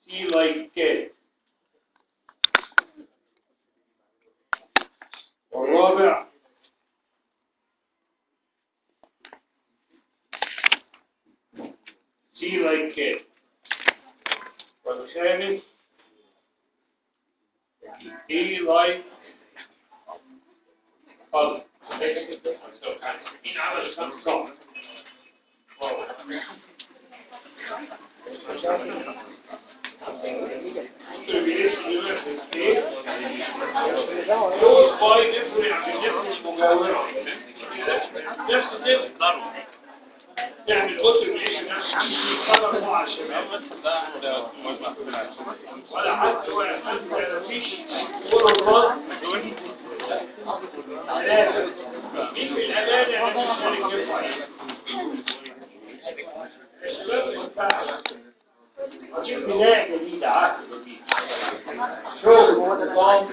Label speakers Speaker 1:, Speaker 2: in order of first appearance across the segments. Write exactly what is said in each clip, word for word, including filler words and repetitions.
Speaker 1: سي لايك كات. والرابع سي لايك كات. والخامس اي لايك قلب. مين عمل الخمس صعب؟ دول باي نفرق عن النفس المجاورة نفس النفس تعمل اوتوميشن نفس الشيء مع الشباب ولا حتى ولا حتى مفيش غرفات ثلاثة. مين في الأمانة هذا الشركة يفعل الشباب المستعمل هتشوف بداية جديدة عقل جديد شغل نظام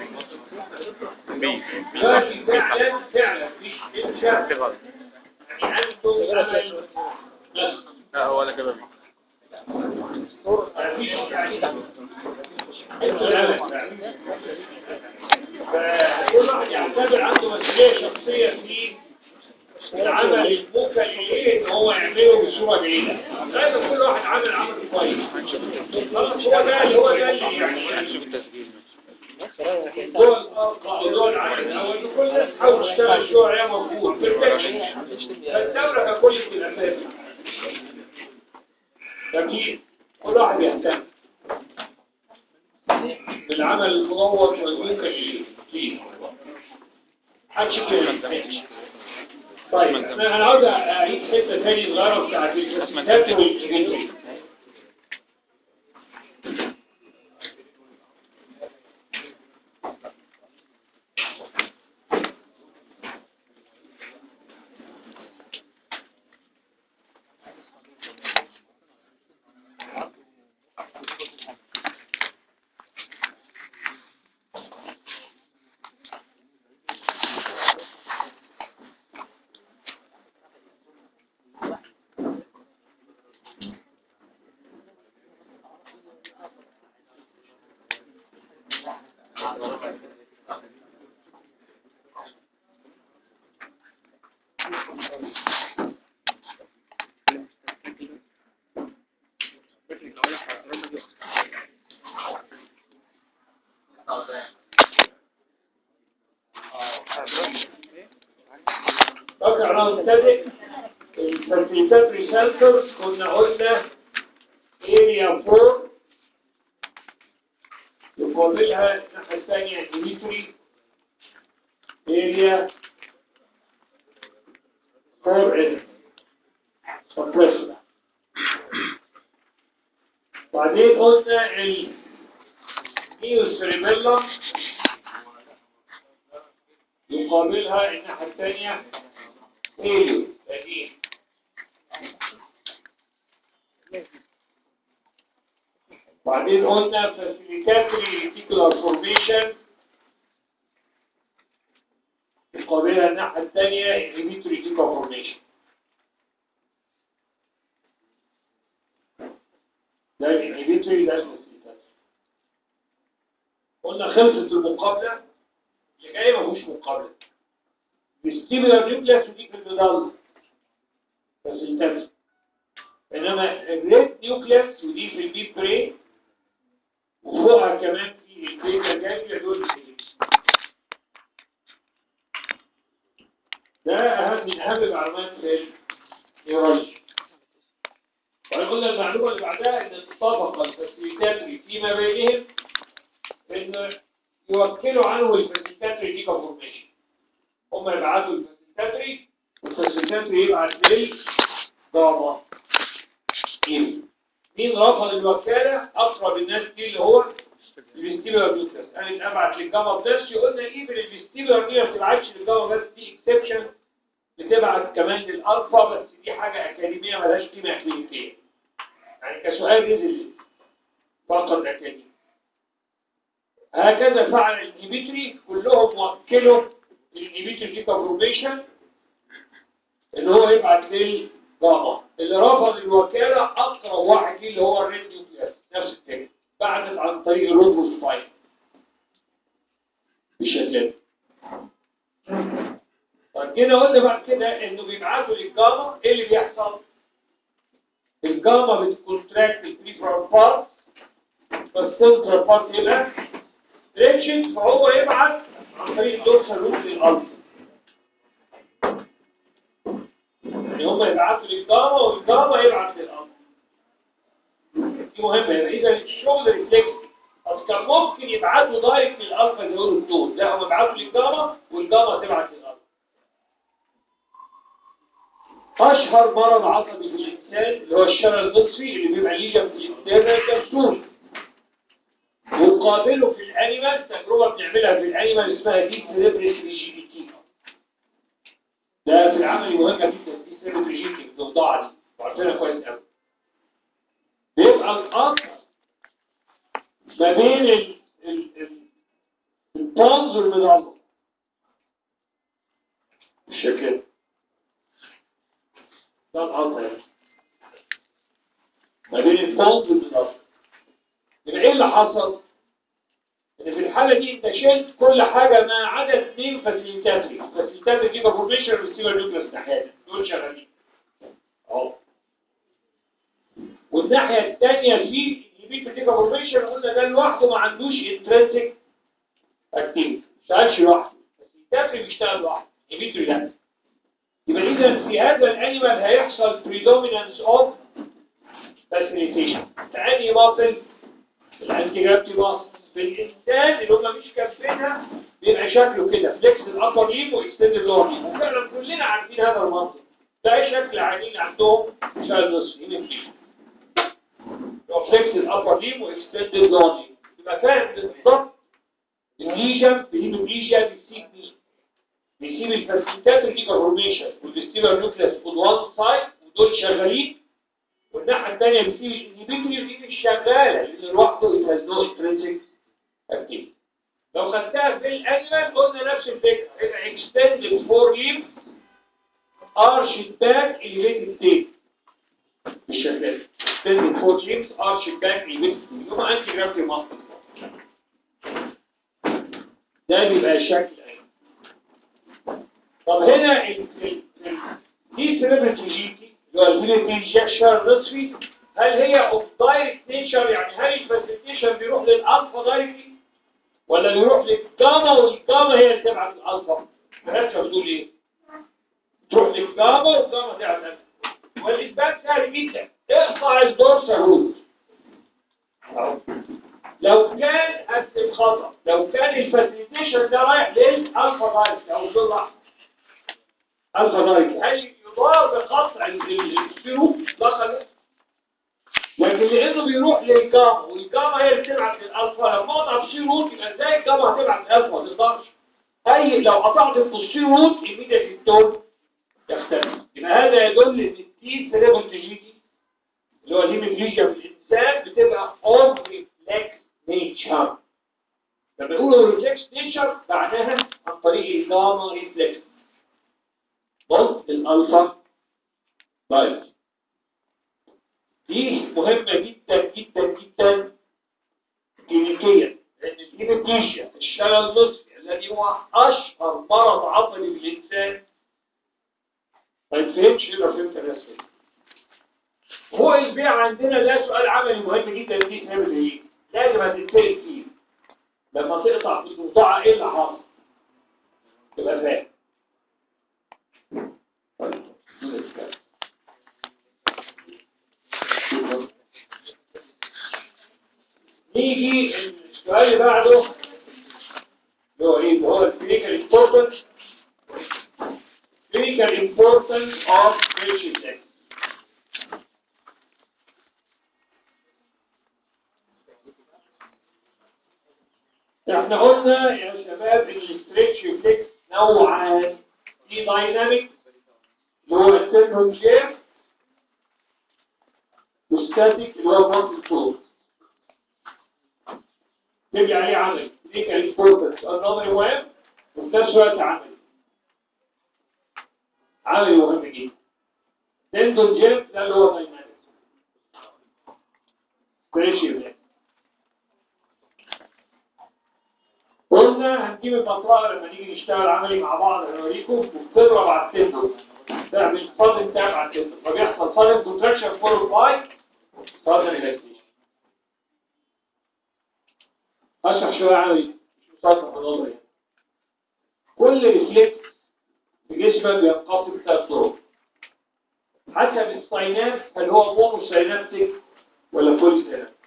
Speaker 1: دلوقتي فعلا فعلا مش انت يعني انتم عمل
Speaker 2: لا هو ولا كده
Speaker 1: مفيش يعني انتوا الامل فكل واحد يعتبر عنده مسؤولية شخصية في العمل الموكل إليه إن هو يعمله بصورة جيدة. لازم كل واحد عمل عمل كويس. خلاص هو ده اللي هو ده اللي يعني دول دول العمل الأول كل الناس تحاول تشتغل شوية موجود فالدولة ككل في الأساس. تمهيد كل واحد يهتم بالعمل المنظم والموكل إليه. محدش كده. طيب انا عاوز اعيد حته ثانيه صغيره بتاعت الاسمنتات والجبل. طبعا انا مبتدئ الفاسيليتات ريسيرشرز كنا قلنا اريا أربعة يقابلها الناحيه الثانيه ديمتري اريا أربعة سبريسور. بعدين قلنا النيوسيريبيلم يقابلها الناحيه الثانيه ايلو قديم. بعدين قلنا فاسيليتاتري ريتيكولار فورميشن يقابلها الناحيه الثانيه انهبيتوري ريتيكولار فورميشن. ده الانهبيتوري ده الفاسيليتاتري. قلنا خلصت المقابله اللي جايه مفيش مقابله. الستيبولار نيوكليس ودي في المدلل فاسيليتاتري. انما الريد نيوكليس ودي في البيت برين وفوقها كمان في البيتا جانجليا دول ده اهم من اهم المعلومات في النيورولوجي. وقلنا المعلومه اللي بعدها ان اتفق الفاسيليتاتري فيما بينهم ان يوكلوا عنه الفاسيليتاتري دي كفورميشن. هم يبعتوا الفاسيليتاتري والفاسيليتاتري يبعت للجاما. مين رفض الوكاله؟ اقرب الناس دي اللي هو الفيستيبولار نيوكليس. انا ابعت للجاما بنفسي. قلنا ايفن الفيستيبولار نيوكليس ما تبعتش للجاما بس دي اكسبشن بتبعت كمان للالفا بس دي حاجه اكاديميه مالهاش قيمه كلينيكيه. يعني كسؤال نزل فقط اكاديمي. هكذا فعل الانهبيتوري كلهم وكلوا الانهبيتوري كفورميشن اللي هو يبعت للجاما. اللي رفض الوكاله اقرب واحد اللي هو الريد نيوكليس نفس الكلام. بعد طريق الروبوسباين بالشكل. طيب كده قلنا بعد كده انه بيبعتوا للجاما. ايه اللي بيحصل؟ الجاما بتكونتراكت البريفرال بارت، فالسنترال بارت يبقى ريتشد، فهو يبعت عن طريق الدورسال روت للارض. يعني هم يبعتوا للجاما والجاما يبعت للارض. دي مهمه. يبقى اذا الشغل ريفلكس. اصل كان ممكن يبعتوا دايركت للالفا زي ما يقولوا الدول، لا هم يبعتوا للجاما والجاما تبعت للارض. اشهر مرض عصبي في الانسان اللي هو الشلل النصفي اللي بيبقى ليجن في الانترنال كبسول. وقابله في الانيمال تجربه بنعملها في الانيمال اسمها دي سيريبريس ريجيديتي. ده في العمل مهمه جدا. دي سيريبريس ريجيديتي الضوضاعه دي عارفينها كويس قوي. بيبقى الاثر ما بين ال ال ال البونز والمظله بالشكل ده. الاثر ما بين البونز والمظله. يبقى ايه اللي حصل؟ ان في الحاله دي انت شلت كل حاجه ما عدا اثنين فاسيليتاتري. فاسيليتاتري دي كوربوريشن والسيلر نيوكليس ناحيه دول شغالين اهو. والناحيه الثانيه في الهيبيتو دي كوربوريشن قلنا ده لوحده ما عندوش انترنسيك اكتيفيتي، ما بيشتغلش لوحده. فاسيليتاتري بيشتغل لوحده، الهيبيتو لا. يبقى اذا في هذا الانيمال هيحصل بريدومينانس اوف فاسيليتيشن. ثاني ماسل الانتي جرافيتي ماسل في الانسان اللي هم مش كافينها بيبقى شكله كده فليكس الابر ليم واكستند اللور ليم. وفعلا كلنا عارفين هذا المنظر. ده شكل عينين عندهم شلل نصفي هنا لو فليكس الابر ليم واكستند اللور ليم. يبقى فاهم بالظبط الليجن بالهيموبليجيا بيسيب مين؟ بيسيب الفاسيليتاتري ديكوربوريشن والفيستيبولار نيوكليس اون وان سايد ودول شغالين، والناحيه الثانيه بيسيب الانهبيتوري دي مش شغاله لان لوحده it has no intrinsic activity. لو خدتها في الانيمال قلنا نفس الفكره. يبقى extended four limbs arched back elevated tail بالشكل ده. extended four limbs arched back elevated tail يبقى انتي جرافيتي ماسل. ده بيبقى شكل ايه. طب هنا ال دي سيريبريتيجيتي اللي هو الهيموبليجيا نصفي، هل هي اوف دايركت نيتشر؟ يعني هل الفاسيليتيشن بيروح للالفا دايركتلي ولا بيروح للجاما والجاما هي اللي تبعت الالفا؟ الناس بتقول ايه؟ تروح للجاما والجاما تبعت الالفا. والاثبات سهل جدا. اقطع الدورسال روت. لو كان اكتب خطا، لو كان الفاسيليتيشن ده رايح للالفا دايركت او الدور الفا دايركت، هل يضار بقطع السيروت دخل؟ لكن لانه بيروح للجاما والجاما هي اللي بتبعت للالفا، لما اقطع السيروت يبقى ازاي الجاما هتبعت للالفا؟ ما تقدرش. اي لو قطعت السيروت ايميديت التون يختلف. يبقى هذا يدل ان الدي سيريبريتيجيتي اللي هو الهيموبليجيا في الانسان بتبقى اون ريفلكس نيتشر. لما يقولوا ريفلكس نيتشر معناها عن طريق الجاما ريفلكس ضد الالفا دايركت. دي مهمه جدا جدا جدا كلينيكيا، لان الهيموبليجيا الشلل النصفي الذي هو اشهر مرض عصبي في الانسان ما يتفهمش الا فهمت الرسمي. هو البيع عندنا ده سؤال عملي مهم جدا. دي سبب ايه؟ لازم هتتسال فيه. لما تقطع في القطاعه ايه اللي حاصل؟ تبقى فاهم. نيجي السؤال اللي بعده اللي هو ايه؟ اللي هو الكلينيكال امبورتنس clinical importance of stretching legs. احنا قلنا يا شباب ان الستريتش ريفلكس نوعان، في دايناميك اللي هو التندون جيم وستاتيك اللي هو ماسل فورس. تيجي عليه عمل clinical importance النظري مهم وفي نفس الوقت عملي. عملي مهم جدا. تندون جيم ده اللي هو دايناميك ستريتش ريفلكس. قلنا هنجيب المطرقه لما نيجي نشتغل عملي مع بعض هنوريكم وبتضرب على التندر تعمل صدم تاب على التندر فبيحصل صدم كونتراكشن فور باي صدم ريلاكسيشن. اشرح شويه عملي مش مصدق في النظر يعني. كل ريفلكس في جسمك بينقسم ثلاث طرق حسب الساينابس هل هو مونو ساينابتيك ولا بولي ساينابتيك،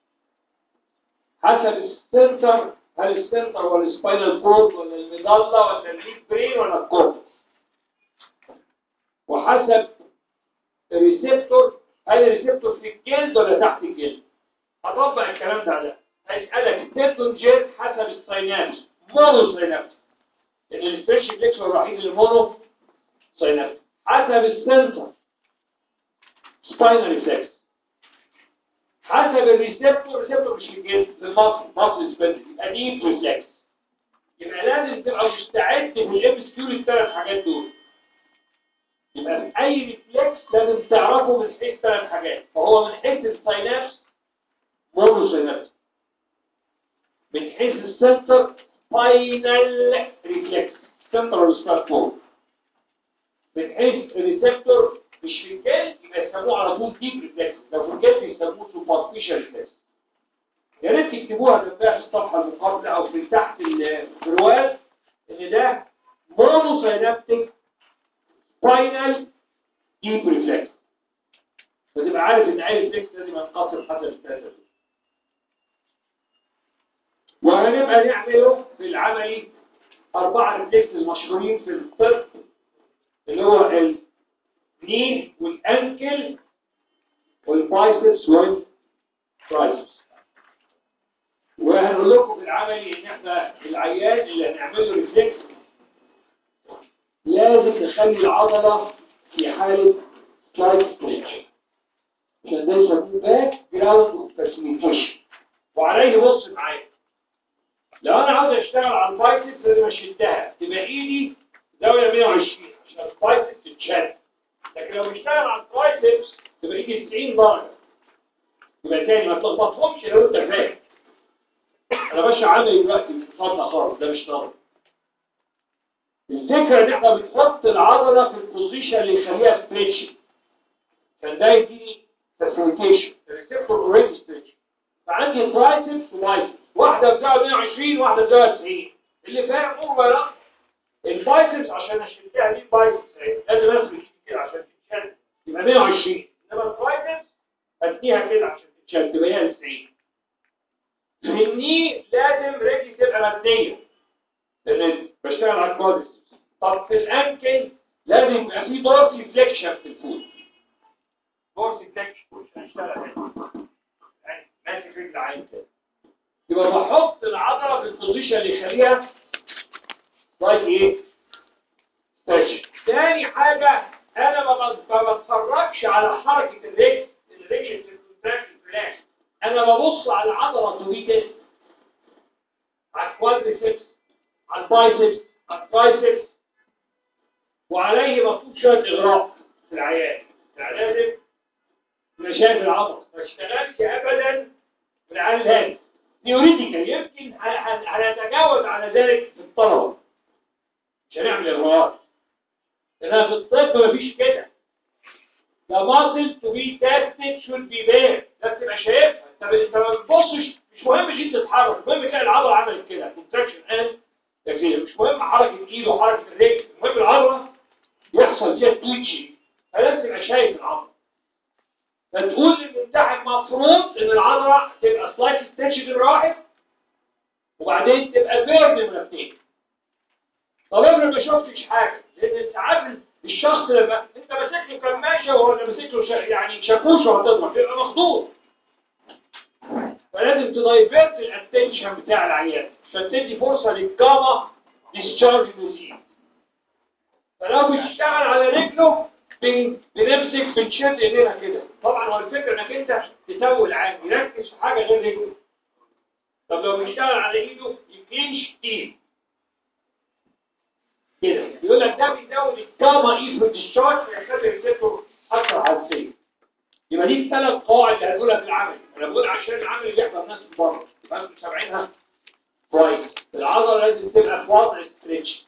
Speaker 1: حسب السنتر هل السنتر ولا السباينال كورد ولا الميدالا ولا الليد برين ولا الكورد، وحسب الريسبتور هل الريسبتور في الجلد ولا تحت الجلد. هطبق الكلام ده على هيسألك التندون جير حسب الساينابس مونو ساينابتيك لان الستريتش فليكسور الوحيد اللي مونو ساينابتيك، حسب السنتر سباينال ريفلكس، حسب الريسبتور ريسبتور مش في الجلد للمصل مصل سبندل يبقى ديب ريفلكس. يبقى لازم تبقى مستعد في الام اس كيو للثلاث حاجات دول. يبقى في اي ريفلكس لازم تعرفه من حيث ثلاث حاجات، فهو من حيث الساينابس مونو ساينابس، من حيث السنتر سباينال ريفلكس سنترال سباينال، من حيث الريسبتور مش في الجلد يبقى يسموه على طول ديب ريفلكس، لو في الجلد يسموه سوبرفيشال ريفلكس. يا ريت تكتبوها جنبها في الصفحه المقابله او في تحت البروال ان ده مونو ساينابتيك سباينال ديب ريفلكس، فتبقى عارف ان اي ريفلكس لازم ينقسم حسب الثلاثه دول. وهنبقى نعمله في العملي اربعه ريفلكس المشهورين في الطب اللي هو الني والانكل والبايسبس والترايسبس. وهنقول لكم في العملي ان احنا العيان اللي هنعمل له ريفلكس لازم نخلي العضله في حاله سلايد ستريتش عشان ده يسموه باك جراوند اوف فاسيليتيشن. وعليه بص معايا لو انا عاوز اشتغل على البايسبس لازم اشدها تبقى ايدي زاويه مية وعشرين عشان البايسبس تتشد، لكن لو بشتغل على الترايسبس تبقى ايدي تسعين درجه. يبقى تاني ما تلخبطهمش لو انت فاهم. انا باشا عامل دلوقتي فضل خالص ده مش نظري. الفكره ان احنا بنحط العضله في البوزيشن اللي يخليها ستريتش عشان ده يديني فاسيليتيشن الريسبتور اوريدي ستريتش. فعندي ترايسبس وبايسبس واحده بزاويه مية وعشرين واحده بزاويه تسعين. اللي فاهم امور ولا البايسبس عشان اشدها دي البايسبس لازم اسوي كده عشان تتشد يبقى مية وعشرين، انما الترايسبس اديها كده عشان تتشد تبقى هي تسعين. في الني لازم رجلي تبقى مبنيه لان بشتغل على الكوادريسبس. طب في الانكل لازم يبقى في دورسي فليكشن في الفوت، دورسي فليكشن عشان اشتغل هنا يعني ماسك رجل عين كده. يبقى بحط العضله في البوزيشن اللي يخليها لايك ايه ستريتش. تاني حاجه انا ما بتفرجش على حركه الرجل، الرجل بتتكونتراكت ريلاكس، انا ببص على العضله تو بي تيست، على الكوادريسبس على البايسبس على الترايسبس، وعليه مطلوب شويه اغراء في العيان. يعني لازم يبقى شايف العضله ما اشتغلش ابدا في العيان الهادي. ثيوريتيكال يمكن هنتجاوز على ذلك في الطلبه مش هنعمل اغراءات، لانها في الطب مفيش كده. The muscle to be tested should be there. لازم تبقى شايفها. انت انت ما بتبصش، مش مهم جيت تتحرك، المهم تلاقي العضله عملت كده كونتراكشن اند تكفير. مش مهم حركه ايده وحركه الرجل، المهم العضله يحصل فيها تويتشنج. فلازم تبقى شايف العضله. فتقول للممتحن المفروض ان العضله تبقى سلايد ستيتش راحت وبعدين تبقى بيرن من الاثنين. طب انا ما شفتش حاجه، لان ساعات الشخص لما انت ماسك له كماشه ولا ماسك له شا... يعني شاكوش وهتضرب يبقى مخضوض. فلازم تدايفيرت الاتنشن بتاع العيان عشان تدي فرصه للجاما ديسشارج نزيل. فلو بتشتغل على رجله بن... بنمسك بنشد ايدينا كده. طبعا هو الفكره انك انت تسوي العين يركز في حاجه غير رجله. طب لو بيشتغل على ايده يكينش ايد كده، يقول لك ده بيزود الجاما اي في الديسشارج ويخلي الريسبتور اكثر حساسيه. يبقى دي الثلاث قواعد اللي هنقولها في العمل. انا بقول عشان العمل اللي يحضر الناس من بره يبقى انتوا سامعينها كويس. العضله لازم تبقى في وضع ستريتش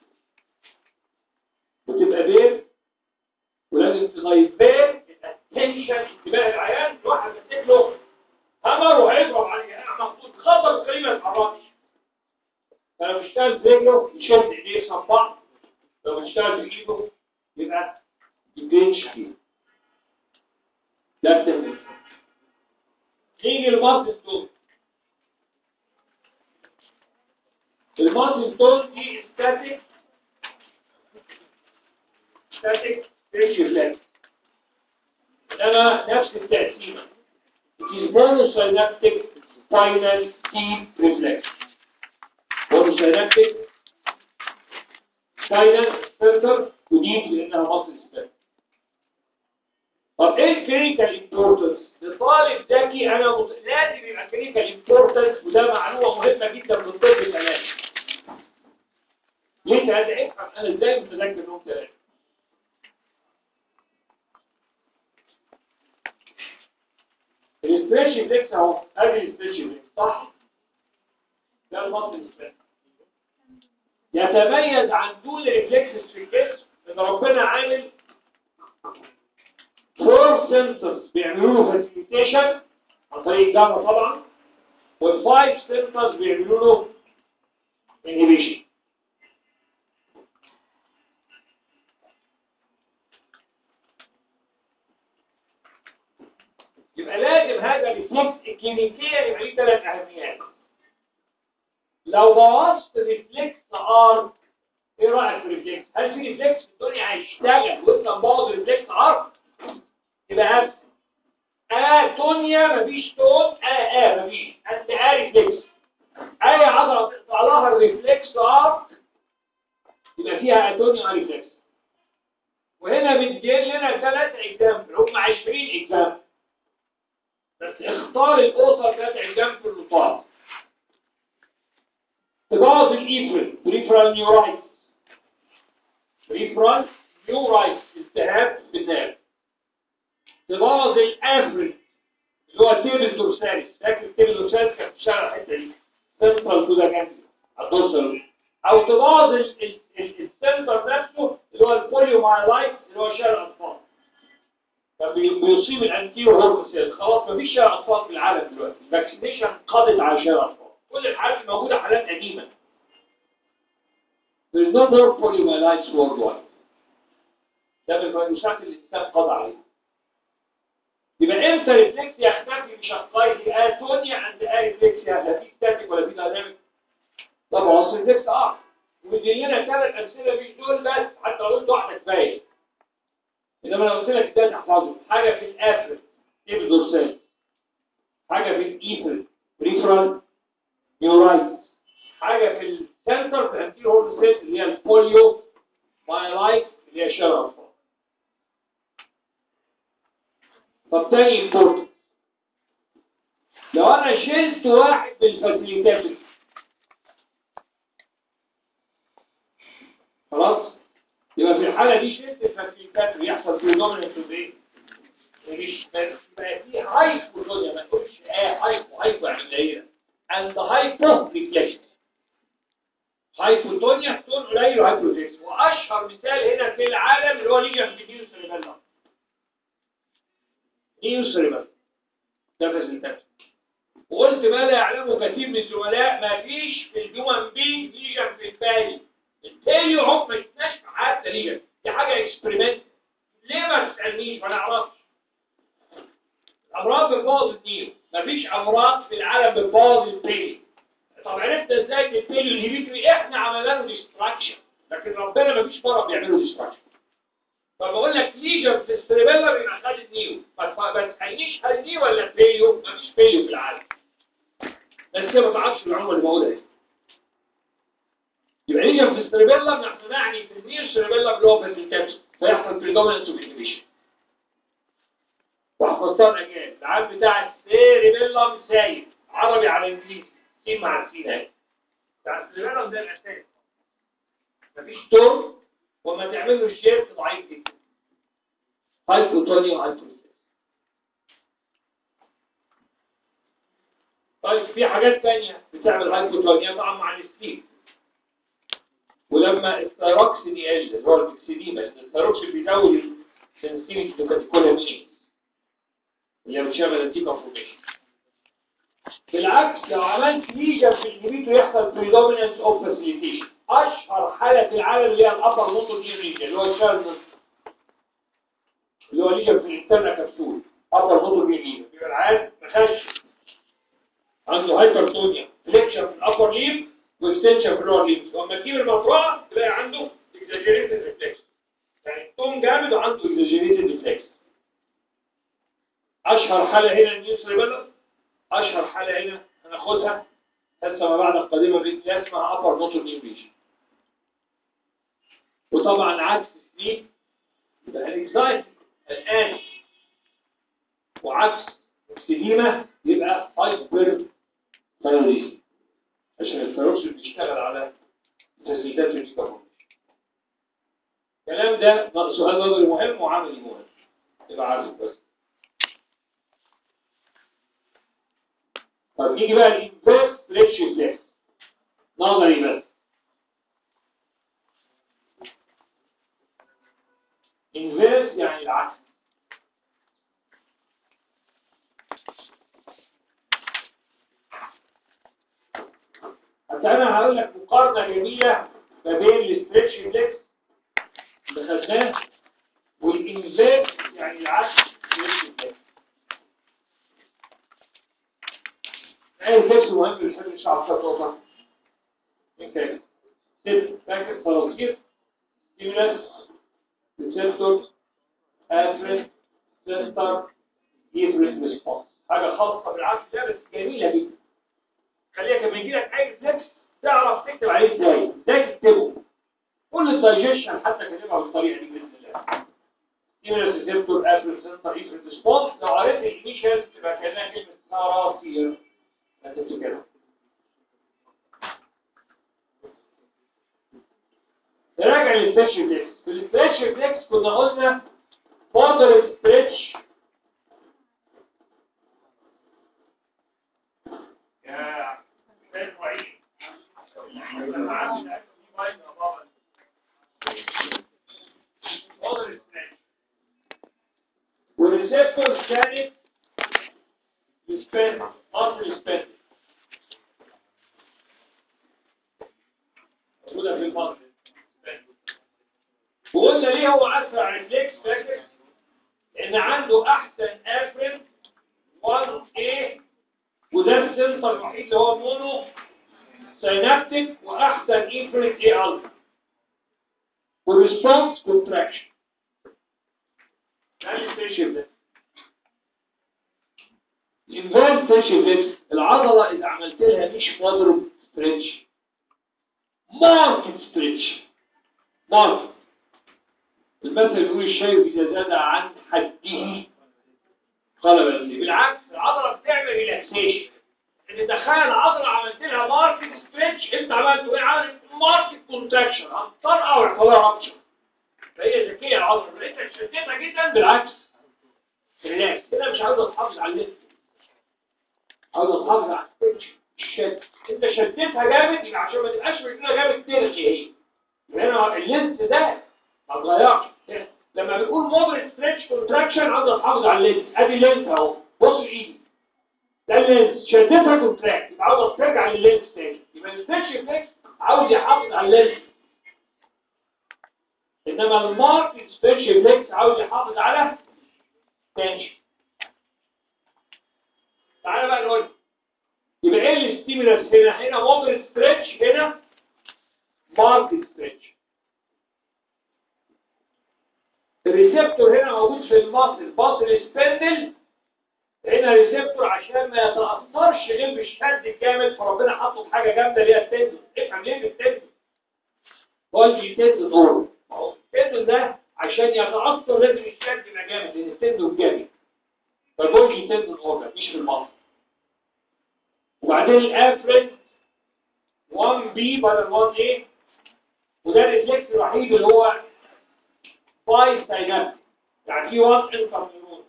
Speaker 1: وتبقى بين، ولازم تغير بين الاتنشن انتباه العيان. الواحد يكتب له همر وهيضرب عليه محطوط خطر كلمه ما يتحركش. فلو اشتغل برجله يشد ايديه يصبع، لو اشتغل بايده يبقى يبينش فيه. ده التمرين. نيجي للماسل تون. الماسل تون دي ستاتيك ستاتيك ريفلكس، انما نفس التقسيمه. monosynaptic spinal deep reflex. monosynaptic spinal center وديب لانها مصل سبان. طب ايه الكلينيكال امبورتنس؟ للطالب ذكي انا مت... لازم يبقى كلينيكال امبورتنس، وده معلومه مهمه جدا في الطب الالات. ليه ده؟ افهم انا ازاي متذكر انهم ثلاثه. الستريتش ريفلكس اهو، ادي الستريتش ريفلكس صح؟ ده المصل سبان. يتميز عن دول ريفلكسز في الجسم ان ربنا عامل فور سنترز بيعملوا له فاسيليتيشن عن طريق الجاما طبعا، والفايف سنترز بيعملوا له انهبيشن. يبقى لازم هذا الريفلكس الكلينيكيا يبقى ليه ثلاث اهميات. لو بوظت ريفلكس ارك، ايه رايك في الريفلكس؟ هل في ريفلكس في الدنيا هيشتغل وانت مبوظ ريفلكس ارك؟ يبقى هبس. اه تونيا مفيش تون، اه اه مفيش، انت اه ريفلكس. اي عضله تقطع لها الريفلكس ارك يبقى فيها اتونيا ريفلكس. وهنا بتجيب لنا ثلاث اكزامبل، هم عشرين اكزامبل، بس اختار الاوثر ثلاث اكزامبل للطالب. تبوظ الايفرين بريفرال نيورايتس، بريفرال نيورايتس التهاب في الناب. تبوظ الافرين اللي هو التيبل دورساليس، فاكر التيبل دورساليس كان في الشارع الحته دي سنترال كده جنبي هتوصل. او تبوظ السنتر نفسه اللي هو البوليومايلايت اللي هو شارع الاطفال، فبيصيب الانتيرو هورمونسيل. خلاص مفيش شارع اطفال في العالم دلوقتي، الفاكسينيشن قضت على شارع الاطفال، كل الحالات الموجوده حالات قديمه. There is no more polymyelitis worldwide. ده من الفيروسات اللي الانسان قضى عليها. يبقى امتى ريفلكس يختفي بشقائه اتونيا عند ريفلكس؟ لا في ستاتيك ولا في دايناميك. طبعا اصل ريفلكس اه وبيدي لنا ثلاث امثله مش دول بس، حتى لو قلت واحده كفايه. انما لو قلت لك ده تحفظه، حاجه في الافريك تيبل دورسال، حاجه في الايفر بريفرال نيورايتس، حاجه في السنتر في الانتيرو هورمونسيل اللي هي البوليو مايلايت اللي هي شرف. طب تاني امبورتنس، لو انا شلت واحد بالفاسيليتاتور خلاص، يبقى في الحاله دي شلت الفاسيليتاتور يحصل في دوميننت ايه؟ مش بقى في هايبوتونيا، ما تقولش اه هايبو هايبو عمليه عند هايبو ريفلكس. هايبوتونيا تون قليل وهايبو ريفلكس. واشهر مثال هنا في العالم اللي هو ليجن في نيو سيريبيلم. نيو سيريبيلم ده فاسيليتاتور. وقلت ما لا يعلمه كثير من الزملاء، ما فيش في الهيومن بي ليجن في البالي. البالي هم ما يتناش حتى ليجن، دي حاجه اكسبيرمنت. ليه ما تسالنيش؟ ما نعرفش. الامراض بتبوظ النيو، ما فيش امراض في العالم بتبوظ البالي. طب عرفنا ازاي ان البالي والهيبيتري احنا عملنا له ديستراكشن، لكن ربنا ما فيش مرض بيعمله ديستراكشن. فبقول لك ليجن في السيربيلا بيبقى خد النيو، ما تسالنيش هل نيو ولا بيليو، ما فيش بيليو في العالم. بس كده ما تعرفش العمر اللي موجوده ايه. يبقى يجي في السيربيلا نعني في النيو سيربيلا اللي هو في الكابس فيحصل بريدومينانت اوف انهبيشن. وحفظتها الاجيال العام بتاع السيربيلا سايب عربي على انجليزي، سين مع السين اهي. بتاع السيربيلا ده الاساس. مفيش تون وما تعمل له الشيب ضعيف جدا. هايبوتونيا وهايبوتونيا. طيب في حاجات ثانيه بتعمل هايبوتونيا طبعا مع السليب. ولما الثيروكسين يقل اللي هو الاكسديما، الثيروكسين بيزود السنسيتيفيتي للكاتيكولامين اللي بتشغل الديكونفورميشن. بالعكس لو عملت ليجن في الانهبيتور يحصل predominance of facilitation. اشهر حاله في العالم اللي هي الابر موتور نير ليجن اللي هو الشارلز اللي هو ليجن في الانترنا كبسول ابر موتور نير ليجن بيبقى العيان مخش عنده هايبرتونيا فليكشن في الابر ليم واكستنشن في اللور ليم. لما تجيب المطرقه تلاقي عنده اكزاجيريتد ريفلكس يعني التون جامد وعنده اكزاجيريتد ريفلكس. اشهر حاله هنا النيوسريبيلر. اشهر حاله هنا هناخدها لسه ما بعد القادمه باذن الله اسمها ابر موتور نيوريشن. وطبعا عكس سليب يبقى الاكزايت الان وعكس اكسديما يبقى هايبر ثايرويدزم عشان الثيروكسين بيشتغل على تسديدات الديكاربونيشن. الكلام ده سؤال نظري مهم وعملي مهم يبقى عارف بس. طب نيجي بقى الانفيرس ستريتش ريفلكس نظري بس. انفيرس يعني العكس. حتى انا هقول لك مقارنه جميله ما بين الستريتش ريفلكس اللي خدناه والانفيرس يعني العكس ستريتش ريفلكس. ايه الفيرس مهم اللي بنحب نشرح فيها نقطه من كده ست فاكر صراصير ستيمولاس ريسبتور افرين سنتر يفرين ريسبونس حاجه خاصه بالعكس ده بس جميله جدا. خليك لما يجي لك اي ريفلكس تعرف تكتب عليه ازاي ازاي تكتبه. كل الدايجيشن حتى كاتبها بالطريقه دي باذن الله. ستيمولاس ريسبتور افرين سنتر يفرين ريسبونس لو قريت الانيشال تبقى كانها كلمه صراصير هتكتب كده. نراجع للستريتش ريفلكس. في الستريتش ريفلكس كنا قلنا moderate stretch يا سيد وعيد لما عندي الاكل دي بايظه يا بابا. moderate stretch والريسبتور كانت سبند اصل سبند موجوده في المصل. وقلنا ليه هو اسرع ريفلكس فاكر ان عنده احسن افرين واحد ايه وده السنتر الوحيد اللي هو مونو سينابتيك واحسن انفرين ايه الفا والريسبونس كونتراكشن. ده الستيشن ده الانفيرس ستيشن. العضله اذا عملت لها مش مضروب ستريتش ماركت ستريتش ماركت. المثل يقول الشيء إذا زاد عن حده قلب الأمر. بالعكس العضلة بتعمل ريلاكسيشن. إن تخيل عضلة عملت لها ماركت ستريتش أنت عملت إيه؟ عملت ماركت كونتراكشن هتطرقع ويحصل لها رابتشر. فهي ذكية العضلة لقيتها شدتها جدا بالعكس ريلاكس كده مش عاوزة تحافظ على الليل. عاوزة تحافظ على الستريتش الشد. أنت شدتها جامد يبقى عشان ما تبقاش رجلها جامد تلغي هي. هنا اللينس ده ما اتغيرش. لما بنقول مودريت ستريتش كونتراكشن عاوز تحافظ على اللينس. ادي اللينس اهو بص ايدي ده اللينس شدتها كونتراكت يبقى عاوز ترجع لللينس تاني. يبقى الستريتش ريفلكس عاوز يحافظ على اللينس. انما الماركت ستريتش ريفلكس عاوز يحافظ على تنشن. تعالى بقى نقول يبقى ايه الستيمولاس هنا؟ هنا مودريت ستريتش هنا ماركت ستريتش. الريسبتور هنا موجود في المصل باصل سبندل. هنا ريسبتور عشان ما يتأثرش ليه بالشد الجامد فربنا حطه في حاجه جامده اللي هي التندون. افهم ليه بالتندون بولجي تندون دور. اهو التندون ده عشان يتأثر لازم الشد يبقى جامد لان التندون جامد. فالبولجي تندون اورجن مش في المصل. وبعدين الافرين واحد بي بدل واحد ايه وده الريفلكس الوحيد اللي هو باي ساينابتيك يعني في واحد انترنيرون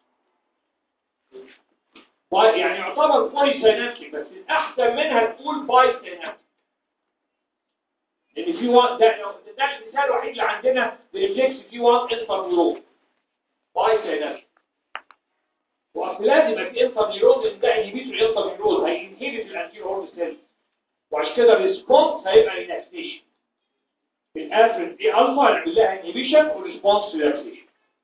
Speaker 1: باي يعني يعتبر باي ساينابتيك بس الاحسن منها تقول باي ساينابتيك. لان في وان ده ده المثال الوحيد اللي عندنا بريفلكس في وان انتر نيورون باي سينابس. واصل لازم يبقى في انتر نيورون لان ده انهبيتور انتر نيورون هينهبت الانتيرو هورن سيل، وعشان كده الريسبونس هيبقى ريلاكسيشن. الافرين دي الفا هنعمل لها انهبيشن وريسبونس ريلاكسيشن.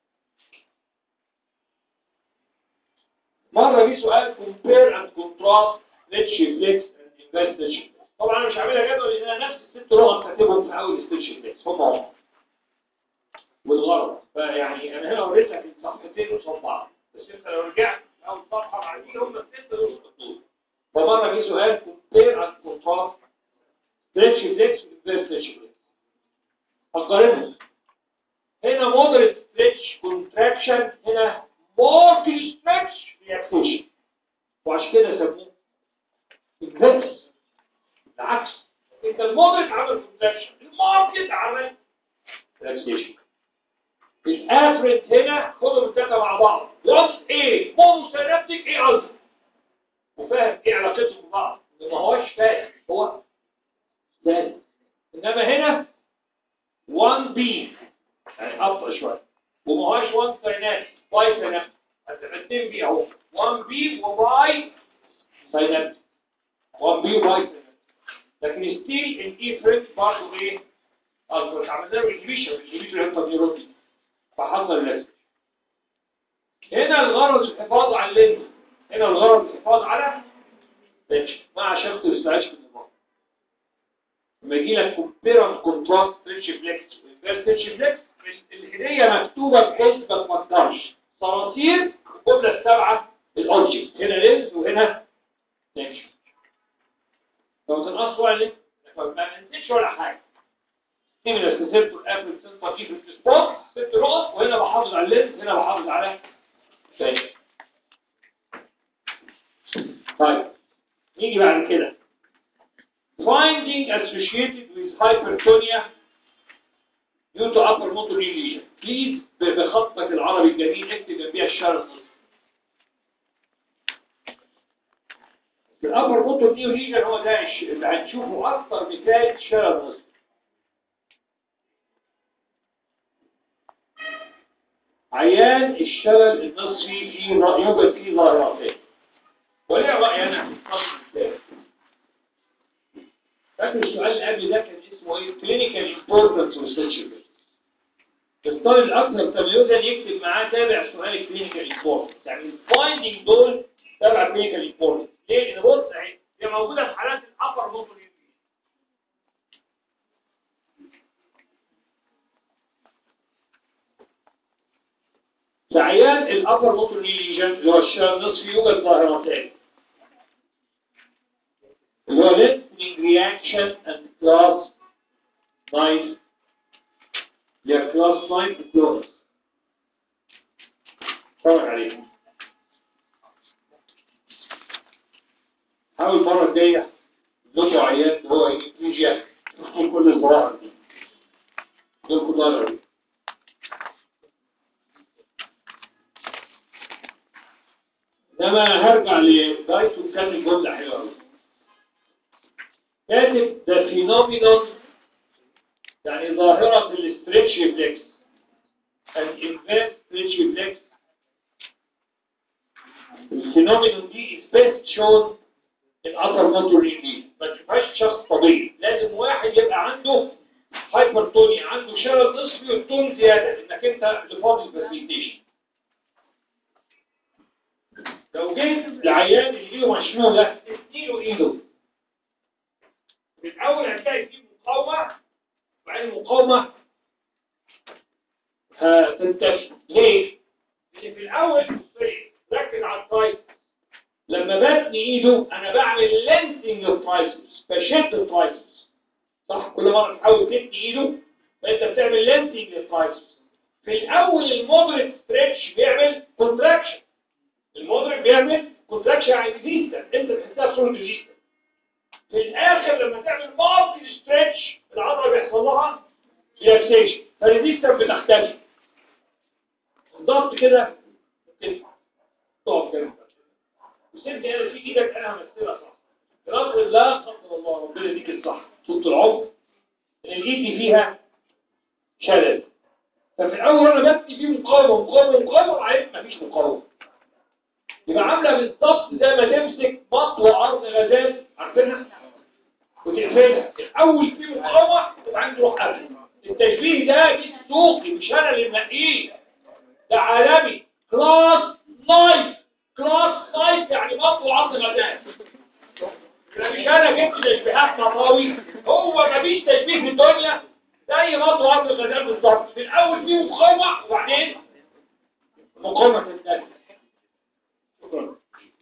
Speaker 1: مره في سؤال كومبير اند كونتراست ستريتش ريفلكس اند انفستيشن. طبعا انا مش عاملها جدول لان انا نفس الست لغات كاتبهم في اول ستريتش ريفلكس هم هم والغرض. فيعني انا هنا وريت لك الصفحتين قصاد بعض، بس انت لو رجعت اول صفحه بعدين هم الست دول الخطوط. فمره في سؤال كومبير اند كونتراست ستريتش ريفلكس وانفستيشن. اقارنهم. هنا مودريت ستريتش كونتراكشن، هنا ماركت ستريتش ريلاكسيشن، وعشان كده سموه انفيرس. العكس، انت المودريت عمل كونتراكشن، الماركت عمل ريلاكسيشن. الافريج هنا خدوا الثلاثه مع بعض، وانس ايه مونوسينابتيك ايه الفا، وفاهم ايه علاقتهم ببعض، ما هوش فاهم هو ثاني. انما هنا واحد بي يعني ابطا شويه، وما هوش واحد ساينابتيك باي ساينابتيك، هتبقى بي اهو واحد بي وباي ساينابتيك، واحد بي وباي ساينابتيك. لكن ستيل الافريج برضه ايه الفا، عملنا له انهبيشن الانهبيشن انتر نيورون فحصل ريلاكس. هنا الغرض الحفاظ على اللينز، هنا الغرض الحفاظ على اللينز مع شخص الاستعاش في النظام. لما يجي لك كومبيرنت كونتراست ستريتش فليكس وانفيرس ستريتش فليكس، الهديه مكتوبه بحيث ما تفكرش صراصير الجمله السبعه الاوبجكت، هنا لينز وهنا لينز. لو تنقصوا على ما ننسيش ولا حاجه. من السيرتو الافريج سنتر في السبوت ست نقط، وهنا بحافظ على اللينز، هنا بحافظ على شيء. طيب نيجي بعد كده finding associated with hypertonia due to upper motor lesion. please بخطك العربي الجميل اكتب جنبيها الشرط. الابر موتور نيو ليجن هو ده اللي هنشوفه اكتر مثال شلل نصف. عيان الشلل النصفي في يوجد فيه ظاهرتين، وليه رأي أنا فاكر السؤال اللي قبل ده كان اسمه ايه؟ clinical importance research. الطالب الأكثر تميزا يكتب معاه تابع سؤال clinical importance، يعني الفايندينج دول تابع clinical importance. ليه؟ لأن بص اهي هي موجودة في حالات الأبر موتور نيو. في عيان الأبر موتور نيو ليجن اللي هو الشلل النصفي يوجد ظاهرتين، اللي هو listening reaction and class nine. يا class nine close. طبعا عليكم. حاول المرة الجاية نقطع عيان اللي هو إنجليزيا تدخل كل الظواهر دي. دول كلها دي. إنما هرجع لغايته كان الجملة حلوة أوي. كاتب ده فينومينون يعني ظاهرة الاستريتش ريفلكس الانفيرس ستريتش ريفلكس. الفينومينون دي بيست شون الابر موتور نيورون، ما تشوفهاش شخص طبيعي، لازم واحد يبقى عنده هايبرتونيا، عنده شلل نصفي والتون زياده انك انت لفاضي فاسيليتيشن. لو جيت العيان اللي ايده مشلول ده اديله ايده، في الاول هتلاقي فيه مقاومه، وبعدين المقاومه هتنتشر. ليه؟ لان في الاول ركز على التايب، لما بتني ايده انا بعمل لينسنج للترايسبس، بشد الترايسبس صح. كل مره تحاول تتني ايده فانت بتعمل لينسنج للترايسبس. في الاول المودريت ستريتش بيعمل كونتراكشن، المودريت بيعمل كونتراكشن يعني ريزيستنس، انت بتحسها بصوره ريزيستنس. في الاخر لما تعمل مالتي ستريتش العضله بيحصل لها ريلاكسيشن، فالريزيستنس بتختفي. بالظبط كده تنفع تقف كده وسيبني انا في ايدك انا همثلها صح. رغم لا قدر الله ربنا يديك الصح طول العمر لقيتي فيها شلل. ففي الاول انا ببني فيه مقاومه مقاومه مقاومه وبعدين مفيش مقاومه. يبقى عامله بالظبط زي ما تمسك مطوى عرض غزال عارفينها وتقفلها. الاول فيه مقاومه وبعدين تروح قافل. التشبيه ده دي سوقي مش انا اللي منقيه، ده عالمي. كلاس نايف كلاس نايف يعني مطوى عرض غزال. مش انا جبت تشبيهات مطاوي، هو مفيش تشبيه في الدنيا زي مطوى عرض الغزال بالظبط. في الاول فيه مقاومه وبعدين مقاومه تنتهي. شكرا.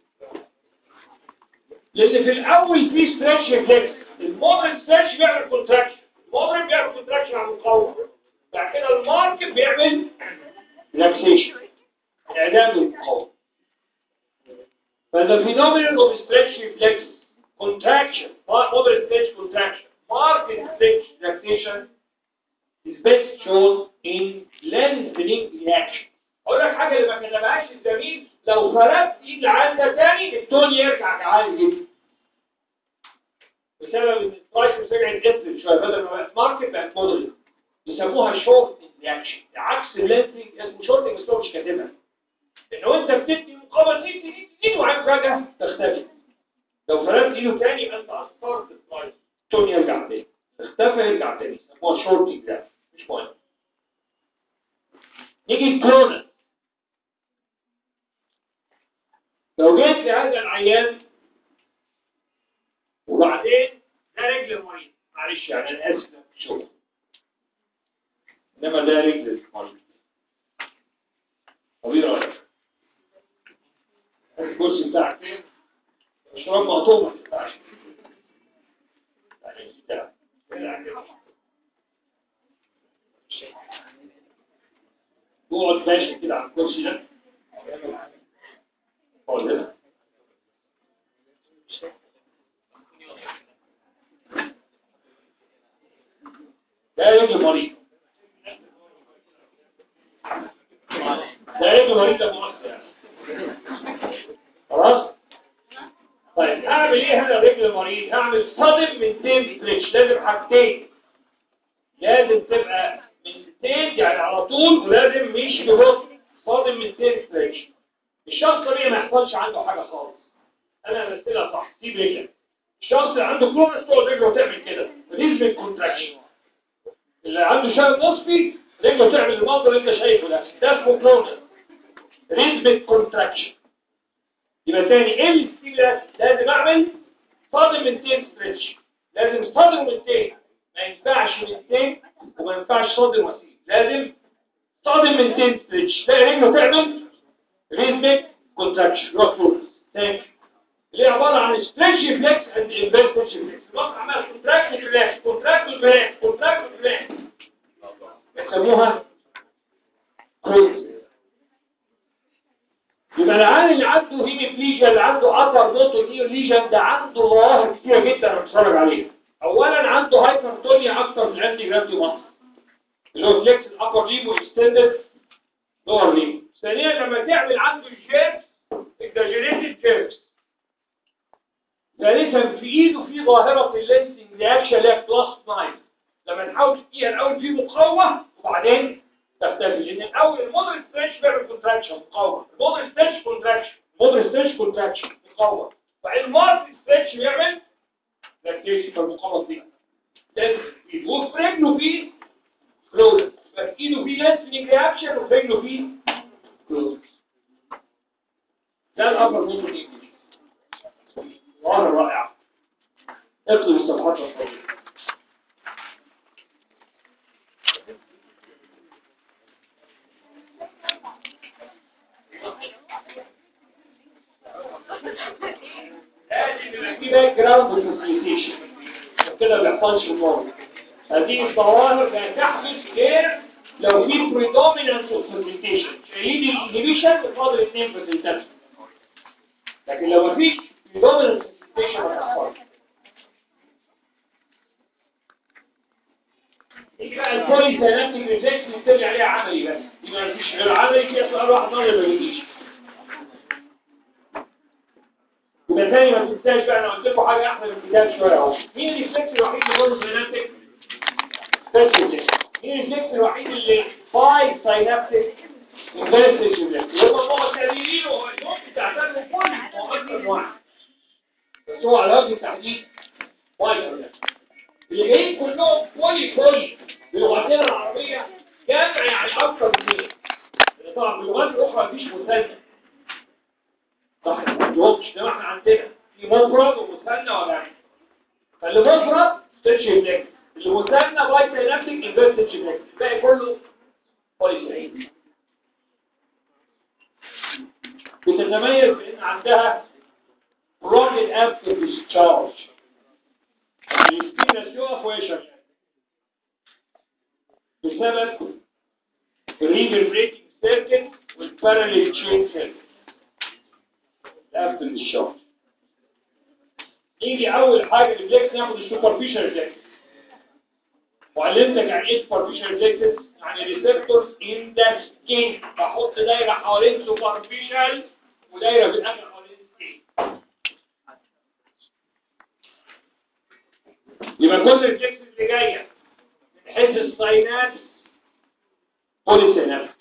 Speaker 1: لان في الاول فيه ستريتش ريفلكس. المودرن ستريتش بيعمل كونتراكشن، المودرن بيعمل كونتراكشن على المقاومه، بعد كده الماركت بيعمل ريلاكسيشن انعدام المقاومه. فده فينومينال اوف ستريتش ريفلكس contraction, moderate stage contraction, marked stage relaxation is best shown in lengthening reaction. اقول لك حاجه اللي ما كتبهاش الزميل، لو فردت ايد العين ده تاني التون يرجع عالي جدا. بسبب ان البرايس رجعت قفلت شويه، بدل ما بقت ماركت بقت مودريت. بيسموها شورت رياكشن، عكس اللينثنج اسمه شورتنج بس هو مش كاتبها. ان وانت بتدي مقابل تيجي تيجي تيجي وعين فجاه تختفي. لو فردت ايده تاني يبقى انت اثرت البرايس، التون يرجع تاني، اختفى يرجع تاني. يسموها شورتنج رياكشن، مش مهم. نيجي الكرونس. لو جيت لهذا العيان وبعدين ده رجل المريض، معلش يعني انا اسف في الشغل، انما ده رجل المريض. طب ايه رايك؟ الكرسي بتاعك فين؟ الشراب مقطوع ما تنفعش. اقعد ماشي كده على الكرسي ده. اقعد هنا. ده رجل مريض. ده رجل مريض ده مؤثر يعني. خلاص؟ طيب اعمل ايه هنا رجل مريض؟ هعمل صدم من تين ستريتش. لازم حاجتين، لازم تبقى من تين يعني على طول، ولازم مش ببطء. صادم من تين ستريتش. الشخص طبيعي ما يحصلش عنده حاجه خالص. انا مثلها صح، سيب رجلك. الشخص اللي عنده كلونس تقعد رجله تعمل كده، ريزمك كونتراكشن. اللي عنده شلل نصفي رجله تعمل المنظر اللي انت شايفه ده، ده اسمه كلونس، ريزمك كونتراكشن. يبقى تاني ايه الستيمولاس؟ لازم اعمل صادم من تين ستريتش. لازم صادم من تين، ما ينفعش من تين وما ينفعش صادم وسيم. لازم صادم من تين ستريتش. تلاقي رجله تعمل ريزمك كونتراكشن. يوصل تاني اللي عباره عن ستريتش ريفلكس اند انفيرس ريفلكس. الوقت عمال كونتراكت ريفلكس كونتراكت ريفلكس كونتراكت ريفلكس، يسموها كروز. يبقى العيان اللي عنده هيميبليجيا، اللي عنده ابر موتور نيو ليجن، ده عنده ظواهر كتيره جدا انا بتفرج عليها. اولا عنده هايبرتونيا اكتر من الانتي جرافيتي ماسل، اللي هو فليكس الابر ليم واكستندد لور ليم. ثانيا لما تعمل عنده الجيرس اكزاجيريتد جيرس. ثالثا في ايده في ظاهره اللينسنج رياكشن اللي هي كلاس تسعة. لما تحاول تديها الاول في مقاومه وبعدين تختفي. لان الاول المودرن ستريتش بيعمل كونتراكشن مقاومه، المودرن ستريتش كونتراكشن، المودرن ستريتش كونتراكشن مقاومه، بعدين المارك ستريتش بيعمل ريلاكسيشن في المقاومه دي. لازم وفي رجله فيه كلوز، في ايده فيه لينسنج رياكشن وفي رجله فيه كلوز. ده الابر موتور نيو ظاهر رائع. اطلب الصفحات الصغيره. لازم يبقى في باك جراوند فاسيليتيشن، كده ما بيحصلش الموضوع. هذه الظواهر لا تحدث غير لو في بريدومينانس اوف فاسيليتيشن، شهيد الانهبيشن بفضل اثنين فاسيليتيشن. لكن لو ما فيش بريدومينانس فاسيليتيشن ما بيحصلش. يجي بقى البولي سينابتيك ريفلكس نبتدي عليها عملي بس، دي ما فيش غير عملي. فيها سؤال واحد نظري ما يجيش. يبقى تاني ما تنساش بقى، انا قلت لكم حاجه احسن من الكتاب شويه اهو. مين الريفلكس الوحيد اللي بولي سينابتيك؟ بس مين الفليكس الوحيد اللي باي ساينابتيك انفيرتد فليكس؟ هو هو التقليلين وهو ممكن تعتبره كل هو اكتر واحد، بس هو على وجه التحديد باي ساينابتيك. اللي جايين كلهم بولي بولي بلغتنا العربيه جمع يعني اكتر من اثنين. طبعا باللغات الاخرى مفيش مثنى صح ما عندهمش، انما احنا عندنا في مفرد ومثنى وجمع. فاللي مفرد ستيتش فليكس، اللي مثنى باي ساينابتيك انفيرتد فليكس، الباقي كله بولي ساينابتيك. بتتميز بان عندها راجل افتر ديسشارج الستينس يقف ويشغل بسبب الريفربريتنج سيركت والباراليل تشين سيركت افتر ديسشارج. نيجي اول حاجه الريفلكس ناخد السوبرفيشال ريفلكس. وعلمتك يعني ايه سوبرفيشال ريفلكس؟ يعني ريسبتورز ان ذا سكين، بحط دايره حوالين سوبرفيشال ودايره في الاخر حوالين سكين. يبقى كل الريفلكس اللي جايه من حيث الساينابس بولي سينابس،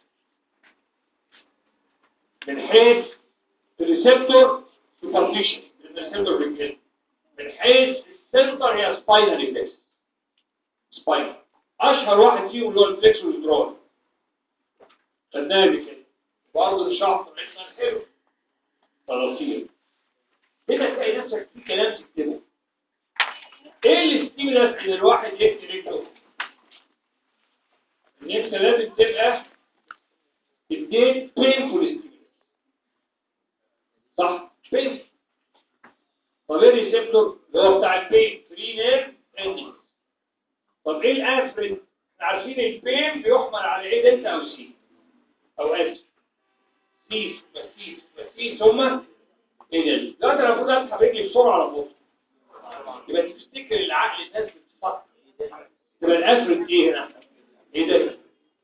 Speaker 1: من حيث الريسبتور سوبرفيشال الريسبتور ريفلكس، من حيث السنتر هي سباينال ريفلكس. سباينال اشهر واحد فيهم اللي هو الفليكس والدرول، خدناها بكده برضه الشعب طلعنا حلو تراصير. هنا تلاقي نفسك في كلام تكتبه. ايه الستيمولاس اللي الواحد يكتب رجله؟ النفس لازم تبقى اديت بينفول ستيمولاس صح؟ بينفول. طب ايه الريسبتور اللي هو بتاع البين؟ فري نيرف اندنج. طب ايه الافرين؟ احنا عارفين البين بيحمل على ايه دلتا او سي او اس. سي سي سي ثم ايه ده؟ دلوقتي انا المفروض اسحب رجلي بسرعه على فوق. يبقى تفتكر العقل الناس بتفكر يبقى الافرين ايه هنا؟ ايه ده؟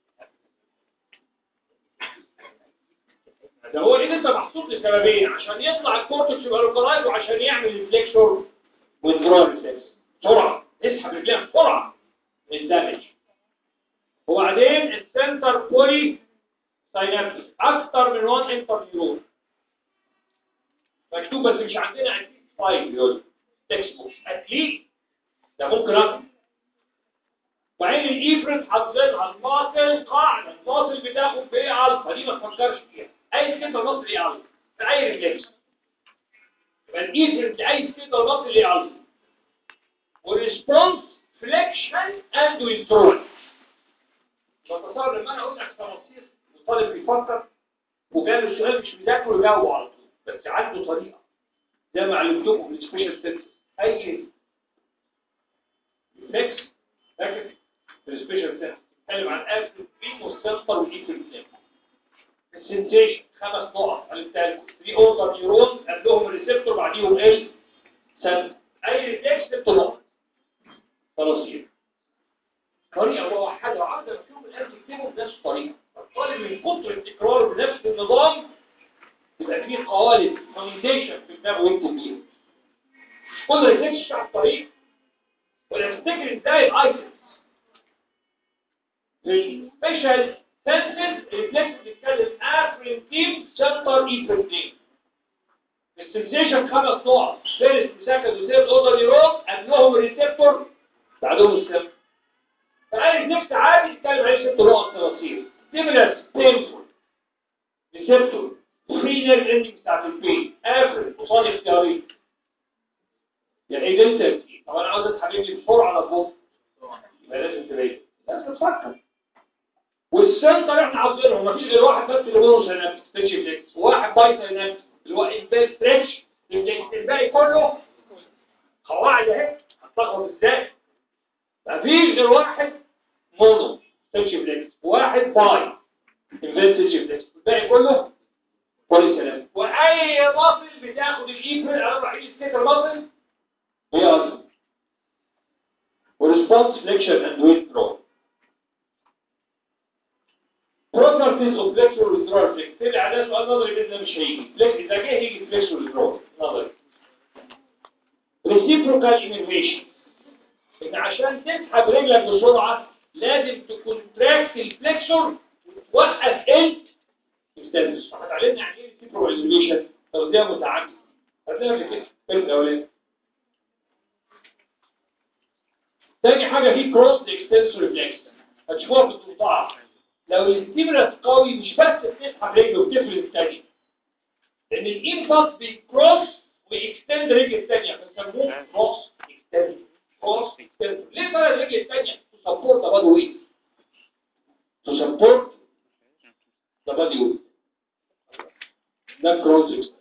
Speaker 1: ده هو ايه انت محطوط لسببين، عشان يطلع الكورتكس يبقى لوكالايز وعشان يعمل الفليكسور والدرول ريفلكس. بسرعه اسحب رجليها بسرعه الدمج. وبعدين السنتر بولي ساينابتيك اكتر من وان انتر نيورون مكتوب بس مش عندنا اكيد فايل يقول تكست بوك اكيد ده ممكن اكتر. وبعدين الايفرنت حاطينها الماطل قاعده، الماطل بتاخد بايه الفا دي ما تفكرش فيها. اي سكيتر مصر ايه الفا في اي ريفلكس يبقى الايفرنت اي سكيتر مصر ايه الفا. والريسبونس فليكشن اند ويزدرول. فتصور لما انا اقول لك تفاصيل الطالب بيفكر وجاله السؤال مش مذاكره يجاوبه على طول، بس عنده طريقه زي ما علمتكم في السبيشال سيتس. اي ريفلكس فاكر في السبيشال سيتس بنتكلم عن اكتف بريم والسنتر والايفرنت. السنسيشن خمس نقط علمتها لكم. ثلاثة اوردر نيورون قبلهم الريسبتور بعديهم ال سنتر. اي ريفلكس ست نقط خلاص. طريقه موحده وعاده مكتوب الان تكتبه بنفس الطريقه. الطالب من كتر التكرار بنفس النظام يبقى فيه قوالب فاونديشن في دماغه ويكتب بيها. كل ريفلكس على الطريق ولا تفتكر ازاي الايتمز. السبيشال سنسز ريفلكس بيتكلم افرين تيم سنتر ايفرين تيم. السنسيشن خمس نقط فيرست سكند وثيرد اوردر نيورون قبلهم الريسبتور بعدهم السنتر. فأي نفس عادي يتكلم عليه ست نقط تفاصيل. ستيمولاس بينفول ريسبتور فري نيرف اندنج بتاعت البين افرين قصاد اختيارين. يعني ايه دلتا سي؟ طب انا عاوز اسحب رجلي بسرعه لفوق يبقى لازم تبين لازم تفكر. والسنتر احنا عاوزينهم مفيش غير واحد بس اللي مونو سينابتيك ستريتش ريفلكس وواحد باي سينابتيك اللي هو انفيرس ستريتش ريفلكس. الباقي كله قواعد اهي هتلخبط ازاي؟ مفيش غير واحد مونو ستريتش ريفلكس وواحد باي انفيرس ريفلكس. الباقي كله بولي سينابتيك. واي ماسل بتاخد الايفرين انا رايح سكيتر ماسل هي اصلا وريسبونس فليكشن اند ويثرو. properties of flexor withdrawal flex. تبع ده سؤال نظري باذن مش هيجي. فليكس اذا جه هيجي flexor withdrawal نظري. reciprocal innervation. ان عشان تسحب رجلك بسرعه لازم تكونتراكت الفليكسور وتوقف انت اكستنسور. هتعلمنا يعني ايه ريسيبرو ايزوليشن توزيع متعامل هتلاقيها قبل كده في الاولاني. تاني حاجه في كروس اكستنسور ريفلكس هتشوفوها في القطاع. لو الاستيمولس قوي مش بس بتسحب رجله وبتفرد الثانيه، لان الامبلس بيكروس ويكستند رجل الثانيه فسموه كروس اكستند. كروس اكستند ليه بقى الرجل الثانيه؟ تو سبورت ذا بادي ويت. تو سبورت ذا بادي ويت. ده كروس اكستند.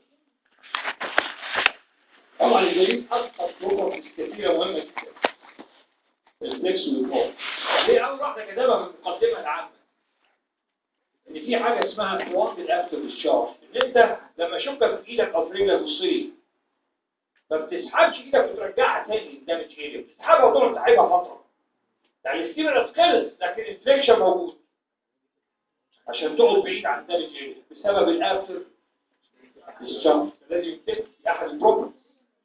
Speaker 1: طبعا الجليد اكثر بروبرتيز كثيره مهمه جدا. الفليكس والكروس. دي اول واحده كتبها في المقدمه العامه. ان في حاجه اسمها كوانت الافتر ديسشارج، ان انت لما شوكك في ايدك او في رجلك بصي ما بتسحبش ايدك وترجعها تاني قدام الجيل، بتسحبها وتقعد تسحبها فتره. يعني الستيمولس خلص لكن الانفكشن موجود عشان تقعد بعيد عن قدام الجيل بسبب الافتر ديسشارج. لازم تكتب احد البروبلمز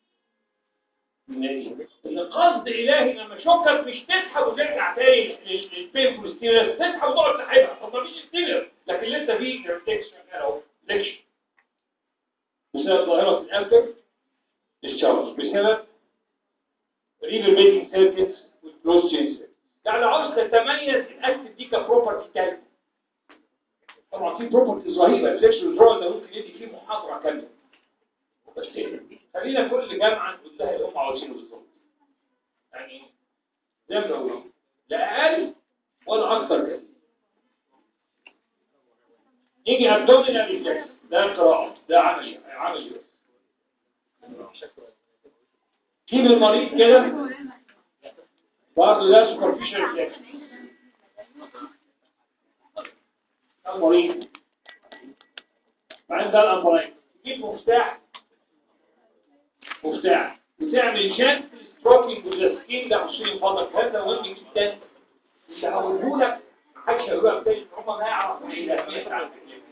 Speaker 1: ان قصد الهي لما شوكك مش تسحب وترجع تاني للبينفول ستيمولس، تسحب وتقعد تسحبها. طب ما فيش ستيمولس لكن لسه في ريفلكشن اهو فليكشن بسبب ظاهره الافتر ديسشارج، بسبب ريفربيتنج سيركتس والكلوز تشين. يعني عاوز تتميز الاكتف دي كبروبرتي ثالثه. طبعا في بروبرتيز رهيبه الفليكشن درول ده ممكن يدي فيه محاضره كامله، بس خلينا كل جامعه نقول لها اللي هم عاوزينه بالظبط. يعني زي ما بقول لا اقل ولا اكثر كده. يجي ابدومينال ريفلكس ده قراءه ده عملي عملي جيب المريض كده برضه ده سوبرفيشال ريفلكس. المريض بعدين ده الامبراين تجيب مفتاح مفتاح وتعمل جنت ستروكينج بالسكين. ده مصير فضلك هذا مهم جدا. اللي هقوله لك محدش هيقولها تاني هم ما يعرفوا ايه الاهميه بتاعت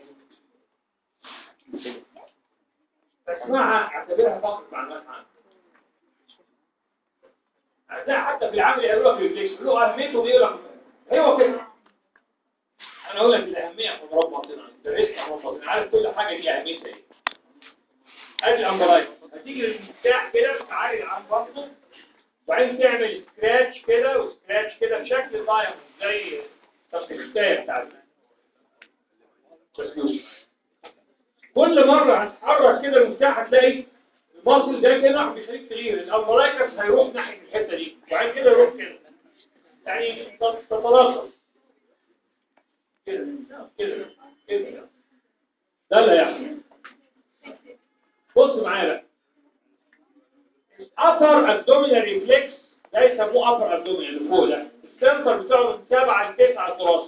Speaker 1: اسمعها اعتبرها فقط معلومات عنها. هتلاقي حتى في العمل يقولوا لك ريفلكس له اهميته بيقول لك ايوه كده. انا اقول لك الاهميه في مربطنا درسنا مربطنا عارف كل حاجه دي اهميتها ايه. ادي الامبرايت هتيجي للمفتاح كده تعالي عن بطنه وبعدين تعمل سكراتش كده وسكراتش كده بشكل دايموند زي التسكيتايه بتاعتنا. كل مره هتحرك كده المفتاح هتلاقي المصل ده كده راح بيخليك تغير. الامبرايكس هيروح ناحيه الحته دي وبعدين كده يروح كده يعني تتلاصق كده كده كده. ده اللي هيحصل. بص معايا بقى upper abdominal reflex ده يسموه upper abdominal اللي فوق ده السنتر بتاعه من سبعة ل تسعة تراس.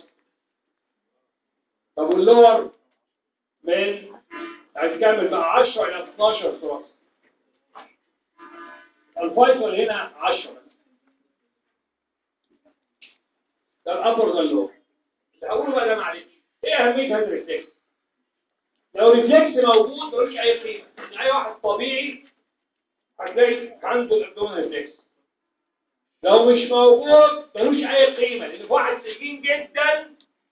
Speaker 1: طب واللور من هتكمل بقى عشرة الى اتناشر تراس. الفايتال هنا عشرة. ده الابر ده اللور. اللي هقوله بقى ده معلش ايه اهميه هذا الريفلكس؟ لو ريفلكس موجود ملوش اي قيمه. اي واحد طبيعي هتلاقي عنده الابدومينال ريفلكس. لو مش موجود ملوش اي قيمه لان في واحد سجين جدا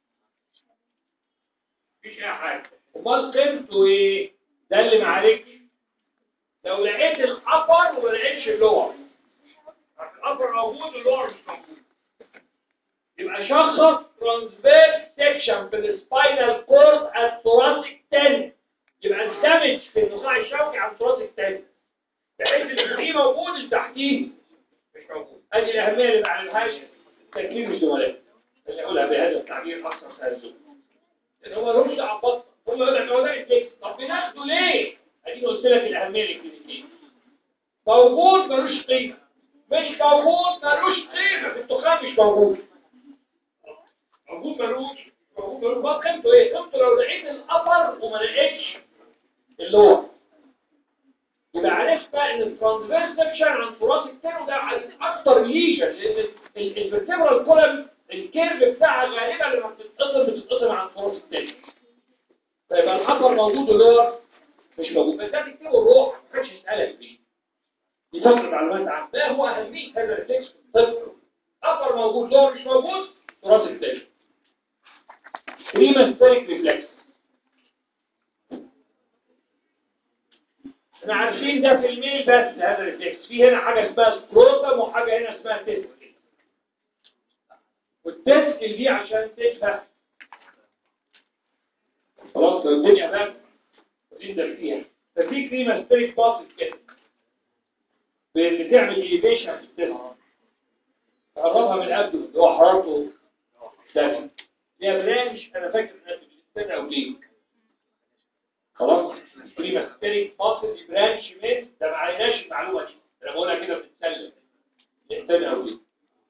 Speaker 1: مفيش اي حاجه. امال قيمته ايه؟ ده اللي معالجش. لو لقيت الابر وما لقيتش اللور الابر موجود واللور مش موجود يبقى شخص ترانسفيرس سيكشن في السباينال كورد الثوراسيك تن. يبقى الدمج في النخاع الشوكي على الثوراسيك تن بحيث اللي فوقيه موجود اللي تحتيه مش موجود. ادي الاهميه اللي بعملهاش تكليف الزملاء اللي اقولها بهذا التعبير اكثر تهذب. لان هو ملوش دعوه ببطن. هم يقول لك هو ده الفيكس. طب بناخده ليه؟ ادي قلت لك الاهميه الكلينيكيه. موجود ملوش قيمه. مش موجود ملوش قيمه. في الدخان مش موجود. موجود ملوش موجود ملوش بقى قيمته ايه؟ قيمته لو لقيت الابر وما لقيتش اللور. يبقى عرفت بقى ان الترانسفيرس سكشن عن تراث التانو ده اكتر ليجن لان الفيرتبرال كولم الكيرف بتاعها غالبا لما بتتقسم بتتقسم عن تراث التانو. فيبقى الابر موجود واللور مش موجود. بس ده تكتبه الروح ما حدش يسالك فيه. دي فقره معلومات عامه. ما هو اهميه هذا الريفلكس في الطب؟ ابر موجود لور مش موجود الراس الثاني كريماستيك ريفلكس. احنا عارفين ده في الميل بس هذا الريفلكس، في هنا حاجه اسمها سكروتم وحاجه هنا اسمها تيسكل، والتيسكل دي عشان تفهم خلاص لو الدنيا بقى تقدر فيها. ففي كريماستيك باص كده بتعمل ايفيشن في التيسكل، تقربها من الابدو اللي هو حرارته ده يا برانش. انا فاكر ان في السنه او ليه خلاص بريماستيريك ماسل برانش من ده، ما عرفناش المعلومه دي، انا بقولها كده بتتسلم السنه او ليه.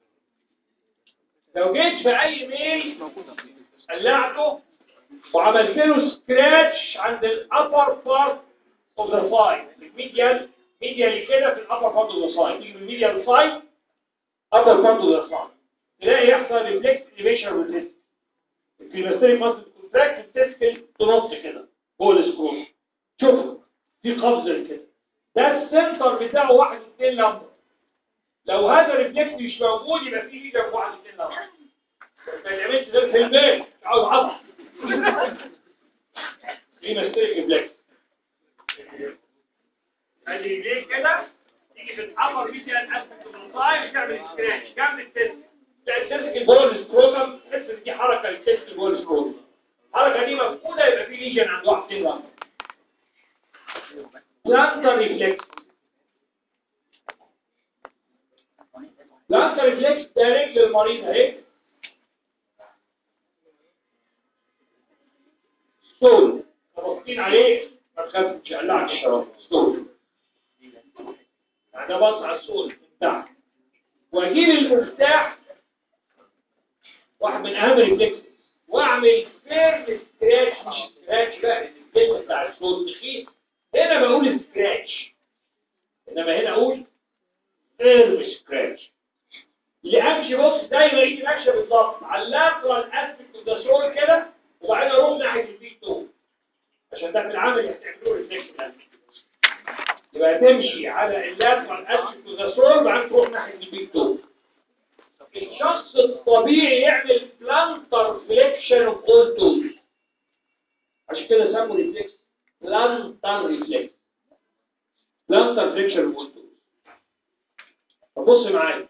Speaker 1: لو جيت في اي ميل قلعته وعملت له سكراتش عند الابر بارت اوف ذا سايد، الميديال ميديال كده في الابر بارت اوف ذا سايد، تيجي من الميديال سايد ابر بارت اوف ذا سايد تلاقي يحصل ريفلكس ايفيشن ريزيست. الكريماستيريك ماسل كونتراكت التسكل تنط كده فوق السكروت، شوفوا في قفزه كده، ده السنتر بتاعه واحد اتنين لمبه. لو هذا الريفلكس مش موجود يبقى في ليجن واحد اتنين لمبه. ما تعملش ده في البيت عاوز عضل كريماستيريك ريفلكس. ادي ليه كده تيجي في الابر ميديال اسفل الصايم تعمل سكراتش جنب التسكل، التسكل جوه السكروتم، تحس ان دي حركه للتسكل جوه السكروتم، الحركه دي مفقوده يبقى في ليجن عند واحد اتنين لمبه. بلانتر ريفلكس. بلانتر ريفلكس ده رجل المريض اهي، ستول باصين عليه ما تخافش قلعت الشراب ستول، ده بص على السول بتاعك واجيب المفتاح واحد من اهم الريفلكس واعمل فيرم سكراتش، مش سكراتش بقى الكلمه بتاع السول تخيل، هنا بقول سكراتش انما هنا اقول فيرم سكراتش. اللي امشي بص زي ما يجي ماشيه بالظبط على اللاترال اسبكت اوف ذا سول كده، وبعدين اروح ناحيه البيك تو عشان ده في العمل يستعملوه ريفلكس ده، يبقى تمشي على اللاترال اسبكت اوف ذا سول وبعدين تروح ناحيه البيك تو. الشخص الطبيعي يعمل بلانتر فليكشن اوف اول توز، عشان كده سموا ريفلكس بلانتر ريفلكس، بلانتر فليكشن اوف اول توز. طب بص معايا،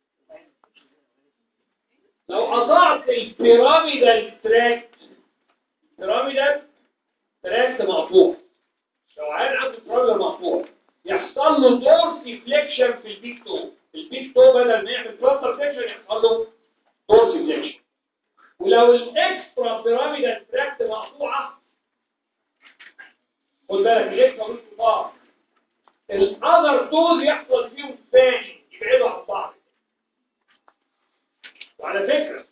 Speaker 1: لو قطعت البيراميدال تراكت، البيراميدال تراكت مقطوع، لو عين عنده البيراميدال مقطوع يحصل له دورسي فليكشن في البيك تو، البيك تو بدل ما يعمل بلانتر فليكشن يحصل له دورسي فليكشن. ولو الاكسترا بيراميدال تراكت مقطوعه خد بالك الاكسترا مقطوعه الاذر توز يحصل فيهم ثاني يبعدوا عن بعض. وعلى فكره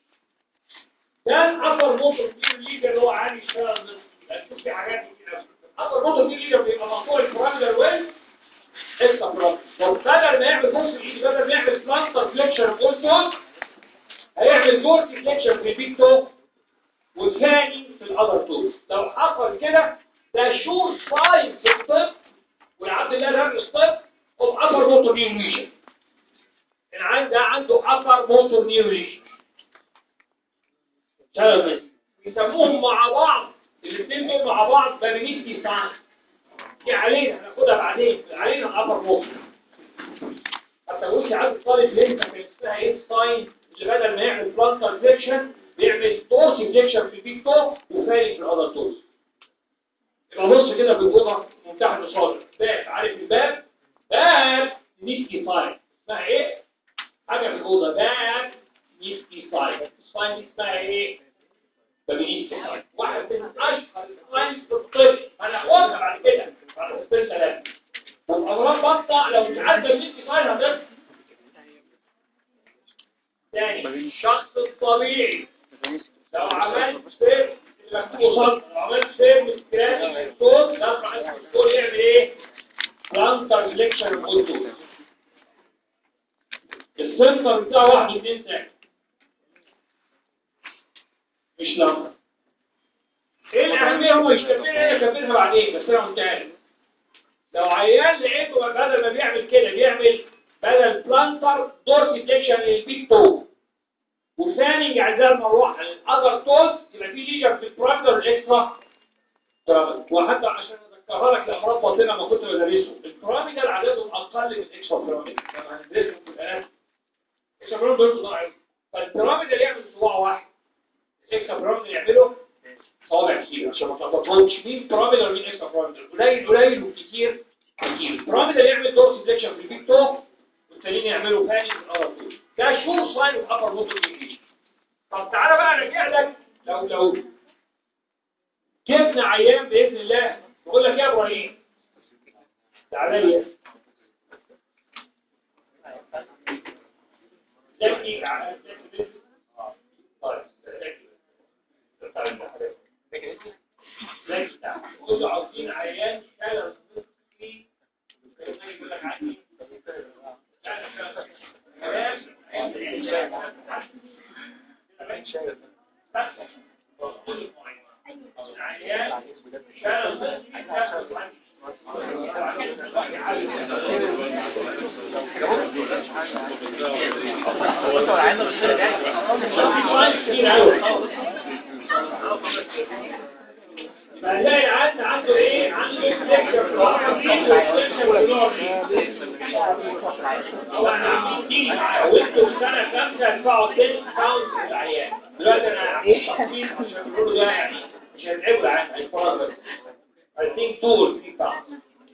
Speaker 1: ده الابر موتور فيه ليجر اللي هو عادي يشتغل، هتشوف في حاجات كتير قوي الابر موتور فيه ليجر بيبقى مقطوع البيراميدال ويل اكسترا بيراميدال، وبدل ما يعمل بص الايد بدل ما يعمل بلانتر فليكشن اولسون هيعمل دورسي فليكشن في البيك تو والثاني في الاذر تو. لو حصل كده ده شور ساين في الطب والعبد الله ده الطب اوف ابر موتور نيوريشن، العيان ده عنده ابر موتور نيوريشن يسموهم مع بعض الاثنين دول مع بعض بابينيسكي ساين. دي علينا هناخدها بعدين، علينا ابر موتور. حتى قلت عند طالب لسه كان اسمها ايه ساين اللي بدل ما يعمل بلانتر فليكشن بيعمل دورسي فليكشن في البيك تو وفارق في الاذر توز. يبقى بص كده في الاوضه مفتاح الصادر باب، عارف الباب؟ باب نيسكي ساين اسمها ايه؟ حاجه في الاوضه باب نيسكي ساين، الساين دي اسمها ايه؟ بابينيسكي ساين، واحد من اشهر الساين في الطب هناخدها بعد كده بعد اسبوعين ثلاثه. والامراض بطه لو مش عارف بابينيسكي ساين هتخسر. ثاني الشخص الطبيعي لو عملت سير مكتوب صلب، لو عملت سير من سكراتش الصوت لازم الصوت يعمل ايه؟ بلانتر فليكشن اوتو. السنتر بتاعه واحد اتنين ثانية مش لمبة. ايه الاهمية؟ هو يشتغلها ايه كملها بعدين بس انا قلتها. لو عيان لقيته بدل ما بيعمل كده بيعمل بدل بلانتر دورسي فليكشن للبيك تو وثاني اعزال المروحه الاذر توز يبقى في ليجن في البرايمر والاكسترا. وحتى عشان اذكرها لك الامراض باطنه ما كنت بدرسه البيراميدال عددهم اقل من الاكسترا بيراميدال لما هندرسهم في الان. الاكسترا بيراميدال دول ضعيف فالبيراميدال يعمل صباع واحد الاكسترا بيراميدال يعمله صوابع كتير عشان ما تلخبطوش مين بيراميدال ومين اكسترا بيراميدال. قليل قليل وكتير كتير. البيراميدال يعمل دورس فليكشن في البيك تو والتانيين يعملوا ثاني في الارض تو. ده شور ساين اوف ابر موتور انجليش. طب تعالى بقى ارجع لك لو لو جبنا عيان باذن الله بقول لك يا ابراهيم تعالى لي لكن على طيب لكن تقول له عاوزين عيان شلل نصفي يقول لك عندي فهنلاقي العيان عنده ايه؟ عنده فليكشن في الارض وفليكشن في الارض. هو انا عاملين وانتوا في سنه خمسه هتدفعوا عشرة باوند في العيان. دلوقتي انا تخفيض عشان تقولوا ده يعني مش هنعبوا العيان هيتفرج بس. I think two or three pounds.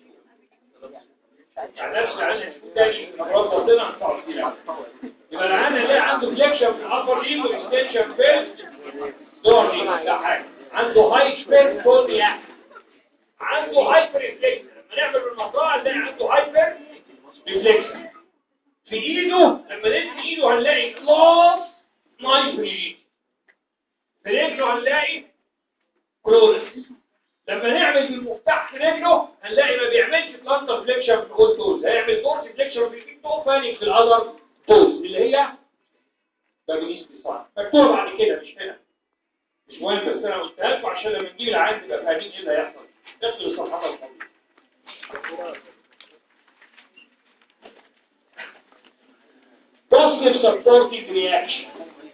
Speaker 1: يعني نفس العيان الثاني امراض باطنه هتدفعوا كتير. يبقى العيان اللي عنده فليكشن في الابر ليم واكستنشن في الدور ليم ده حاجه. عنده هاي سبيس كورنيا عنده هايبر ريفلكس. لما نعمل بالمقطع نلاقي عنده هايبر ريفلكس في ايده. لما نمسك ايده هنلاقي كلوز نايف ريجيد. في رجله هنلاقي كلوز. لما نعمل بالمفتاح في رجله هنلاقي ما بيعملش بلانتر فليكشن في اول توز. هيعمل دورس فليكشن في البيك تو فاني في الاذر توز اللي هي بابيليس بيصان. مكتوب بعد كده مش هنا مش مهم بس انا قلتها لكم عشان لما نجيب العيان تبقى فاهمين ايه اللي هيحصل. نفس الصفحات الفاضيه. positive supportive reaction.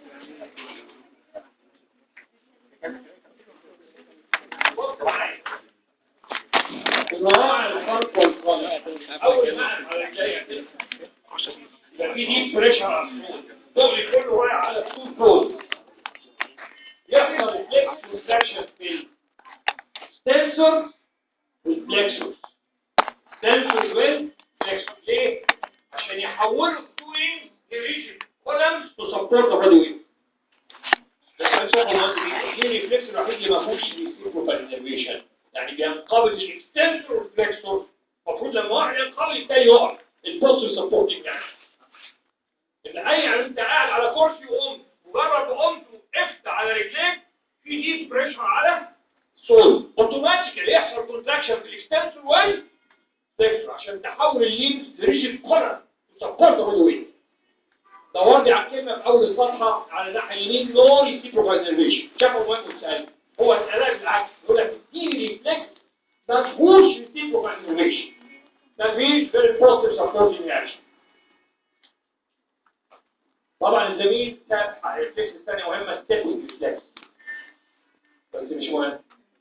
Speaker 1: بص معايا. النوع الفرق والفرق. اول ما على الجايه كده. يبقى في ديب بريشر على الصوت. الضغط كله واقع على الصوت كله. يحصل ريفلكس ريفلكشن في السنسور والفلكسور. سنسور والفلكسور ليه؟ عشان يحولوا التوين لريجن كولمز تو سبورت ذا بودي ويت. بس هنشوفه دلوقتي دي الريفلكس الوحيد اللي ما فيهوش بيسيرفوفاليزيشن يعني بينقبض الاكستنسور والفلكسور. المفروض لما واحد ينقبض التاني يقع البوستيف سبورتنج يعني. ان اي يعني انت قاعد على كرسي وقمت مجرد ما قمت وقفت على رجليك في ديب بريشر على الصول اوتوماتيكالي يحصل كونتراكشن في الاكستنسور والفلكسور عشان تحول الليمز لريجن كولر وسبورت ذا ويت. دور لي على الكلمه في اول الصفحه على الناحيه اليمين نو ريسيبروفاليزيشن. شافوا واحد سؤال هو الكلام بالعكس يقول لك دي ريفلكس ما فيهوش ريسيبروفاليزيشن ما فيش غير البوستيف سبورتنج رياكشن. طبعا الزميل ساب الريفلكس الثانيه مهمه ستيبنج ريفلكس بس مش مهم.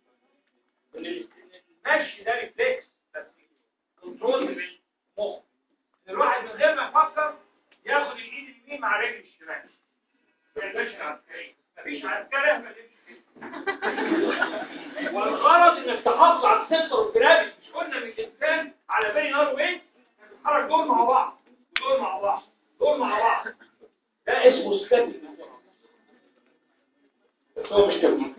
Speaker 1: المشي ده ريفلكس بس كنترول بالمخ. الواحد من غير ما يفكر ياخد الايد اليمين مع رجل الشمال. ما يقدرش عسكري. مفيش عسكري ما يمشي كده. والغرض انك تحافظ على السنسور والجرافيتي. مش قلنا ان الانسان على بالي نار وين بيتحرك دول مع بعض دول مع بعض دول مع بعض. ده اسمه ستاتيك بس هو مش كبير.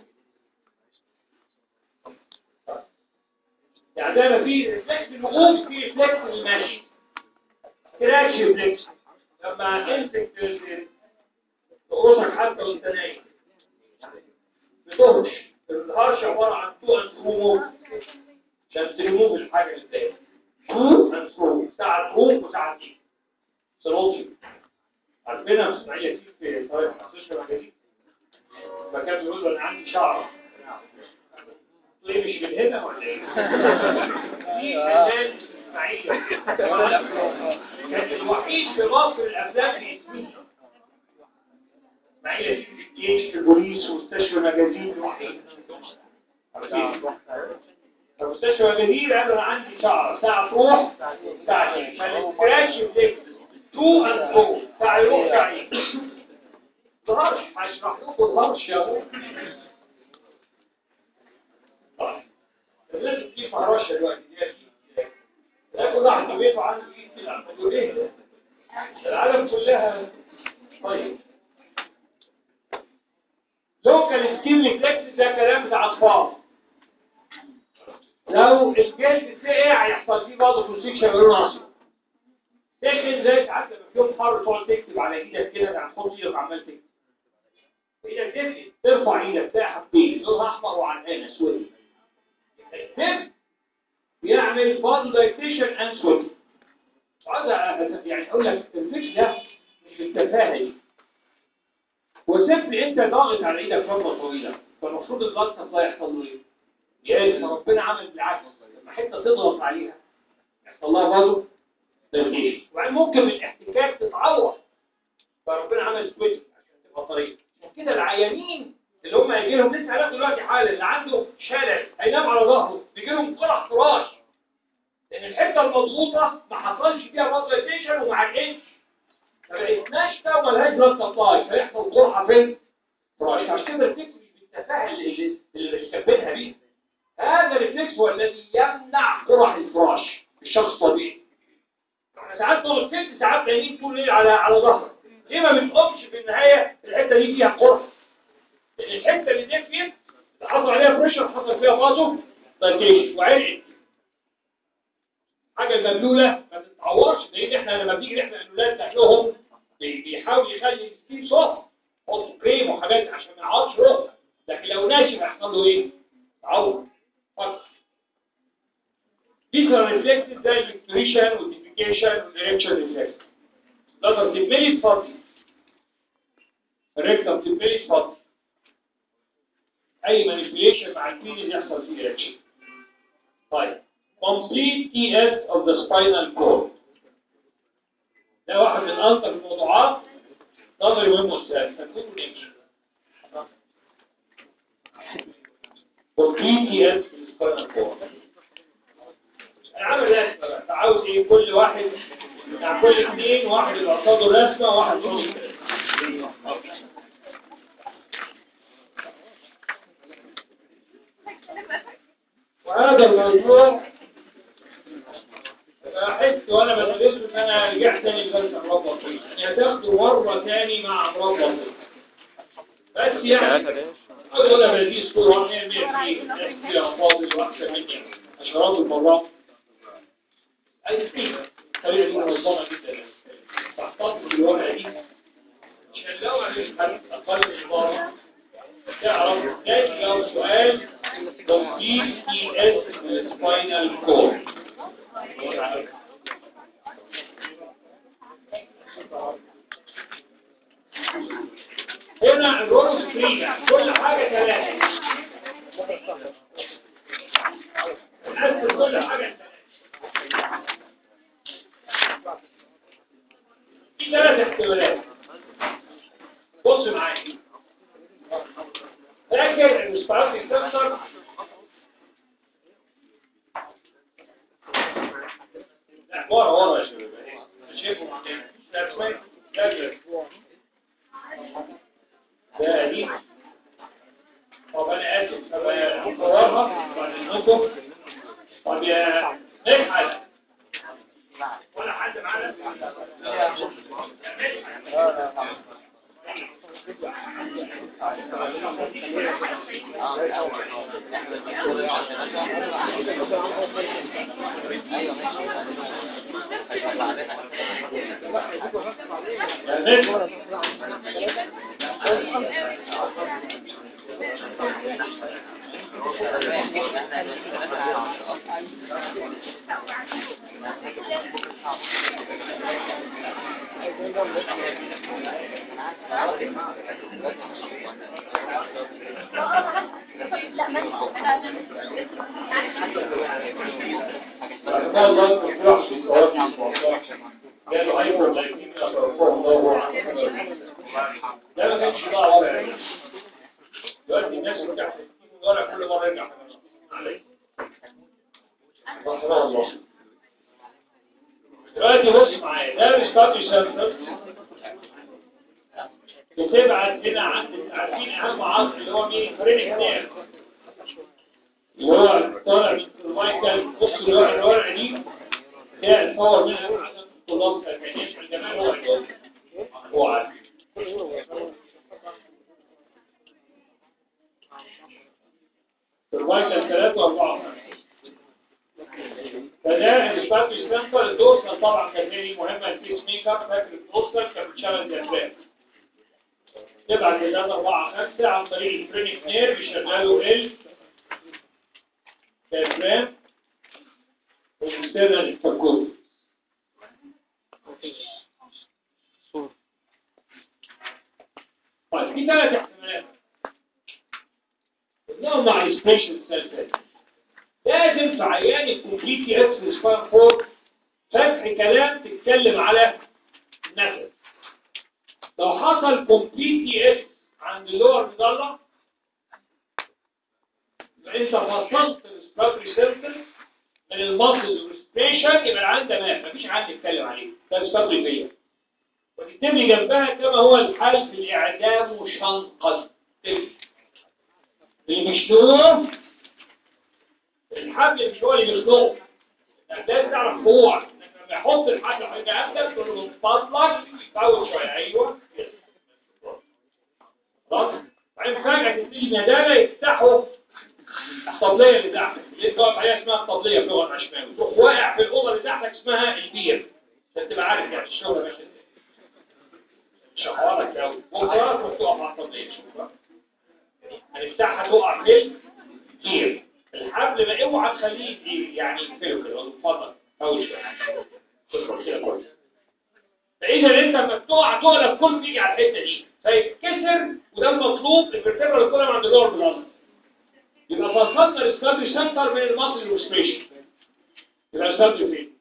Speaker 1: يعني زي ما في ريفلكس الوقوف في ريفلكس المشي. كراش ريفلكس لما امسك رؤوسك حتى وانت نايم بتهرش. الهرش عباره عن تو اند ثرو موف عشان تريموف الحاجه اللي قدامك. تو اند ثرو ساعه تروح وساعه تيجي. سلوشن عارفينها في اسماعيليه كتير في طريق مستشفى الحديد. فكان بيقول له انا عندي شعر ليه مش من هنا ولا ايه؟ في فنان اسماعيليه كان الوحيد في مصر الافلام باسمه معايا في الجيش في البوليس ومستشفى مجازين لوحدين. فمستشفى مجازين قالوا انا عندي ساعه ساعه تروح ساعه تيجي فالسكراتش بتاعي تو اند فور ساعه يروح ساعه يجي. ظهرش هشرح لكم ظهرش يا ابو. طيب لازم دي فراشه دلوقتي دي ده كل واحد في بيته عنده ايد كده تقول ايه العالم كلها. طيب لوكال سكين ريفلكس ده كلام بتاع اطفال. لو الجلد سقع هيحصل فيه برضه كونستريكشن لونه اصفر. سخن زي ساعات لما في يوم حر تقعد تكتب على ايدك كده هتحط ايدك عمال تكتب. ايدك دفئت ترفع ايدك تلاقي حبتين لونها احمر وعرقان اسود. الدفء بيعمل بادي دايتيشن اند سويت. عايز يعني اقول لك الفيش ده مش بالتفاهه دي. وسيب انت ضاغط على ايدك فتره طويله فالمفروض الضغط ده يحصل له ايه؟ يا ربنا عمل بالعكس لما حته تضغط عليها يحصل لها برضه دايتيشن وبعدين ممكن الاحتكاك تتعور فربنا عمل سويت عشان تبقى طريقه. عشان كده العيانين اللي هم هيجي لهم لسه علاج دلوقتي حالا اللي عنده شلل هينام على ظهره بيجي لهم قرح فراش لان الحته المضغوطه ما حصلش فيها موديليشن وما عرقتش فبقت ناشفه ومالهاش بلاد سبلاي فيحصل قرحه في الفراش. عشان كده الريفلكس مش بالتفاهه اللي اللي بيشبهها بيه. هذا الريفلكس هو الذي يمنع قرح الفراش في الشخص الطبيعي. احنا ساعات نقعد ست ساعات نايمين طول الليل على على ظهرك ليه ما بتقومش في النهايه الحته دي فيها قرح؟ لان الحته اللي دي فيها حصل عليها بريشر حصل فيها بازو دايتيشن وعرقت. حاجه المبلوله ما تتعورش لان احنا لما بنيجي نحرق الاولاد نحلهم بيحاول يخلي السكين صوف حط كريم وحاجات عشان ما يعورش روحه لكن لو ناشف هيحصل له ايه؟ تعور. فقط. These are reflected زي الانفليشن والديفيكيشن والديركشن ريفلكس. نظر تبملي تفضي. الريكتم تبملي تفضي. اي مانيبيوليشن مع البينيز يحصل فيه ديركشن. طيب complete تي إس of the spinal cord. ده واحد من ألطف الموضوعات نظري مهم والسؤال فكتبوا نمشي. complete تي إس of the spinal cord. أنا عامل رسمة بقى تعاوز إيه كل واحد مع كل اثنين واحد اللي قصاده الرسمة وواحد يقول وهذا الموضوع أحس وأنا بدرسه إن أنا رجعت تاني لدرس أمراض بطيئة يعني هتاخده مرة تاني مع أمراض بطيئة بس يعني أقول أنا بديس كل واحد يعمل ناس فيها فاضل وأحسن مني عشرات المرات أي طريقة الطريقة دي منظمة جدا تحتفظ بالوضع دي عشان لو عملت أقل نظام تعرف جاي تجاوب سؤال complete تي إس spinal cord. هنا الرولز فريدة كل حاجة ثلاثة نقسم كل حاجة ثلاثة في ثلاث احتمالات. بص معايا فاكر المستعد يكسر لا ورا ورا يا شباب شايفه ده اسمه ده ده دي طب انا اسف طب هكررها بعد اذنكم. طب يا مدحت ولا حد معانا قالوا هايبر لايكيميا فوق الله ده ما كانش بقى ورا يعني. دلوقتي الناس بتاعت ورا كل مره يرجع عليه رحمه الله. دلوقتي بص معايا، ده الستاتيك سنتر بتبعت هنا عند عارفين اهم عصر اللي هو مين؟ فرينك نير اللي هو طالع من المايكل. بص الورقه الورقه دي ده الفور منها عشان الطلاب الجميع الجمال هو عندهم هو عارف المايكل ثلاثة وأربعة. فده الستاتيك سنتر. الدوسر طبعا كان ليه مهمه البيس ميكر. فاكر الدوسر كان بيشتغل ديافرام. تبعت لثلاثة أربعة خمسة عن طريق الفرينك نير بيشغلوا ال ديافرام ومستنى التفكر. طيب في ثلاث احتمالات نوع مع السبيشال سيل. لازم في عيان الكومبليت اكس سبان فور فتح كلام تتكلم على النفس. لو حصل كومبليت اكس عند اللور مضلة يبقى انت فصلت السباتري سيركل من المصل والسبيشال، يبقى العيان ده مات مفيش عيان نتكلم عليه. ده السباتري فيا. وتكتب لي جنبها كما هو الحال في الاعدام شنقا. اللي بيشتغل الحبل مش هو اللي بيخنقه. لازم تعرف هو لما يحط الحبل حاجه عندك تقول له من فضلك يفوت شويه. ايوه خلاص. بعدين فجاه تبتدي ندالة يفتحوا الطبليه اللي تحتك اللي انت واقف عليها اسمها الطبليه بلغه عشماوي. تروح واقع في الاوضه اللي تحتك اسمها البير. عشان تبقى عارف يعني الشغل ماشي ازاي. مش هحوارك قوي وخلاص وتقف على الطبليه. شوف هنفتحها تقع في البير. الحبل ما اوعى تخليه يعني يقفله كده. اتفضل اول شويه تدخل كده كويس. فاذا انت لما بتقع تقلب كل تيجي على الحته دي فيتكسر. وده المطلوب الفرتبرال الكلام عند اللور بلس. يبقى فصلنا السكادري سنتر من المصل والسبيشال. يبقى السكادري فين؟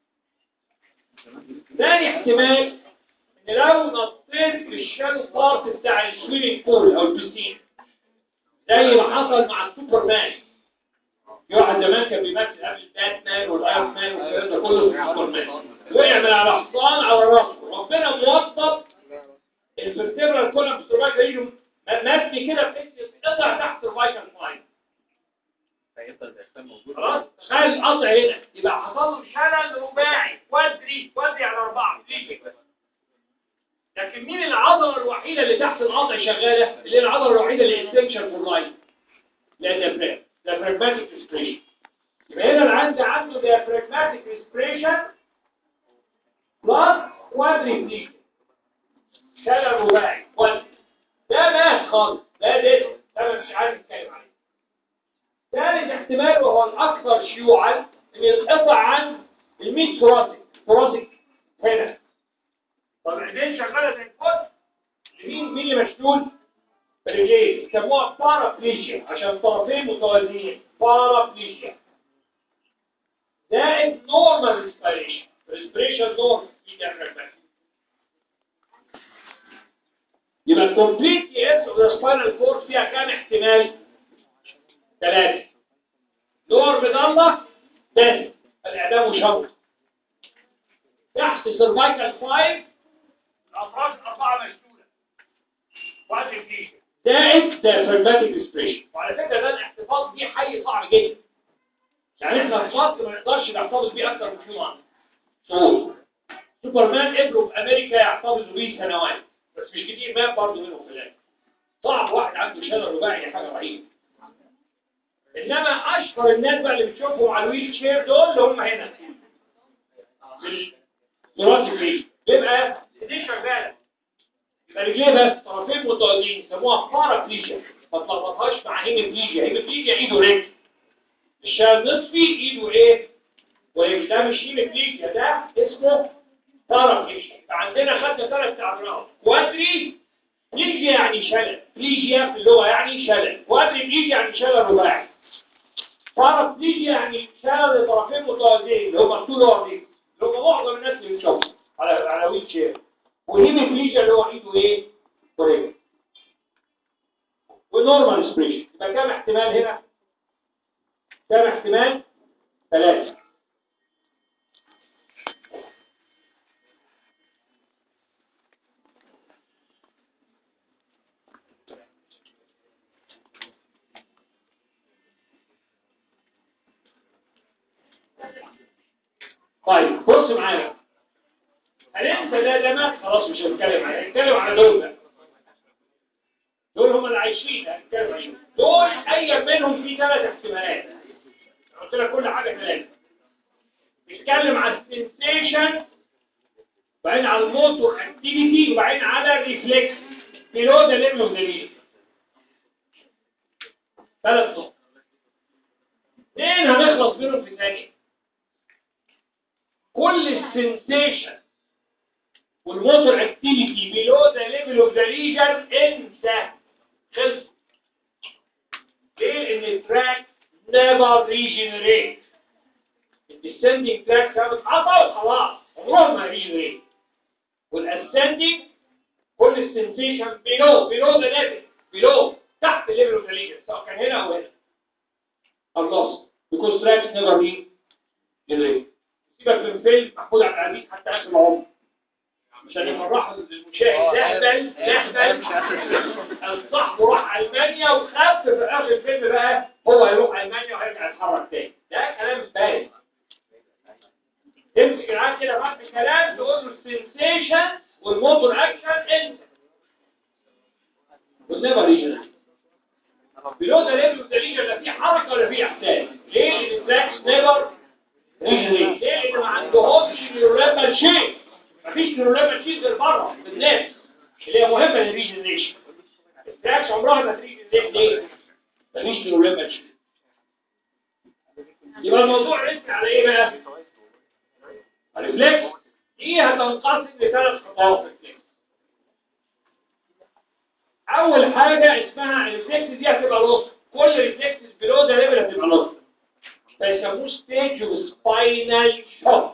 Speaker 1: ثاني احتمال ان لو نطيت في الشادو بارت بتاع السويمنج بول او البسين زي ما حصل مع السوبرمان. في واحد زمان كان بيمثل قبل باتمان والايرون مان والكلام ده كله في سوبرمان. وقع من على حصان على راسه. ربنا موظف الفرتبرال كولم بسرعه جايله مبني كده بحيث يقطع تحت الفايتال فاين. خلاص تخيل القطع هنا يبقى حصل له شلل رباعي كوادري كوادري على اربعه. لكن مين العضله الوحيده اللي تحت القطع شغاله؟ اللي هي العضله الوحيده اللي اسينشال فور لايف. لا ديافرام. ديافراجماتيك ريسبريشن. يبقى هنا العند عنده ديافراجماتيك ريسبريشن بلس كوادريبليجيا. شلل رباعي كوادري. ده مات خالص. ده ده ده مش عارف نتكلم عليه. ثالث احتمال وهو الاكثر شيوعا ان يتقطع عن الميد ثوراسيك. ثوراسيك هنا. طب العينين شغاله زي الفل. مين مين اللي مشلول؟ الرجلين. يسموها بارابليجيا عشان الطرفين متوازيين. بارابليجيا. ده نورمال ريسبيريشن. ريسبيريشن نورمال في ديافراجماتيك. يبقى الكومبليت اس اوف ذا سباينال كورد فيها كام احتمال؟ ثلاثة. دور مضلة بس الإعدام وشوك. تحت سيرفايكال خمسة الأطراف الأربعة مشدودة. وقت الجيش. زائد ديافراجماتيك ريسبريشن. وعلى فكرة ده الاحتفاظ بيه حي صعب جدا. يعني احنا في مصر ما نقدرش نحتفظ بيه أكثر من فيو مانث. شهور. سوبرمان ابنه في أمريكا يحتفظ بيه سنوات. بس مش كتير مات برضه منهم في الآخر. صعب واحد عنده شلل رباعي حاجة رهيبة. انما اشهر الناس بقى اللي بتشوفهم على الويل شير دول اللي هم هنا في الدراسه دي بيبقى دي شغاله. يبقى رجليه بس طرفين متوازيين يسموها بارابليجيا. ما تلخبطهاش مع هيموبليجيا. هيموبليجيا ايده رجل. الشلل نصفي ايده ايه؟ ورجل. ده مش هيموبليجيا. ده اسمه بارابليجيا. عندنا خدنا ثلاث تعبيرات. كوادري بليجيا يعني شلل. بليجيا في اللغه يعني شلل. كوادري بليجيا يعني شلل رباعي. بارابليجيا يعني شلل لطرفين متوازيين اللي هم الطول والعرض. اللي هم معظم الناس اللي بتشوفهم على على ويل شير. وهيموبليجيا اللي هو ايده ايه؟ ورجع ونورمال سبريشن. يبقى كام احتمال هنا؟ كام احتمال؟ ثلاثة. طيب بص معايا، هننسى ده ده مات خلاص مش هنتكلم عليه، هنتكلم على دول بقى. دول هم اللي عايشين هنتكلم عليهم. دول اي منهم في ثلاث احتمالات. قلت لك كل حاجه ثلاثه. نتكلم على السنسيشن، وبعدين على الموتور اكتيفيتي، وبعدين على الريفلكس بيلو ذا ليفل اوف ذا ليد. ثلاث نقط. اثنين هنخلص منهم في ثانيه. كل السنسيشن والموتور اكتيفيتي بيلو ذا ليفل اوف ذا ليجن انسى خلص. ليه؟ ان التراك نيفر ريجنريت. الديسندنج تراك ثابت قطع وخلاص عمره ما ريجنريت. والاسندنج كل السنسيشن بيلو بيلو ذا ليفل بيلو تحت الليفل اوف ذا ليجن، سواء كان هنا او هنا. خلاص because tracks never regenerate. سيبك من فيلم محمود عبد العزيز حتى اخر العمر عشان يفرحوا المشاهد. لهبل لهبل الصاحب راح المانيا وخف في اخر الفيلم بقى هو هيروح المانيا وهيرجع يتحرك تاني. ده كلام فارغ. تمسك العيال كده بعد الكلام تقول له السنسيشن والموتور اكشن انت والنيفر ريجن بلو ده ليفل اوف ذا ليجن. لا في حركه ولا في احساس. ليه؟ لان التراكس نيفر ريجن. ليه؟ لان ما عندهمش نيورال شيء. مفيش نيورال شيء غير بره في الناس اللي هي مهمه للريجنريشن. التراكس عمرها ما تريجنريت. ليه؟ مفيش نيورال شيء. يبقى الموضوع رسمي على ايه بقى؟ الريفلكس. دي هتنقسم لثلاث خطوات. الريفلكس اول حاجه اسمها الريفلكس دي هتبقى لوس. كل ريفلكس بلو ده ليفل هتبقى لوس. فيسموه ستيج اوف سباينال شوك.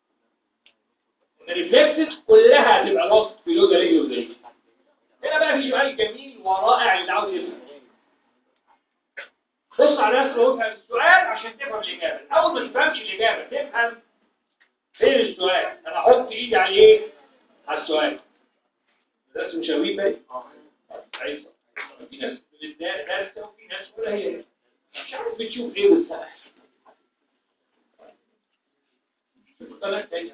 Speaker 1: الريفلكس كلها هتبقى لوس بلو ده ليفل ده. هنا بقى في سؤال جميل ورائع اللي عاوز يفهم. بص على نفسك وافهم السؤال عشان تفهم الاجابه. اول ما تفهمش الاجابه تفهم فين السؤال. انا احط ايدي على ايه؟ على السؤال. ده اسمه شاويب باين. عايز في ناس دارسه وفي ناس ولا هي مش عارف بتشوف ايه بالظبط. ثلاث تاني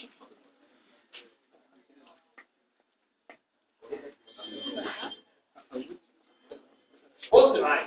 Speaker 1: بص معايا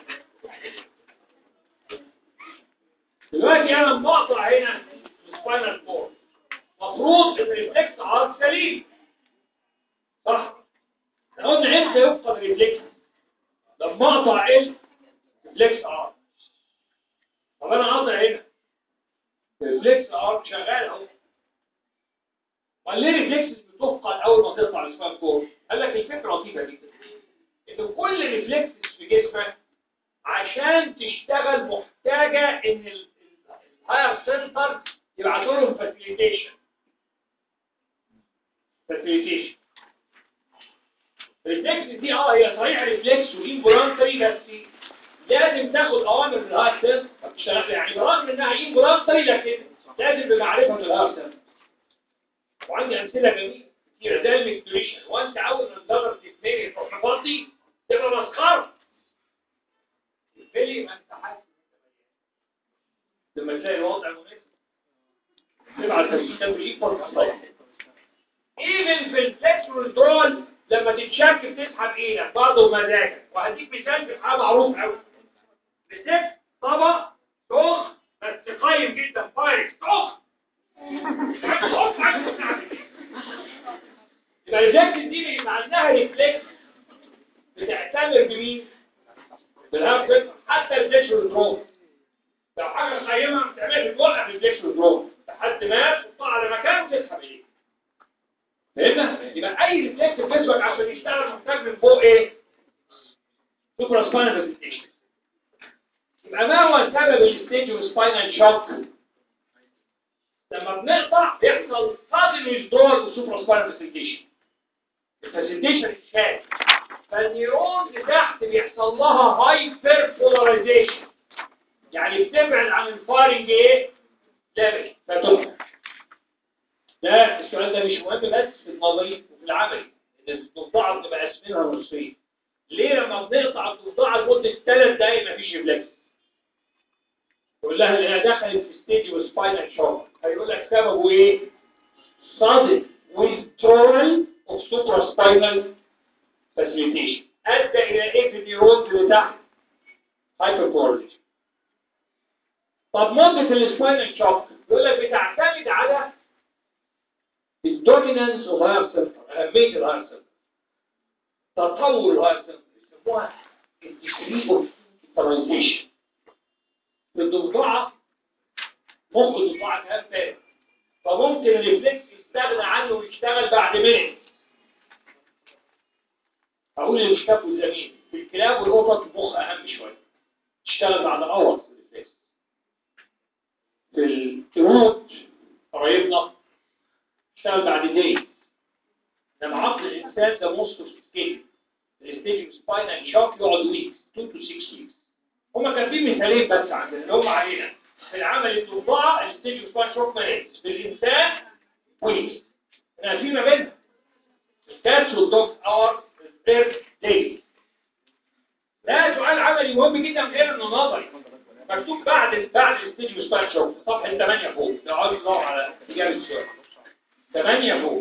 Speaker 1: دلوقتي. انا مقطع هنا السباينال كورد. مفروض ان الريفلكس عارض سليم صح؟ احنا قلنا امتى يفقد الريفلكس؟ لما اقطع ايه؟ ريفلكس عارض. طب انا قاطع هنا الريفلكس عارض شغال اهو. قال ليه الريفلكس بتفقد اول ما تقطع السباينال كورد؟ قال لك الفكره لطيفه جدا ان كل ريفلكس في جسمك عشان تشتغل محتاجه ان الهاير سنتر يبعتوا لهم فاسيليتيشن. فاسيليتيشن الريفلكس دي اه هي صحيح ريفلكس وانفولانتري، بس لازم تاخد اوامر من الهاير سنتر ما بتشتغلش. يعني برغم انها انفولانتري لكن لازم بمعرفه الهاير سنتر. وعندي امثله جميله كتير زي الميكتوريشن. وانت اول ما تقدر تتنقل تروح فاضي تبقى مسخره. بالي ما انت حاسس لما تلاقي الوضع مناسب تبعت تمرين فرصه صح. ايفن في الفلكس والدرول لما تتشك بتسحب ايدك برضه بمزاجك. وهديك مثال في حاجه معروف قوي. مسكت طبق سخن بس قايم جدا فايركس سخن. يبقى الريفلكس دي بيبقى عندها ريفلكس بتعتبر بمين؟ بالهاف. حتى الفلكس والدرول لو حاجه قيمه بتعملها بتوقف الفلكس والدرول لحد ما تحطها على مكان وتسحب ايديك. فهمنا؟ يبقى اي ريفلكس في جسمك عشان يشتغل محتاج من فوق ايه؟ سوبرا سباينال فاسيليتيشن. يبقى ما هو سبب الستيج اوف سباينال شوك؟ لما بنقطع بيحصل سادن ويزدرول وسوبرا سباينال فاسيليتيشن. الفاسيليتيشن اتشال فالنيورونز تحت بيحصل لها هايبر بولاريزيشن، يعني بتبعد عن الفايرنج ايه؟ ليفل فتقع. ده السؤال ده مش مهم بس في النظري وفي العملي، ان الضفدعه بتبقى قاسمينها نصين. ليه لما بنقطع الضفدعه لمده ثلاث دقائق مفيش ريفلكس؟ يقول لها انها دخلت في ستيج وسباينال شوك، هيقول لك سببه ايه؟ sudden withdrawal of supraspinal facilitation ادى الى ايه في النيورونز اللي تحت؟ هايبربولاريزيشن. طب مده السباينال شوك يقول لك بتعتمد على الدومينانس اوف هاير سنتر، اهميه الهاير سنتر، تطور الهاير سنتر، يسموها الديجري اوف سنتراليزيشن. الضفدعه مخ الضفدعه كمان فارغ، فممكن الريفلكس يستغنى عنه ويشتغل بعد منت. هقول للكتاب والزميل في الكلاب والقطط المخ اهم شويه، تشتغل بعد اور في الريفلكس. في القرود قرايبنا تشتغل بعد دقيقه. انما عقل الانسان ده موست سوفيستيكيتد، الستيج سباينال شوك يقعد ويكس اتنين تو ستة ويكس. هما كان في مثالين بس عندنا اللي هم علينا في العمل الضفدعه الستيج سباينال شوك مانيتس، في الانسان ويكس. احنا في ما بينهم الكاتس والدوجز اور بير داي. ده سؤال عملي مهم جدا غير انه نظري، مكتوب بعد بعد الستيج سباينال شوك صفحه ثمانية فوق. لو عايز تدور على اجابه السؤال ثمانية فوق.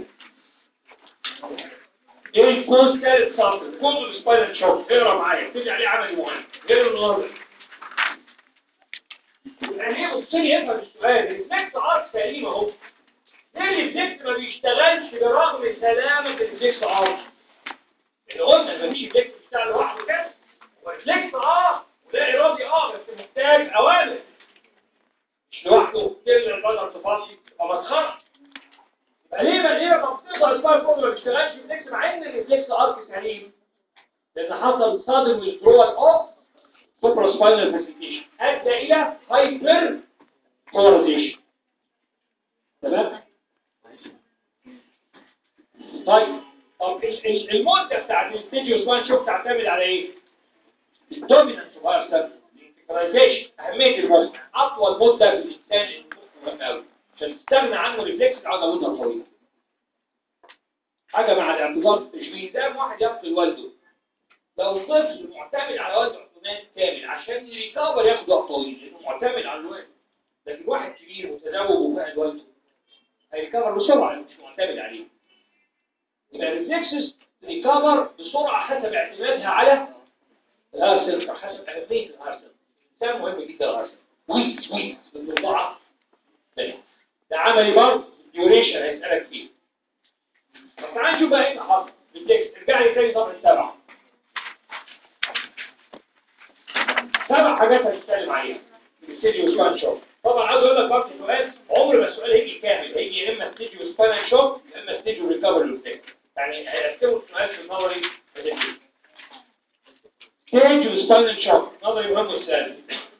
Speaker 1: ايه الكوز ثالث سطر؟ كوز السباينال شوك، اقرا معايا ابتدي عليه عملي مهم غير النظري. يعني ايه بصي يفهم السؤال؟ الريفلكس ارك سليم اهو. ليه الريفلكس ما بيشتغلش برغم سلامه الريفلكس ارك؟ اللي قلنا مفيش ريفلكس بيشتغل لوحده كده، هو ريفلكس اه وده ارادي اه بس محتاج اوامر، مش لوحده ترجع البلد تفاصيل او مسخره. يبقى ليه ما ليه ما بتقدر السباينال كورد ما بيشتغلش ريفلكس مع ان الريفلكس ارك سليم؟ لان حصل صادم ويدرول اوف سوبرا سباينال فاسيليتيشن ادى الى هايبر بولاريزيشن. تمام؟ طيب طب المده بتاعت الستيج سباين شوك تعتمد على ايه؟ الدومينانس اوف هاير سيرفيس، الانتجراليزيشن، اهميه المخ. اطول مده في الانسان المخ مهم قوي عشان تستغنى عنه ريفلكس يقعد مده طويله. حاجه مع الاعتبار التشبيه زي ما واحد يفقد والده. لو طفل معتمد على والده اعتماد كامل عشان يريكفر ياخد وقت طويل لانه معتمد على الوالد، لكن واحد كبير متزوج وفاقد والده هيريكفر بسرعه لانه مش معتمد عليه. يبقى الريفلكسز ريكفر بسرعه حسب اعتمادها على الهاير سنتر، حسب اهميه الهاير سنتر. ده مهم جدا الهاير سنتر. ويك ويك بالمضاعف ده ده عملي برضه الديوريشن هيسالك فيه. طب تعالى نشوف بقى ايه اللي حصل. الريفلكس ارجع لي تاني صفحه سبعه. سبع حاجات هنتكلم عليها في الستيج وسباين شوك. طبعا عاوز اقول لك برضه سؤال عمر ما السؤال هيجي كامل، هيجي يا اما ستيج وسباين شوك يا اما ستيج وريكفري ريفلكس، يعني هيقسموا السؤال في النظري ستيج وسباين شوك نظري مهم والسؤال.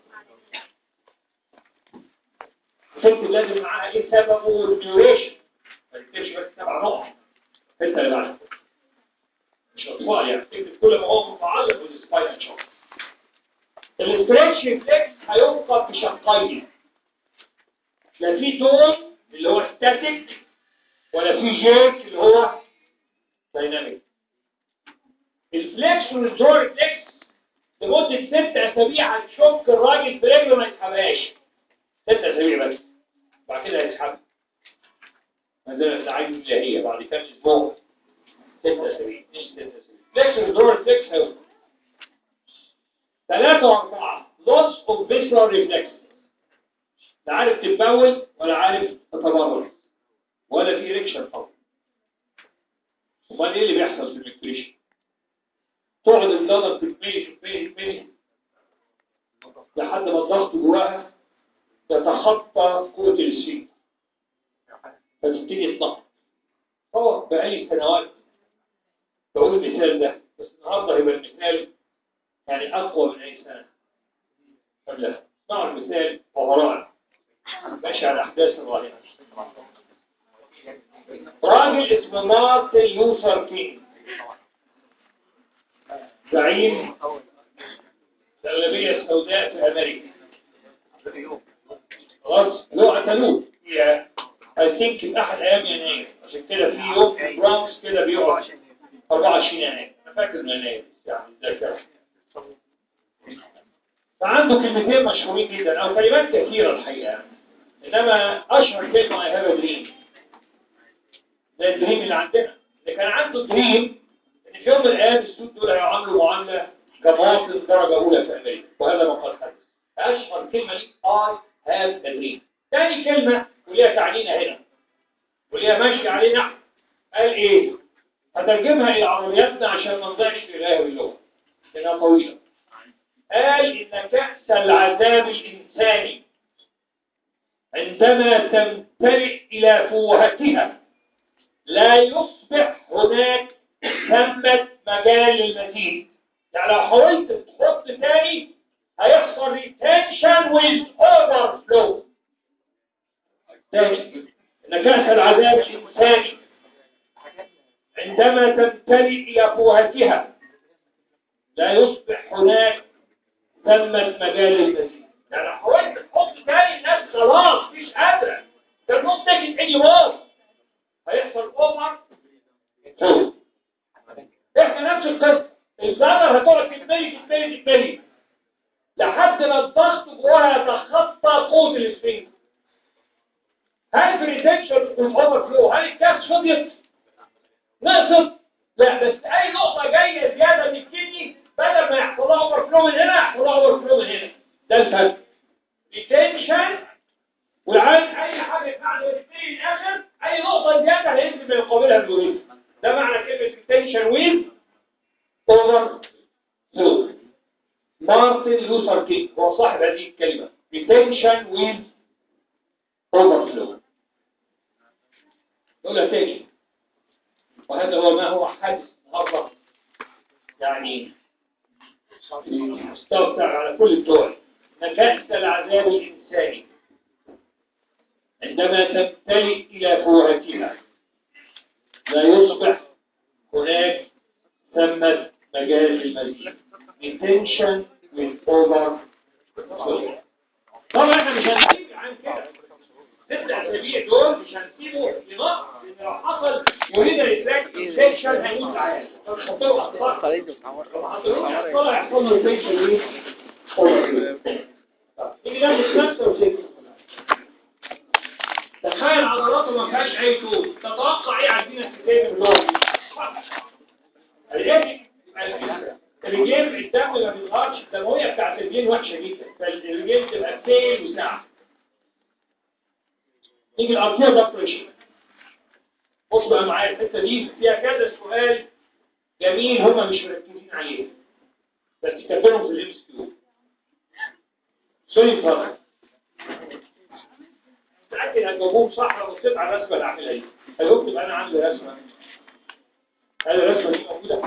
Speaker 1: تكتب لازم معاها ايه سببه والديوريشن، ما تكتبش بس سبع نقط. انت اللي بعدها مش اطفال يعني، تكتب كل ما هو متعلق بالسباين شوك. الاستريتش ريفلكس هيوقف بشقين، لا في تون اللي هو ستاتيك ولا في جيرك اللي هو دايناميك. الفليكس والدرو ريفلكس لمده ست اسابيع هتشك الراجل برجله ما يسحبهاش، ست اسابيع بس بعد كده هيسحبها. مثلا العين الالهيه بعد كام اسبوع ست اسابيع مش ست اسابيع. فليكس والدرو ريفلكس هيوقف. ثلاثة وأربعة loss of visceral reflex، لا عارف تتبول ولا عارف تتبرر ولا في ريكشن خالص. امال ايه اللي بيحصل في الميكتريشن؟ تقعد البلادر تتملي تتملي تتملي لحد ما الضغط جواها يتخطى قوة السفنكتر فتبتدي تنقط. هو بقالي سنوات بقول المثال ده، بس النهارده هيبقى المثال يعني أقوى من أي سنة قبلها. اسمعوا المثال وهراء ماشي على أحداث الراهنة. راجل اسمه مارتن لوثر كينج زعيم الأغلبية السوداء في أمريكا. خلاص لو قتلوه هي I think في أحد أيام يناير، عشان كده في يوم في برونكس كده بيقعد أربعة وعشرين يناير، أنا فاكر إنه يناير يعني ذاكرة. فعنده كلمتين مشهورين جدا أو كلمات كثيرة الحقيقة، إنما أشهر كلمة I have a dream. ده الدريم اللي عندنا، اللي كان عنده دريم إن في يوم من الأيام السود دول هيعاملوا معاملة كمواطن درجة أولى في أمريكا، وهذا ما قد حدث. أشهر كلمة لي I have a dream. ثاني كلمة وليها تعنينا هنا وليها ماشي علينا، قال إيه؟ هترجمها إلى عربياتنا عشان ما نضيعش في غاية باللغة لأنها طويلة. قال إن كأس العذاب الإنساني عندما تمتلئ إلى فوهتها لا يصبح هناك ثمة مجال للمزيد. يعني لو حاولت تحط تاني هيحصل ريتنشن ويز اوفر فلو. تاني ان كأس العذاب الانساني عندما تمتلئ الى فوهتها لا يصبح هناك ثمة مجال للمزيد. يعني لو حاولت تحط تاني الناس خلاص مش قادرة تنط تجد اني واصل هيحصل اوفر. احنا نفس القصه، الزمر هتقعد تتملي تتملي تتملي لحد ما الضغط جواها يتخطى قوه السفنج. هل في ريتنشن والاوفر فلو هل الكاس فضيت؟ نقصت؟ لا، بس اي نقطه جايه زياده من الكدني بدل ما يحصل لها اوفر فلو من هنا يحصل لها اوفر فلو من هنا. ده الفرق. ريتنشن والعين اي حاجه بعد ما تبتدي الاخر اي نقطه زياده هينزل من مقابلها الجوين. ده معنى كلمه ريتنشن ويز اوفر فلو. مارتن لوثر كينج هو صاحب هذه الكلمه ريتنشن ويز اوفر فلو. نقولها تاني، وهذا هو ما هو حادث النهارده يعني مستوى على كل الدول. كأس العذاب الانساني عندما تمتلئ إلى فوهتها لا يصبح هناك ثمة مجال للمزيد. Intention with over. طبعا احنا مش هنسيب عن كده. ستة أسابيع دول مش هنسيبه لنقص إن لو حصل يريد الإتراك إنفكشن هيموت عادي. لو مش حطوا أطفال لو حطوا أطفال هيحصل له إنفكشن إيه؟ نيجي ناخد خمسة وستة. تخيل عضلاته ما فيهاش اي طول، تتوقع ايه عندنا في الجيم اللي هو الرجل الرجل الدم ما بيظهرش، الدمويه بتاعت الرجل وحشه جدا، فالرجل تبقى سيل وساعه. نيجي الارتيه ده بريشر. بص بقى معايا الحته دي فيها كذا سؤال جميل هم مش مركزين عليه بس كاتبينهم في الام اس كيو. سوري فاضل متأكد هتجاوبهم صح لو بصيت على الرسمة اللي عاملها دي. هيكتب أنا عندي رسمة. هل الرسمة دي موجودة؟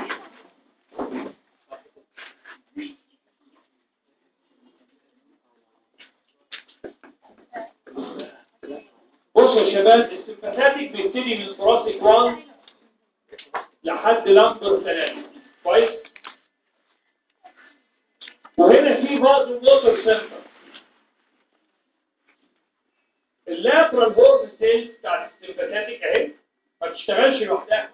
Speaker 1: بصوا يا شباب، السمباثاتيك بيبتدي من ثوراسيك واحد لحد لامبر ثلاثة. كويس؟ وهنا في فازو موتور سنتر. اللاترال هورن سيلز بتاعت السمباثاتيك اهي ما بتشتغلش لوحدها،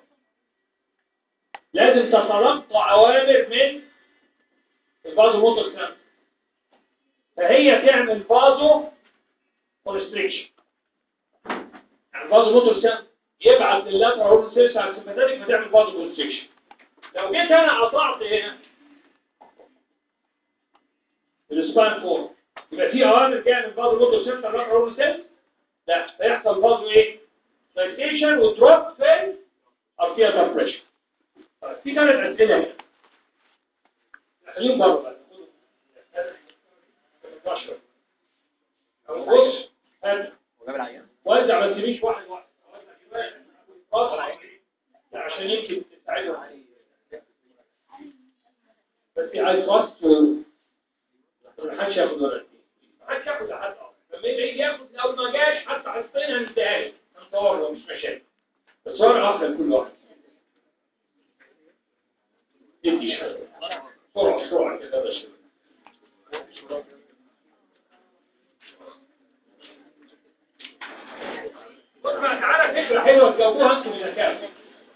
Speaker 1: لازم تتلقى اوامر من الفازو موتور سنتر، فهي تعمل فازو كونستريكشن. يعني الفازو موتور سنتر يبعت لللاترال هورن سيلز على السمباثاتيك فتعمل فازو كونستريكشن. لو جيت انا قطعت هنا السبان فور يبقى في اوامر جايه من الفازو موتور سنتر للاترال هورن سيلز، لا هيحصل برضه ايه؟ سايتيشن ودروب في الارتيال بريشر. في ثلاث اسئله هنا. خليهم بره بقى. بص هات وزع بس مش واحد واحد. وزع عشان يمكن تساعدهم عليه. بس عايز وصف ما حدش ياخد ولا ما حدش ياخد لحد لما يجي ياخد لو ما جاش حتى حصتين هنتقال هنصور له مش مشاكل. الصور اخر كل واحد يدي شويه. بسرعة كده بس. بص بقى تعالى فكرة حلوة تجاوبوها انتوا بذكاء.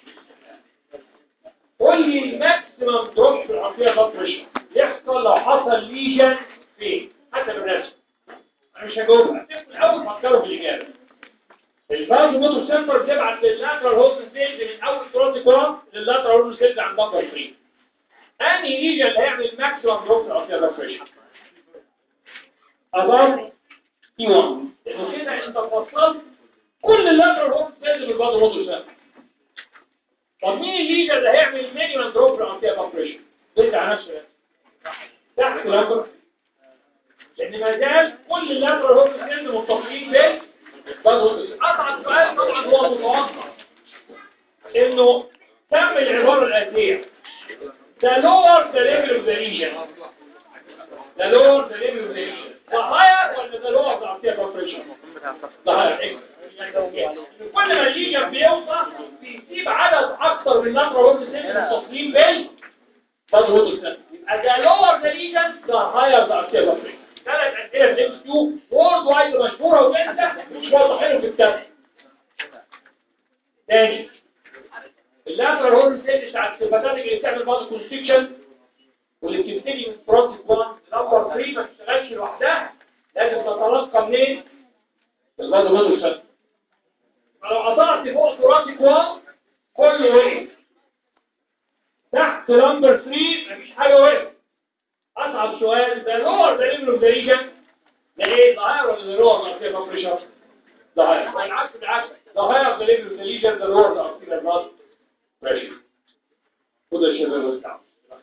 Speaker 1: قول لي الماكسيمم دروب في الارضيه بلاد بريشر يحصل لو حصل ليجن فين؟ حتى بالرسم. انا مش هجاوبها، انتوا الاول فكروا في الاجابه. الفازو موتور سنتر بتبعت لللاترال هورن سيلز من اول كروتي كورم لللاترال هورن سيلز عند بامبر ثلاثة. انهي ليجن اللي هيعمل ماكسيمم دروب في الارضيه بلاد بريشر؟ اظن تي واحد. لانه كده انت فصلت كل اللاترال هورن سيلز بالفازو موتور سنتر. طب مين الليجن اللي هيعمل مينيمم دروب في الارضيه بلاد بريشر؟ بيرجع نفسه تحت الامر، لان ما زال كل اللاترال هورن سيلز متصلين بال اصعب سؤال طبعا هو متوقع انه تم العباره الاتيه the lower the level of the lesion the lower the level of the lesion the higher ولا the lower the arterial pressure the higher. كل ما الليجن بيوصل بيسيب عدد اكثر من اللاترال هورن سيلز متصلين بال يبقى the lower the lesion the higher the arterial pressure. ثلاث أسئلة في إم كيو وورد وايد مشهورة وانت مش واضحين في الكتاب. تاني اللاترال هورن سيلز بتاع السيمباثيك اللي بتعمل فازو كونستريكشن واللي بتبتدي من بروتيك واحد نمبر ثلاثة ما تشتغلش لوحدها، لازم تتلقى منين؟ الفازو موتور سنتر. فلو قطعت فوق بروتيك واحد كله وقف، تحت نمبر ثلاثة مفيش حاجة وقف. أصعب سؤال ده لور ده ليفل اوف ذا ريجن ده ايه؟ ده هاير ولا ده لور ده ارتيريال بلاد بريشر؟ ده هاير. والعكس بالعكس ده هاير ده ليفل اوف ذا ريجن ده لور ده ارتيريال بلاد بريشر. خد يا شباب واستعمل.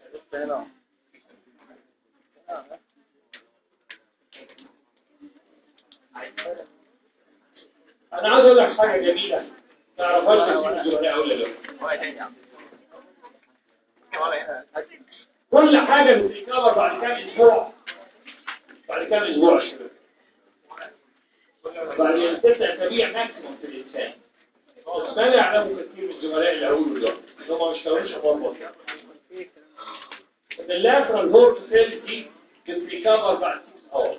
Speaker 1: أنا عايز أقول لك حاجة جميلة ما تعرفهاش في الزملاء ولا لا؟ كل حاجة بتتكرر بعد كام أسبوع بعد كام أسبوع يا شباب بعد ست أسابيع ماكسيموم في الإنسان. ما لا يعلمه كثير من الزملاء اللي هقوله ده إنهم ما اشتغلوش أبواب إن اللاترال هورن سيلز دي بتتكرر بعد ست أسابيع.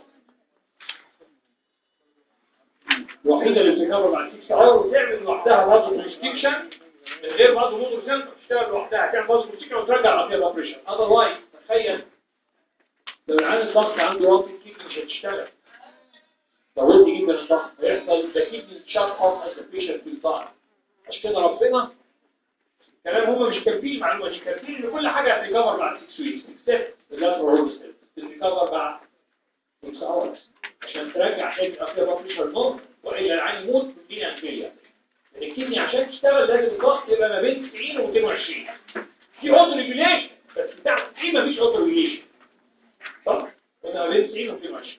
Speaker 1: الوحيدة اللي بتتكرر بعد ست أسابيع وتعمل لوحدها فازو كونستريكشن من غير فازو موتور سنتر تشتغل لوحدها تعمل فازو كونستريكشن وترجع الارتيريال بريشر. اذروايز تخيل لو العين الضغط عنده واطي الكيدني مش هتشتغل. لو وطي جدا الضغط هيحصل ده كيدني شات اوف اسبريشن في الضغط. عشان كده ربنا كلام هم مش كافيين معلومه دي كافيين ان كل حاجه هتتكفر بعد ست ويكس اكسبت اللاترال هورن سيلز بتتكفر بعد ست اورز عشان ترجع تاني الارتيريال بريشر نورمال والا العين يموت من دي انفيريا. الكيدني عشان تشتغل لازم الضغط يبقى ما بين تسعين و مئتين وعشرين. في اوتو ريجوليشن بس بتاع تسعين مفيش اوتو ريجوليشن صح؟ قلنا ما بين تسعين و مئتين وعشرين.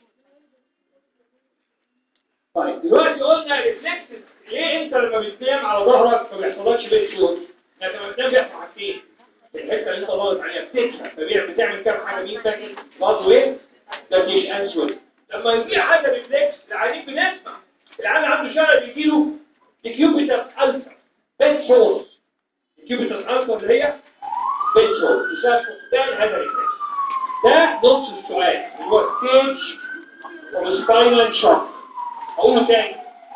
Speaker 1: طيب دلوقتي قلنا ريفلكس ليه انت لما بتنام على ظهرك ما بيحصلكش بيت صوت؟ انت لما بتنام بيحصل حاجتين. الحته اللي انت ضاغط عليها بتكسر فبيعمل بتعمل كام حاجه مين فاكر؟ برضه ايه؟ ده مش انسول. لما يجي حاجه ريفلكس العيان بنسمع العيان عنده شلل بيجيله الكيوبيتال ألسر بيت سورس. الكيوبيتال ألسر اللي هي بيت سورس بسبب فقدان هذا الريفلكس. ده نص السؤال اللي هو ستيج وسباينال شوك. اقوله تاني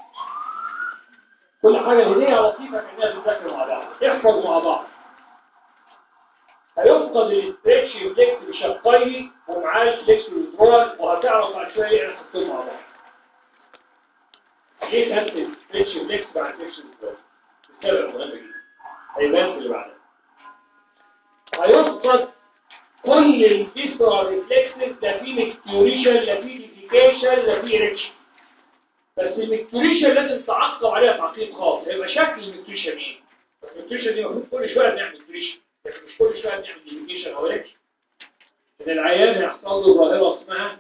Speaker 1: كل حاجه هديه لطيفه كانها بتذاكر مع بعض احفظ مع بعض. هيفقد الاستريتش ريفلكس بشقيه ومعاه الفليكس والويدرول وهتعرف بعد شويه ايه نحطهم مع بعض. ليه تهدد الاستريتش ريفلكس بعد الفليكس والويدرول؟ السبب مهم جدا هيبان في اللي بعدها. هيفقد كل الفيسرال ريفلكسز لا في ميكتوريشن لا في ديفيكيشن لا في ريكشن. بس الميكتوريشن لازم تعقب عليها تعقيب خاص. هيبقى شكل الميكتوريشن ايه؟ الميكتوريشن دي المفروض كل شويه بنعمل ميكتوريشن لكن مش كل شويه بنعمل ديفيكيشن او ريكشن. ان العيان هيحصل له ظاهره اسمها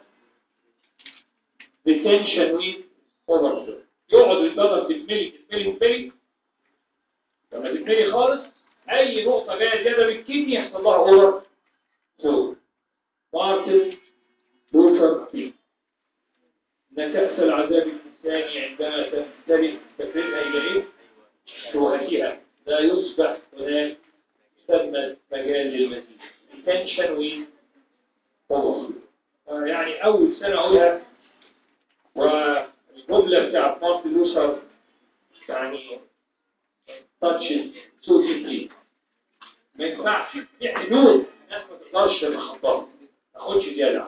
Speaker 1: ريتنشن ويز اوفرفلو. يقعد يتضرب تتملي تتملي تتملي لما تتملي خالص اي نقطه جايه زياده بالكدني يحصل لها اوفر فلو. مارتن لوثر كينج ان كأس العذاب الإنساني عندما تمتلئ تكريمها إلى إيه؟ شوهتها لا يصبح هناك ثم مجال للمزيد. Tension with هو يعني اول سنه اقولها والجمله بتاعت مارتن لوثر يعني تاتش سو ديبلي ما ينفعش في حدود الناس ما تقدرش تتخطاها ما تاخدش زياده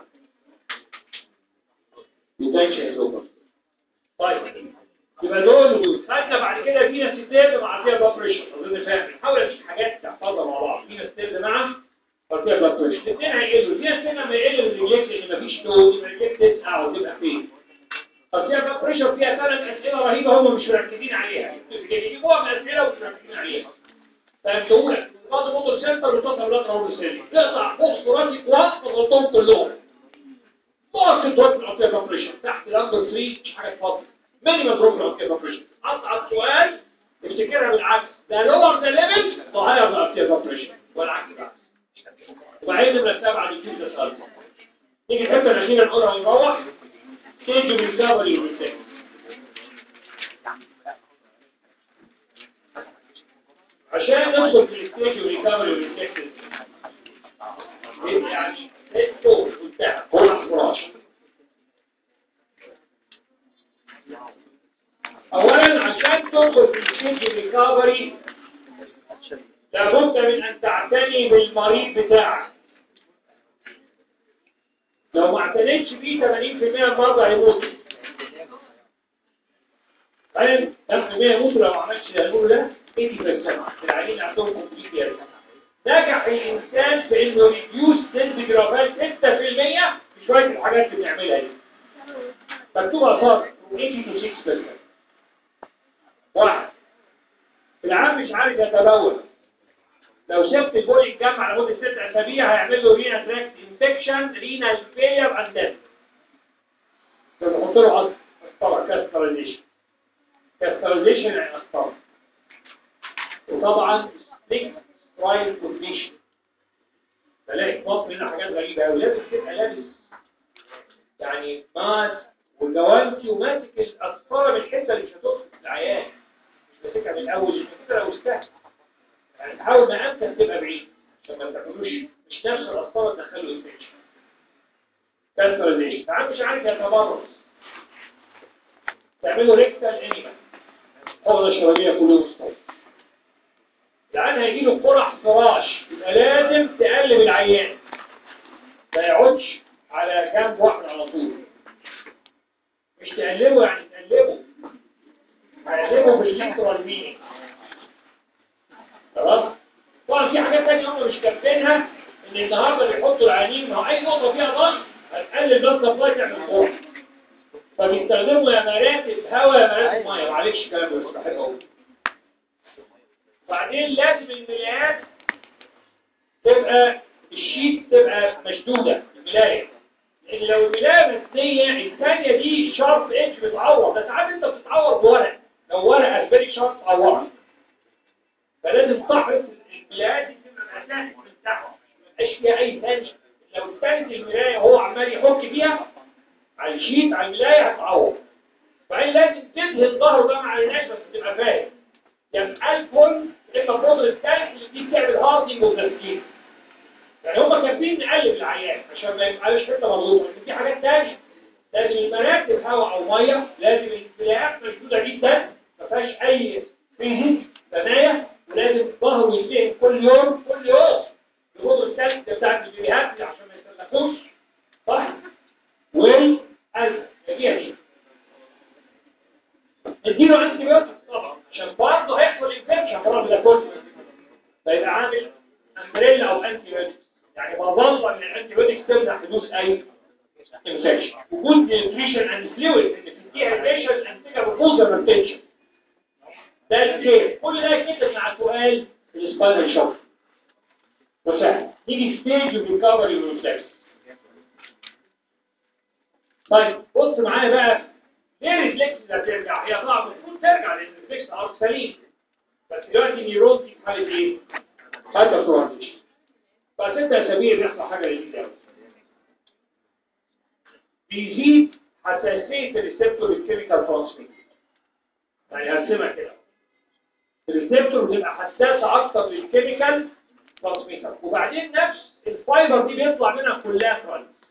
Speaker 1: يتنشن اوفر. طيب يبقى دول خدنا بعد كده فينا ستيرد مع فيها بلاد بريشر. اظن فاهم نحاول اجيب حاجات تحفظها مع بعض. فينا ستيرد مع فيها بلاد بريشر الاثنين هيقلوا. فينا ستيرد لما يقل الريجكت ان مفيش لود يبقى الريجكت تسعه وتبقى فين. فيها بلاد بريشر فيها ثلاث اسئله رهيبه هم مش مركزين عليها يجيبوها من اسئله ومش مركزين عليها. فهمتوا لك بعض موتور سنتر وتوصل بلاد راوند سيل تقطع فوق راسي وقت غلطهم كلهم. فوق الدروب الانتي بلاد بريشر تحت الاندر ثلاثة مش حاجه تفضل مينيمال دروب الانتي بلاد بريشر. اصعب سؤال افتكرها بالعكس ده لور ذا ليفل ضايع الانتي بلاد بريشر والعكس بقى. وبعدين نمره سبعه دي كده سؤال. نيجي الحته الاخيره نقولها ونروح ستيج ريكفري ريسيت. عشان ندخل في الستيج ريكفري ريسيت يعني الفوق بتاع هو الفراش. اولا عشان تدخل في الستيج ريكفري لابد من ان تعتني بالمريض بتاعك. لو ما اعتنيتش بيه ثمانين بالمئة من المرضى هيموتوا. فاهم؟ ثمانين بالمئة يموتوا لو ما عملتش اللي هنقوله ده ثمانين بالمئة العيانين عندهم كومبليت يرجع. نجح الانسان في انه ريديوس نسبه جرافات ستة بالمئة بشويه الحاجات اللي بنعملها دي. مكتوبه صار ثمانين to ستة بالمئة. واحد العام مش عارف يتبول. لو سبت البول يتجمع لمده ست اسابيع هيعمل له رينا تراكت انفكشن رينال فيلير اند ديث. فبنحط له عصب طبعا كاستراليزيشن. كاستراليزيشن يعني اسطره. وطبعا ستيك سترايل كونديشن. بلاقي في مصر هنا حاجات غريبه قوي. لازم تبقى لابس يعني ماسك والجوانتي وماسك الاسطره من الحته اللي مش هتدخل في العيان. مش ماسكها من الاول مش ماسكها لو استهل. يعني تحاول ما امكن تبقى بعيد عشان ما تعملوش مش نفس الاسطره تدخله انفكشن. كاستراليزيشن. تعال مش عارف يتمرس. تعملوا ريكتال انيمال. حوض الشرجيه كله مستوى. العيان هيجي له قرح فراش يبقى لازم تقلب العيان. ما يقعدش على جنب واحد على طول. مش تقلبه يعني تقلبه. هيقلبه بالليترال مينينج. خلاص؟ طبعا في حاجات تانية هم مش كاتبينها ان النهارده بيحطوا العيانين ما هو اي نقطه فيها ضغط هتقلل ضغط سبلاي تعمل قرح. فبيستخدموا يا مراتب هواء يا مراتب ميه. معلش الكلام ده مش بحب اقوله. بعدين لازم الملايات تبقى الشيت تبقى مشدودة الملاية. لأن لو الملاية مثنية الثانية دي شارب ايدج بتعور. ده ساعات انت بتتعور بورق. لو ورقة اسبري شارب تعورك. فلازم تحرص الملايات دي تبقى مساحة من تحت. ما يبقاش فيها أي ثانية. لو كانت الملاية وهو عمال يحك فيها على الشيت على الملاية هتعور. فعين لازم تدهن ظهره ده مع الناس بس تبقى فاهم. يعني الكل اما بودر الثالث اللي دي بتعمل هاردنج وتسكين. يعني هم كاتبين نقلب العيان عشان ما يبقاش حته مضغوطه. لكن في حاجات ثانيه لازم المراتب هواء او ميه. لازم الانفلاقات مشدوده جدا ما فيهاش اي فيزيك ثنايا. ولازم ظهره يتلهن كل يوم كل يوم البودر الثالث بتاعت الجبهات عشان ما يتسلقوش. صح؟ والقلب هي دي اديله انتي بيوتكس طبعا عشان برضه هيحصل انفكشن برضه ده كله. فيبقى عامل امبريلا او انتي بيوتكس يعني مظله من الانتي بيوتكس تمنع حدوث اي انفكشن. وجود نيوتريشن اند فلويد ان في ديهايدريشن انتجه بوزر ريتنشن. ده الكير. كل ده يتكتب مع سؤال السباينال شوك. وسهل. نيجي ستيج ريكفري ريفلكس. طيب بص معايا بقى ليه الريفلكس اللي هترجع؟ هي طبعا المفروض ترجع لان الريفلكس عارف سليم. بس دلوقتي النيورون دي في حاله ايه؟ هايبر كورتيشن. بعد ست اسابيع بيحصل حاجه جديده قوي. بيزيد حساسيه الريسبتور للكيميكال ترانسميتر. يعني هرسمها كده. الريسبتور بتبقى حساسه اكتر للكيميكال ترانسميتر. وبعدين نفس الفايبر دي بيطلع منها كولاترال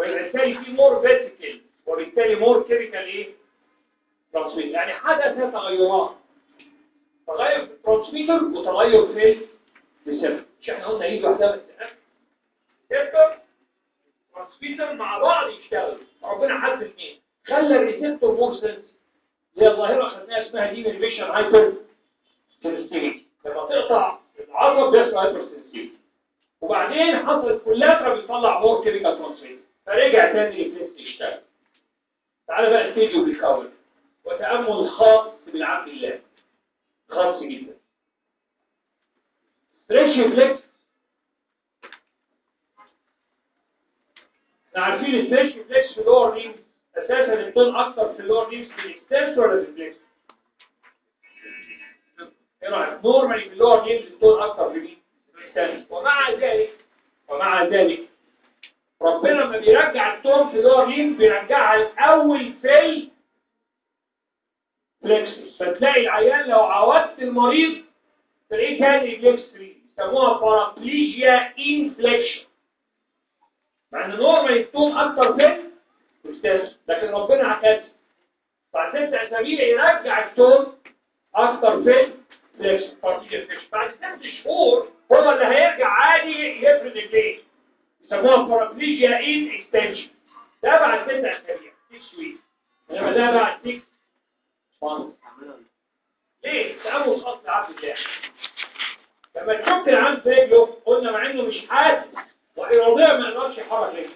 Speaker 1: وبالتالي في مور فيسيكل وبالتالي مور كيميكال ايه؟ ترانسميتر. يعني حدث تغيرات، تغير في الترانسميتر وتغير في الريسبتور. مش احنا قلنا ايه لوحدها بس ريسبتور ترانسميتر مع بعض يشتغلوا. ربنا حد اثنين خلى الريسبتور مور سنسيتيف. هي ظاهره خدناها اسمها دي ديريفيشن هايبر سنسيتيفيتي. لما تقطع العصب بيحصل هايبر سنسيتيفيتي، وبعدين حصلت كلها بيطلع مور كيميكال ترانسميتر، فرجع تاني ريفلكس يشتغل. تعالى بقى ستيج ريكفري وتامل خاص بالعبد الله، خاص جدا. ستريتش ريفلكس، احنا عارفين الستريتش ريفلكس في اللور ريمز اساسا التون اكتر في اللور ريمز في الاكستنسور ولا في الفليكس؟ ايه رايك؟ نورمالي في اللور ريمز التون اكتر في مين؟ ومع ذلك ومع ذلك ربنا لما بيرجع التون في اللور ريمز بيرجعها الاول في الفليكس. فتلاقي العيان لو عودت المريض تلاقيه تاني ريفلكس ثلاثة، يسموها بارابليجيا انفليكشن. مع ان نورمال التون اكتر فين؟ الستاس، لكن ربنا عكس. بعد ست اسابيع يرجع التون اكتر فين؟ فليكس بارابليجيا انفليكشن. بعد ست شهور هو اللي هيرجع عادي يفرد رجليه، يسموها بارابليجيا ان اكستنشن. ده بعد ست اسابيع ست ويك، انما ده بعد ست مانث. ليه؟ تأمل خاص لعبد الله. لما تشك العام في رجله قلنا مع انه مش حاسس وإراديا ما يقدرش يحرك رجله،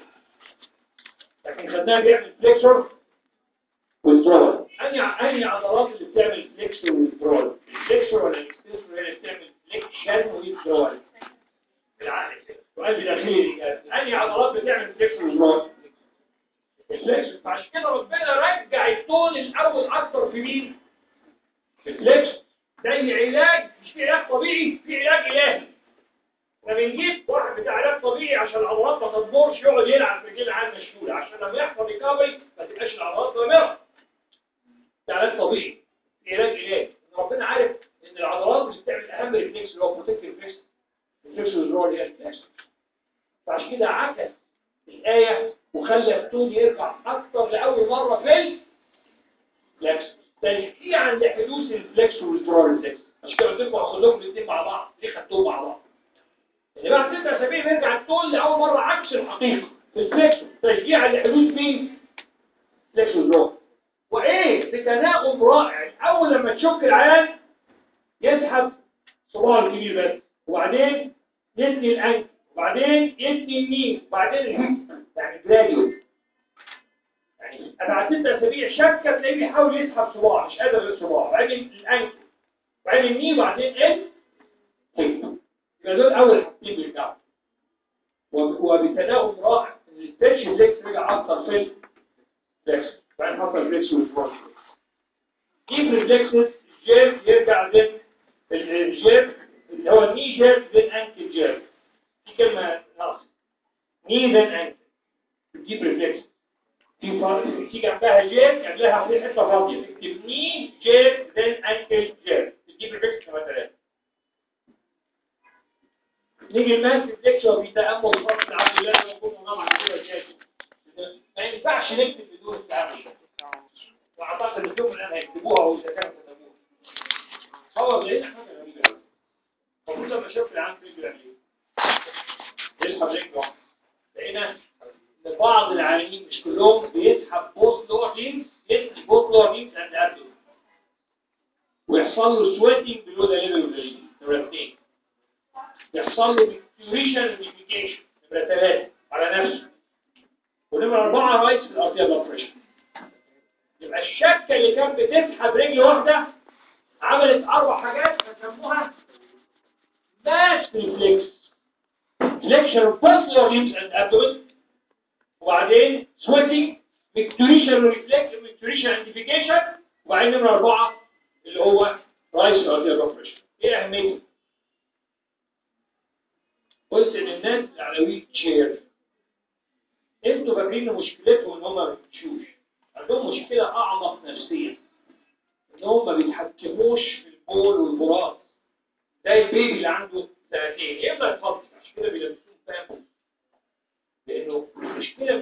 Speaker 1: لكن خدناه بيعمل فليكسور ويزرول. أنهي أنهي عضلات اللي بتعمل فليكسور ويزرول؟ الفليكسور ولا الاكستنسور هي اللي بتعمل فليكشن ويزرول؟ بالعقل كده سؤال بداخلي. أنهي عضلات بتعمل فليكسور ويزرول؟ الفليكسور. فعشان كده ربنا رجع التون الأول أكتر في مين؟ في الفليكسور. زي علاج، مش في علاج طبيعي، في علاج إلهي. احنا بنجيب واحد بتاع علاج طبيعي عشان العضلات ما تضمرش يقعد يلعب في رجل عام مشلوله، عشان لما يحصل ريكفري ما تبقاش العضلات ضامره. ده علاج طبيعي، في علاج علاج. ربنا عارف ان العضلات اللي بتعمل اهم ريفلكس اللي هو بروتكتيف ريفلكس، الريفلكس اللي هو الريفلكس. فعشان كده عكس الايه وخلى التون يرجع اكتر لاول مره في الفلكس تشجيعا لحدوث الفلكس والويزرال ريفلكس. عشان كده قلت لكم هاخد لكم الاثنين مع بعض. ليه خدتوهم مع بعض؟ اللي بعد ست اسابيع بيرجع التون لاول مره عكس الحقيقه في الفليكس تشجيعا لحدوث مين؟ فليكس وزرو. وايه بتناغم رائع. اول لما تشك العيان يسحب صباعه الكبير بس، وبعدين يثني الانكل، وبعدين يثني النين، وبعدين الهيب، يعني جراديول. يعني بعد ست اسابيع شك تلاقيه بيحاول يسحب صباعه مش قادر يسحب صباعه، وبعدين الانكل، وبعدين النين، وبعدين الهيب. يبقى دول اول حاجتين بيرجعوا. وبتناغم رائع ان الستريتش ريفلكس رجع اكتر في الفليكس، بعدين حصل فليكس والفروش. ديب ريفلكسز الجيب يرجع بين الجيب اللي هو الني جيب بين انكل جيب. دي كلمه ناقصه، ني بين انكل. الديب ريفلكس في فرق، في جنبها جيب قبلها في حته فاضيه تكتب ني جيب بين انكل جيب. الديب ريفلكس كمان ثلاثه. نيجي الماس ريفلكس وفي تامل خاص لعبد الله ويكون نوعا كده شاشه. ما ينفعش نكتب بدون التامل، واعتقد انكم الان هيكتبوها واذا كانوا كتبوها. هو لقينا حاجه غريبه قوي. المفروض لما شوف العام في رجله يسحب رجله، لقينا ان بعض العيانين مش كلهم بيسحب بوست لور لينز، يسحب بوست لور لينز عند قبله ويحصل له سويتنج بلو ذا ليفل اوف ذا نمره اثنين. يحصل له ميكتوريشن ريفيكيشن نمره ثلاثه على نفسه. ونمره اربعه رايس في الارتيال بلاد بريشر. يبقى الشكه اللي كانت بتسحب رجل واحده عملت اربع حاجات بنسموها ماس ريفلكس. فليكشن بوستيريور ريبس اند ابدومن، وبعدين سويتنج، ميكتوريشن ريفلكس، ميكتوريشن انديفيكيشن، وبعدين نمره اربعه اللي هو رايس في الارتيال بلاد بريشر. ايه اهميته؟ قلت ان الناس اللي على ويل تشير انتوا فاكرين مشكلتهم ان هم ما بيمشوش، عندهم مشكله اعمق نفسيا، ان هم ما بيتحكموش في البول والبراز. ده البيبي اللي عنده سنتين يقدر يفضل، عشان كده بيلبسوه فاهم، لانه المشكله مش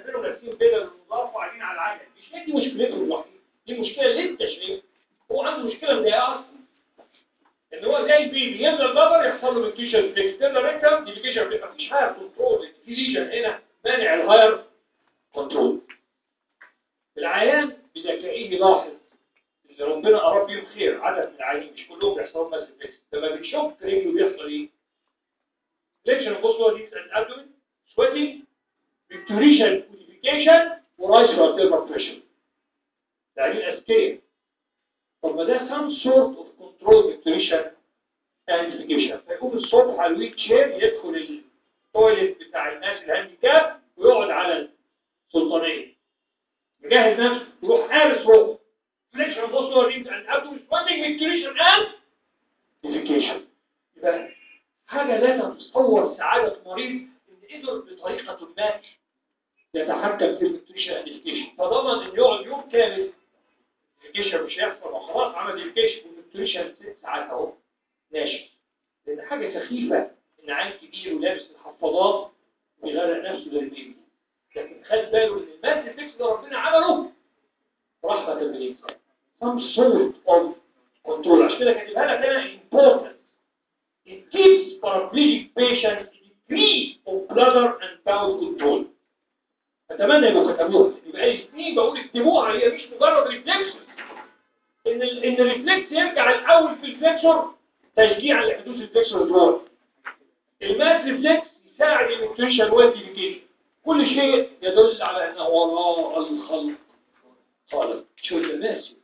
Speaker 1: شايفينهم لابسين بدل ونضاف وقاعدين على العجل، مش هي دي مشكلته الوحيده، دي المشكله اللي انت شايفها. هو عنده مشكله مضايقه اصلا، ان هو زي البيبي يملى البابر يحصل له ميكتيشن فليكس، تملى ريكتم ديفيكيشن فليكس، مفيش هاير كنترول، في ليجن هنا مانع الهاير كنترول. العيان بذكائه يلاحظ ان ربنا اراد بيهم خير، عدد من العيانين مش كلهم بيحصلوا ماس فليكس، لما بيشوف رجله بيحصل ايه؟ فليكشن بوستر ديكس اند ابدومين، سويتنج، فيكتوريشن كوديفيكيشن، ورايس وارتيريال بريشر. يعني اذكياء. طب ما ده some sort of control nutrition and education. فيقوم الصبح على الويك شير يدخل التويلت بتاع الناس الهانديكاب ويقعد على السلطانيه، يجهز نفسه يروح قارس روحه فليكشن بوستر ريبس اند ابدومين سويتنج نيوتريشن اند education. يبقى حاجه لا تتصور سعاده مريض ان قدر بطريقه ما يتحكم في النيوتريشن اند education، فضمن انه يقعد يوم كامل الديفيكيشن مش هيحصل، وخلاص عمل ديفيكيشن والنيوتريشن ست ساعات اهو ناشف. لان حاجه سخيفه ان عيل كبير ولابس الحفاضات ويغرق نفسه زي البيبي، لكن خد باله ان الماس فيكس ده ربنا عمله رحمه بالانسان. some sort of control. عشان كده كاتبها لك انا important. It gives paraplegic patients a degree of bladder and bowel control. اتمنى يبقوا كتبوها، يبقى الاثنين بقول اكتبوها، هي مش مجرد ريفلكس. ان ال ان الريفلكس يرجع الاول في الفليكسور تشجيعا لحدوث الفليكسور دول. الماس ريفلكس يساعد النيوتريشن والديفيكيشن. كل شيء يدل على ان وراء الخلق خالق. شو الماس؟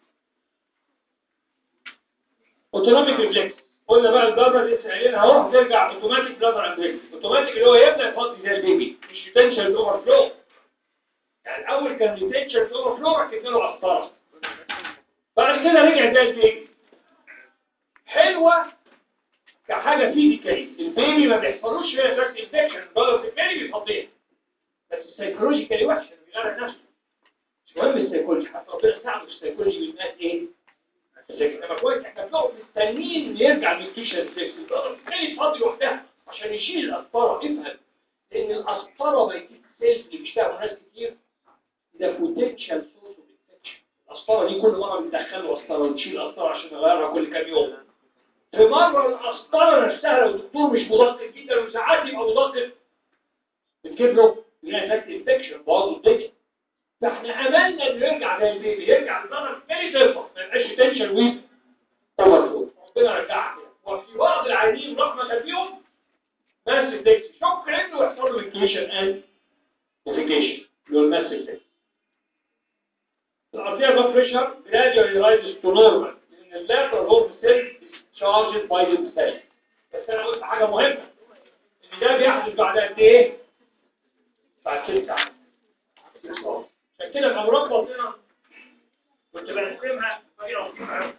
Speaker 1: اوتوماتيك ريفلكس. قلنا بقى الضربه دي سعينا اهو ترجع اوتوماتيك بلادر اند ريفلكس. اوتوماتيك اللي هو يبدا يفضي زي البيبي، مش ريتنشن اوفر فلو. يعني الاول كان ريتنشن اوفر فلو ركبنا له قسطره، بعد كده رجع زي البيبي. حلوه كحاجه فيزيكالي، البيبي ما بيحصلوش فيها دراكت انفكشن، البلد البيبي بيفضيها، بس السيكولوجيكالي وحشه، بيغرق نفسه. مش مهم السيكولوجي، حتى ربنا ساعده في السيكولوجي بالناس ايه؟ لكن لما كويس احنا بنقعد مستنيين ان يرجع النيوتريشن فليكس، البلد البيبي تفضي لوحدها عشان يشيل القسطره. افهم لان القسطره بيتيك سيلز اللي بيشتغلوا ناس كتير ده بوتنشال سورس اوف انفكشن. القسطره دي كل مره بندخل له قسطره ونشيل قسطره عشان نغيرها كل كام يوم. في مرة القسطرة نفسها لو الدكتور مش مدقق جدا وساعات يبقى مدقق بتجيب له جينات انفكشن بعض الدنيا. فاحنا املنا انه يرجع زي البيبي، يرجع للضرر الثاني ترفع، ما يبقاش تنشن ويز اوفر. ربنا رجعها كده. وفي بعض العيانين رحمة بيهم ماس فليكس شك انه يحصل له انكليشن اند ديفيكيشن اللي هو الماس فليكس. الارتيريال بلاد بريشر جراديوالي رايزز تو نورمال لان اللاترال هورن سيل charged by themselves. بس انا قلت حاجه مهمه ان ده بيحدث بعد قد ايه؟ بعد ست ساعات. عشان كده الامراض بطننا كنت برسمها بطريقه لطيفه.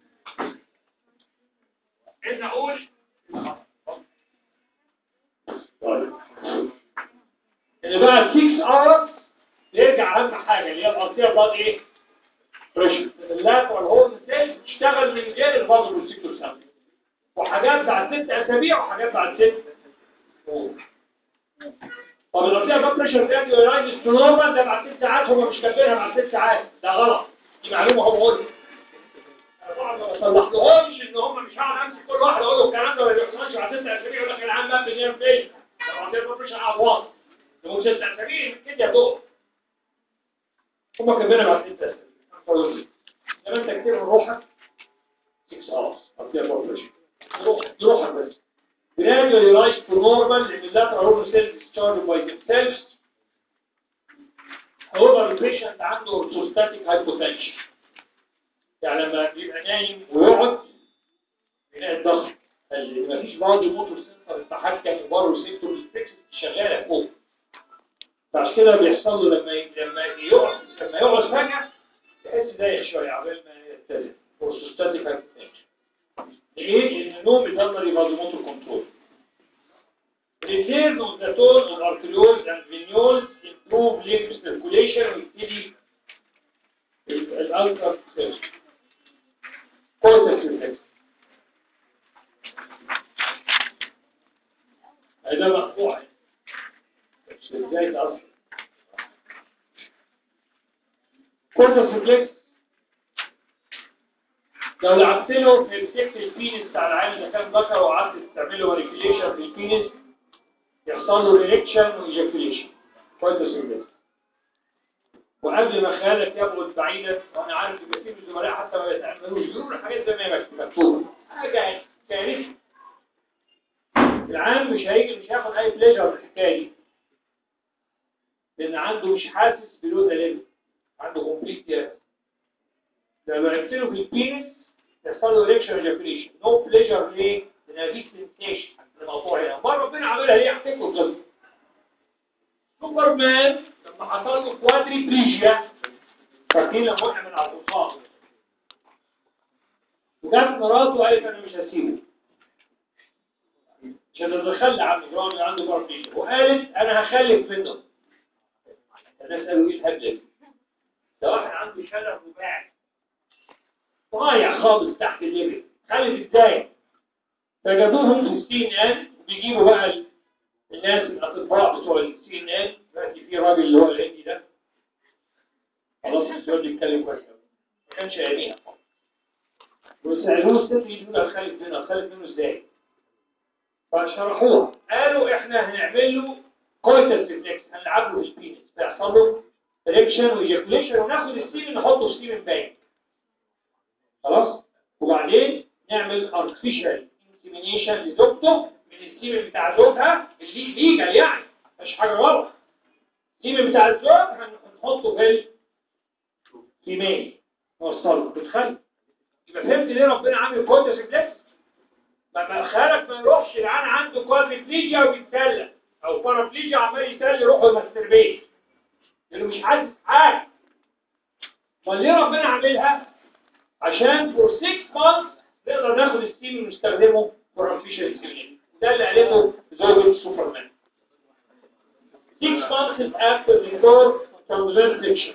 Speaker 1: عايز اقول ان بعد ست hours يرجع اهم حاجه اللي هي الارتيريال بلاد ايه؟ بريشر. اللاترال هورن سيل تشتغل من غير الفازو ريسبتور سيل. وحاجات بعد ست اسابيع وحاجات بعد ست شهور. طب الارتيريال بلاد بريشر ده رايز تو نورمال ده بعد ست ساعات، هم مش كاتبينها بعد ست ساعات، ده غلط. دي معلومه هو بيقول لي. انا طبعا ما بصلحلهمش ان هم مش هقعد امسك كل واحد اقول له الكلام ده ما بيحصلش بعد ست اسابيع يقول لك العام ده بنير فين؟ الارتيريال بلاد بريشر قاعد واطي. لمده ست اسابيع كده يا دوب. هم كاتبينها بعد ست اسابيع. لما انت تكتبها روحك ست hours ارتيريال بلاد بريشر. يروح بس gradually rise to normal لأن اللاترال هورن سيلز discharged by themselves. however البيشنت عنده orthostatic hypotension، يعني لما بيبقى نايم ويقعد بيلاقي الضغط اللي مفيش بادي موتور سنتر التحكم وبارو سيكتور الفليكس شغاله فوق، فعشان كده بيحصل له لما لما يقعد لما يقعد فجأة تحس ضايق شويه عبال ما يتزن orthostatic hypotension. ليه؟ لأن النوم بيدمر الفازوموتور كنترول. Return of the tone of arterioles and venules improve lymph circulation ويبتدي الألتر سيرش. كورتكس ريفلكس. هذا مقطوع. ازاي تأثر؟ كورتكس ريفلكس لو لعبت له في مسكت البينس بتاع العين اذا كان ذكر وقعدت تعمل له مانيبيوليشن في البينس يحصل له إريكشن وإيجاكيوليشن كويس جدا. وقبل ما خيالك يبعد بعيدا وانا عارف ان كثير من الزملاء حتى ما بيتعملوش بيقولوا حاجات زي ما هي مكتوبه حاجه كارثه. العام مش هيجي مش هياخد اي بليجر في الحكايه دي لان عنده مش حاسس بلون ليفل عنده كومبليت ياس. لما لعبت له في البينس يحصل له إريكشن وإيجاكيوليشن نو بليجر ليه؟ لان دي سنسيشن الموضوع هنا مره ربنا عاملها ليه احكي لكم القصه. سوبرمان لما حصل له كوادريبليجيا فاكرين لما وقع من على القرصان وجت مراته وقالت انا مش هسيبه مش هتتدخل عنه برغم عنده بارابليجيا وقالت انا هخلف منه. الناس قالوا ايه الهبل ده واحد عنده شلل رباعي ضايع خالص تحت الليفل خلف ازاي؟ فجابوهم في السي ان ان وبيجيبوا بقى الناس الاطباء بتوع السي ان ان دلوقتي في راجل اللي هو الهندي ده خلاص السؤال بيتكلم كويس قوي ما كانش قايمينها وسالوه الست دي تقول خلف منه خلف منه ازاي؟ فشرحوها قالوا احنا هنعمل له كويتس ريفلكس هنلعب له في البينس فيحصل له إريكشن وإيجاكيوليشن وناخد السيمن نحطه في سيمن باين خلاص وبعدين نعمل ارتفيشال انسيمينيشن لزوجته من السيمن بتاع زوجها اللي ليجال يعني مش حاجه غلط. السيمن بتاع الزوج هنحطه في الفيميل نوصله بتخلي يبقى فهمت ليه ربنا عامل كويتس ريفلكس؟ ما خالك ما يروحش العيان عنده كوادريبليجيا ويتسلى او بارابليجيا عمال يسلي روحه يمستربيه لانه مش حاسس حاجه. امال ليه ربنا عاملها؟ عشان فور ستة مانثs نقدر ناخد السيمن ونستخدمه فور ارتفيشال سيمن. ده اللي قالته زوجة سوبرمان. ستة مانثs after the core transplantation.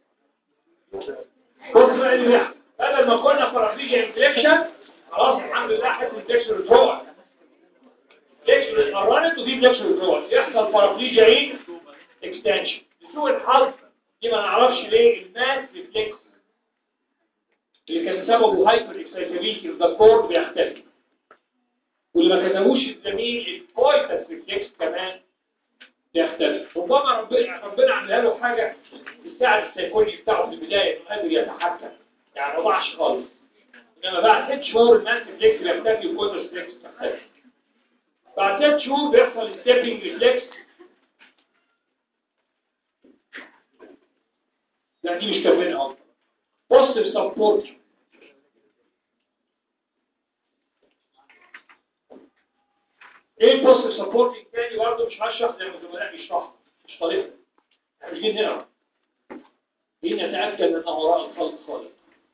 Speaker 1: بص بقى اللي بيحصل بدل ما كنا بارابليجيا انفليكشن خلاص الحمد لله حته الفليكشن ريتروال فليكشن اتقرنت وفي فليكشن ريتروال يحصل بارابليجيا ايه اكستنشن. لسوء الحظ دي ما نعرفش ليه الماس ريفلكس اللي كان سببه هايبر اكسايتابيلتي اوف ذا كور بيختفي واللي ما كتبوش الزميل الكويتس ريفلكس كمان بيختفي. ربما ربنا ربنا عملها له حاجه تساعد السيكولوجي بتاعه في البدايه انه قادر يتحكم يعني ما ضاعش خالص. انما بعد ست شهور الماس ريفلكس بيختفي والكويتس ريفلكس بيختفي. بعد ست شهور بيحصل الستيبنج ريفلكس. لا دي مش كمان اصلا بوستيف سبورت. ايه البوستيف سبورتنج تاني برضه مش هشرح زي ما الزملاء بيشرحوا مش طريقه احنا مش جايين نقرا جايين نتاكد من وراء الخلق خالص.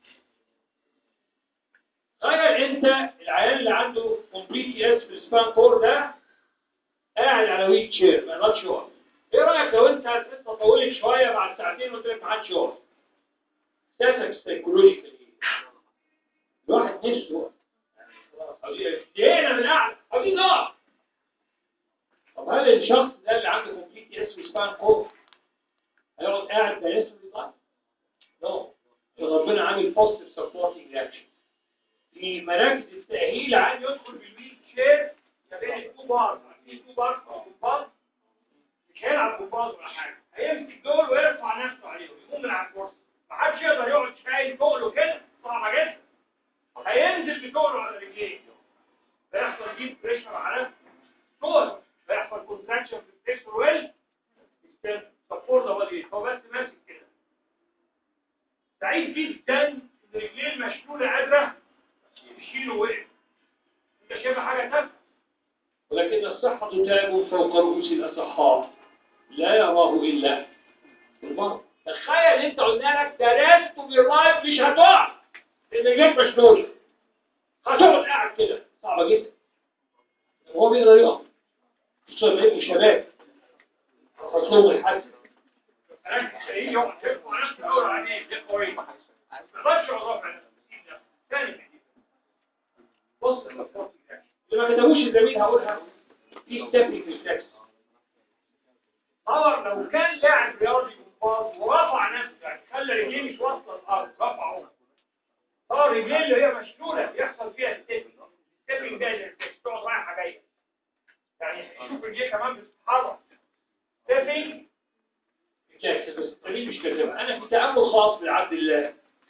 Speaker 1: تخيل انت العيان اللي عنده كومبليت ياس في السبان كور ده قاعد على ويل تشير ما يقدرش يقف. ايه رايك لو انت لسه طولت شويه بعد ساعتين وقلت لك ما عادش يقف؟ احساسك سايكولوجيكال ايه؟ الواحد نفسه زهقنا من القعده عاوزين نقف. طب هل الشخص ده اللي عنده كومبليت ياس في السبان كور هيقعد قاعد ده ياس في الضغط؟ نو. ربنا عامل بوستيف سبورتنج رياكشن في مراكز التاهيل عشان يدخل بالويل تشير ما بين التو بار في تو بار كومباوند مش هيلعب كومباوند ولا حاجه هيمسك دول ويرفع نفسه عليهم يقوم من على الكرسي ما حدش يقدر يقعد شايل تقله كده صعبه جدا. هينزل بتقله على رجليه فيحصل ديب بريشر على طول فيحصل كونتراكشن في البريشر ويل سبورت ده ولا هو بس ماسك كده سعيد جدا ان رجليه المشلوله قادره يشيله وقف. انت شايف حاجه تافهه ولكن الصحه تاج فوق رؤوس الاصحاء لا يراه الا المرض. تخيل انت قلنا لك درست بالرايت مش هتقع لان رجليك مشلوله هتقعد قاعد كده صعبه جدا. هو بيقدر يقف خصوصا لما يبقوا شباب خصوصهم الحسن ركز هيجي يقعد يرفع نفسه يدور عليه ده كويس ما تقدرش رافع نفسه ثاني بص اللي ما كتبوش الزميل هقولها في ستيبنج ريفلكس. طبعا لو كان لاعب رياضي ورفع نفسه، يعني خلى رجليه مش واصله الارض، رفعه. اه رجليه اللي هي مشلوله يحصل فيها ستيبنج، ستيبنج ده اللي بتقعد رايحه جايه، يعني شوف رجليه كمان بتتحرك. ستيبنج جاكس، بس دي مش كده. انا في تامل خاص بعبد الله.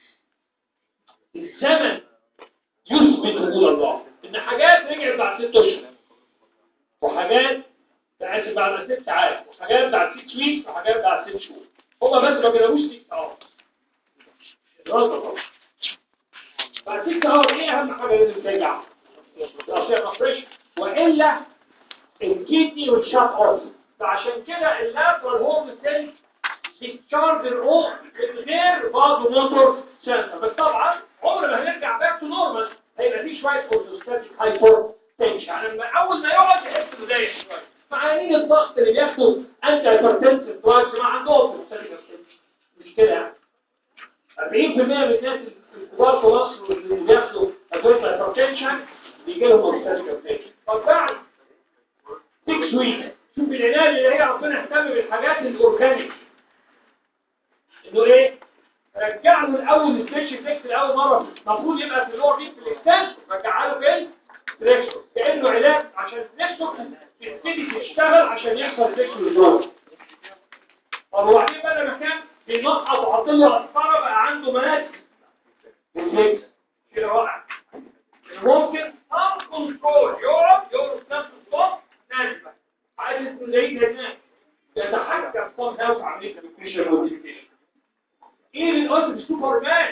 Speaker 1: الزمن يثبت وجود الله، ان حاجات رجعت بعد ست اشهر، وحاجات بعد بعد ست ساعات، وحاجات بعد ست ويكس، وحاجات بعد ست شهور. هما بس ما كتبوش ست ساعات. الرابطه طبعا. بعد ست ساعات ايه اهم حاجه لازم ترجع؟ الاشياء فريش، والا الكيدني والشات اوف. فعشان كده اللاترال هورن سيل بتشارج الروح من غير بعض موتور سنتر. بس طبعا عمر ما هنرجع باك تو نورمال، هيبقى فيه شويه اورثوستاتيك هايبر تنشن، يعني اول ما يقعد يحس انه ضايق شويه. معانين الضغط اللي بياخدوا انتي هايبرتنسيف دراجز ما عندهم مش كده يعني. أربعين بالمية من الناس الكبار في مصر اللي بياخدوا ادويه هايبرتنشن بيجي لهم اورثوستاتيك تنشن. طب بعد ست ويكس شوف العنايه اللي هي ربنا اهتم بالحاجات الاورجانيك، انه ايه؟ رجع له الاول السبيتش فليكس لاول مره، المفروض يبقى في اللور دي في الاكستنشن، رجع له فين؟ فليكسور، كانه علاج عشان الفليكسور تبتدي تشتغل عشان يحصل فليكسور جوه. طب وبعدين بقى لما كان بينقط وحط له قسطره بقى عنده مناطق الفليكس كده واقع، ممكن اب كنترول يقعد يقعد في نفس الصوت نازل بقى عايز انه زي هناك يتحكم صوت هاوس عمليه الكومبريشن موديفيكيشن. ايه اللي قلت بالسوبر مان؟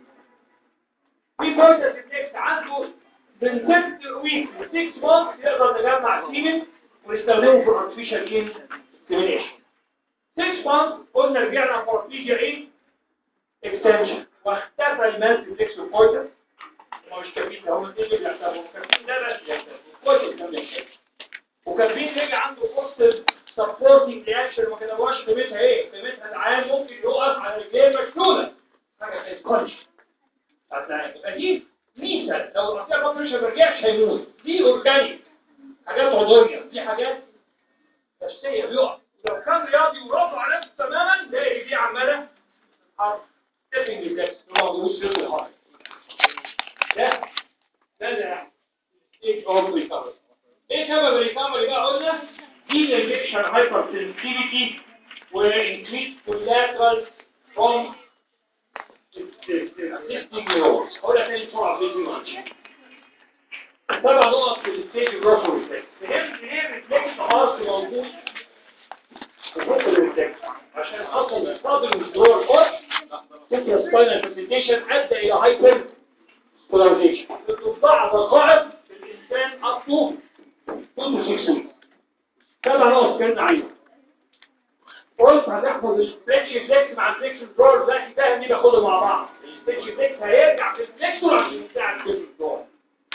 Speaker 1: في بوينتر فليكس عنده من ست ويك ل ستة مانث يقدر نجمع سيمن ونستخدمه في الارتفيشال ان سيميليشن. ستة مانث قلنا رجعنا بارابليجيا ايه؟ اكستنشن، واختفى المالتي فليكس والبوينتر. هو مش كابين، هو الاثنين اللي بيحتاجوا كابين ده بس بيحتاجوا البوينتر كان بيحتاج، وكابين رجع عنده بوستيف سبورتنج رياكشن ما كتبوهاش قيمتها ايه؟ قيمتها العام ممكن يقف على رجليه مشلوله، حاجه كونش هتلاقي دي ميزه. لو الرصيع بطرش ما رجعش هيموت. دي اورجانيك، حاجات عضويه، دي حاجات نفسيه بيقف. لو كان رياضي ورفع نفسه تماما تلاقي دي عماله حرف ستيبنج ريفلكس ما موجودش في الحرف ده. ده ده ستيج اوف ريكفري. ايه سبب الريكفري بقى؟ قلنا دي انجكشن هايبر سنسيتيفيتي وانكريس كولاترال فروم existing neurons. هقول لك تاني بسرعه فيديو ماتش. سبع نقط في الستيج الروفر ريفلكس. فهمت ليه الريفلكس خاص موجود في الروفر ريفلكس؟ عشان حصل الصدر والجوع القط تكيا سباينال برزنتيشن ادى الى هايبر بولاريزيشن. بعض القاعد في الانسان اصله كله سكسوي. سبع نقط كان عليهم. قلت هتحفظ السبيتش فليكس مع الفليكس درور دلوقتي ده اللي باخدهم مع بعض. السبيتش فليكس هيرجع في الفليكسور عشان يساعد الفليكس درور.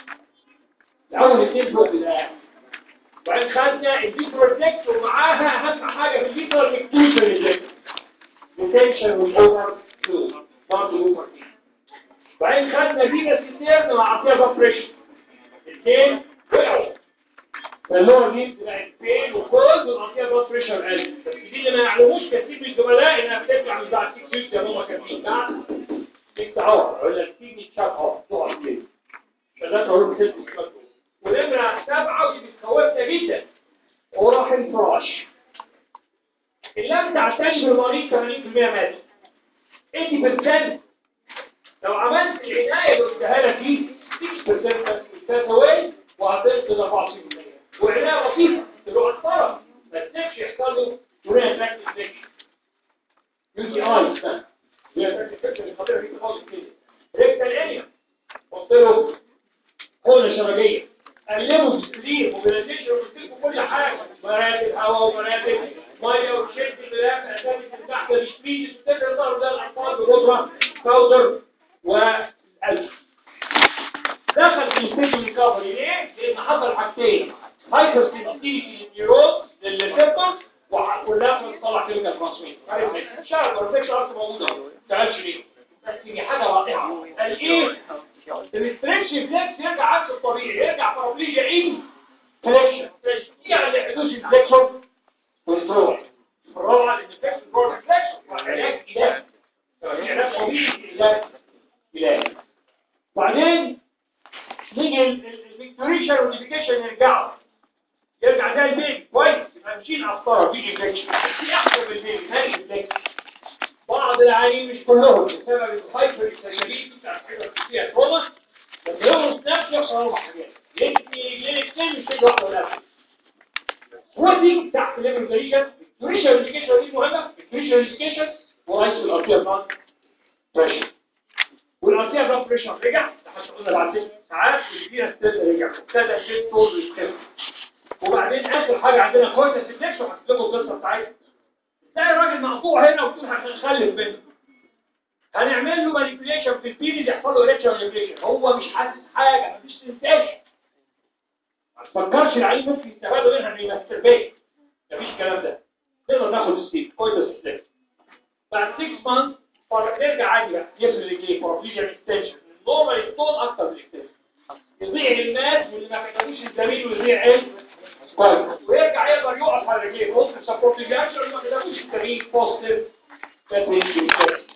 Speaker 1: الاول اثنين فوق ده. وبعدين خدنا الفيترال فليكس ومعاها اهم حاجه في الفيترال اكتوشن فليكس. التنشن والاوفر فلو برضه اوفر فلو. وبعدين خدنا فينا سيستيرن مع عطيه بريشر. الاثنين وقعوا. فاللور دي بتبقى فين وكولد والعطيه بلاد بريشر قل. بس دي اللي ما يعلموش كتير من الزملاء انها بترجع من بعد ست ويكس زي ما هم كاتبين بعد ست اور ولا تيجي تشاب اور تقع كده. فده تقول ست ويكس. ونمره سبعه ودي بتخوفنا جدا وراح الفراش. اللي لم تعتني بالمريض ثمانين بالمية مات. ثمانين بالمية لو عملت العنايه اللي قلتها لك دي ستة بالمية بتتساوي وهتنقذ أربعة وتسعين بالمية. وعناية بسيطة اللي الطرف ما تسيبش يحصل له دورية تراكت انفكشن يو تي اي ده دورية تراكت انفكشن الخطيرة دي خالص كده ريكتال انيا حط له حقنة شرجية قلبه بالسليم موبيلايزيشن وبتسيبه كل حاجة مراتب هواء ومراتب مية وشد الملاك اساسي من تحت الشبيد وتقدر ظهر ده الاطفال بقدرة باودر والقلب. دخل في الستيج ريكفري ليه؟ لان حصل حاجتين هايبر سنسيتيفيتي للنيورون للريسبتور وكلها بتطلع كيميكال ترانسميتر. عارف الشعر والريفلكس اصلا موجوده اهو ما تعرفش ليه بس دي حاجه رائعه. قال ايه؟ الريستريكشن فليكس يرجع عكس الطبيعي يرجع بارابليجيا ان فليكشن يعني حدوث الفليكشن كنترول. الروعه ان الفليكشن كنترول ريفلكس موديفيكيشن يرجعوا يرجع زي البيبي كويس يبقى مشيل قسطره في انفكشن في احسن من البيبي ماشي البيبي بعض العيانين مش كلهم بسبب الهايبر اكسجريشن بتاع الحاجه فيها تروما بيقولوا في نفس الاربع حاجات يدي للاثنين مش واحده ولا ودي تحت ليفل كريشن الكريشن انديكيشن دي مهمه الكريشن انديكيشن ورئيس الارتيه بلان بريشر والارتيه بلان بريشر رجع لحد قلنا بعد ست ساعات والفينا ستيل رجع ابتدى الشيت طول الستيل وبعدين اخر حاجه عندنا كويس سيلكشن وهحكي لكم القصه بتاعتها تلاقي الراجل مقطوع هنا وتقول هنخلف منه هنعمل له مانيبيوليشن في البينز يحصل له ريتشر مانيبيوليشن هو مش حاسس حاجه مفيش سنسيشن ما تفكرش العيال ممكن يستفادوا منها انه يمثل مفيش الكلام ده نقدر ناخد السيت كويس سيلكشن بعد ستة مانث نرجع عادي بقى يفرق رجليه بروفيجن اكستنشن النورمال يكون اكتر من الاكستنشن يضيع للناس واللي ما كتبوش الزميل ويضيع ايه كويس ويرجع يقدر يقف على رجليه ممكن سبورت رياكشن اللي ما كتبوش الزميل بوزيتيف كاترينج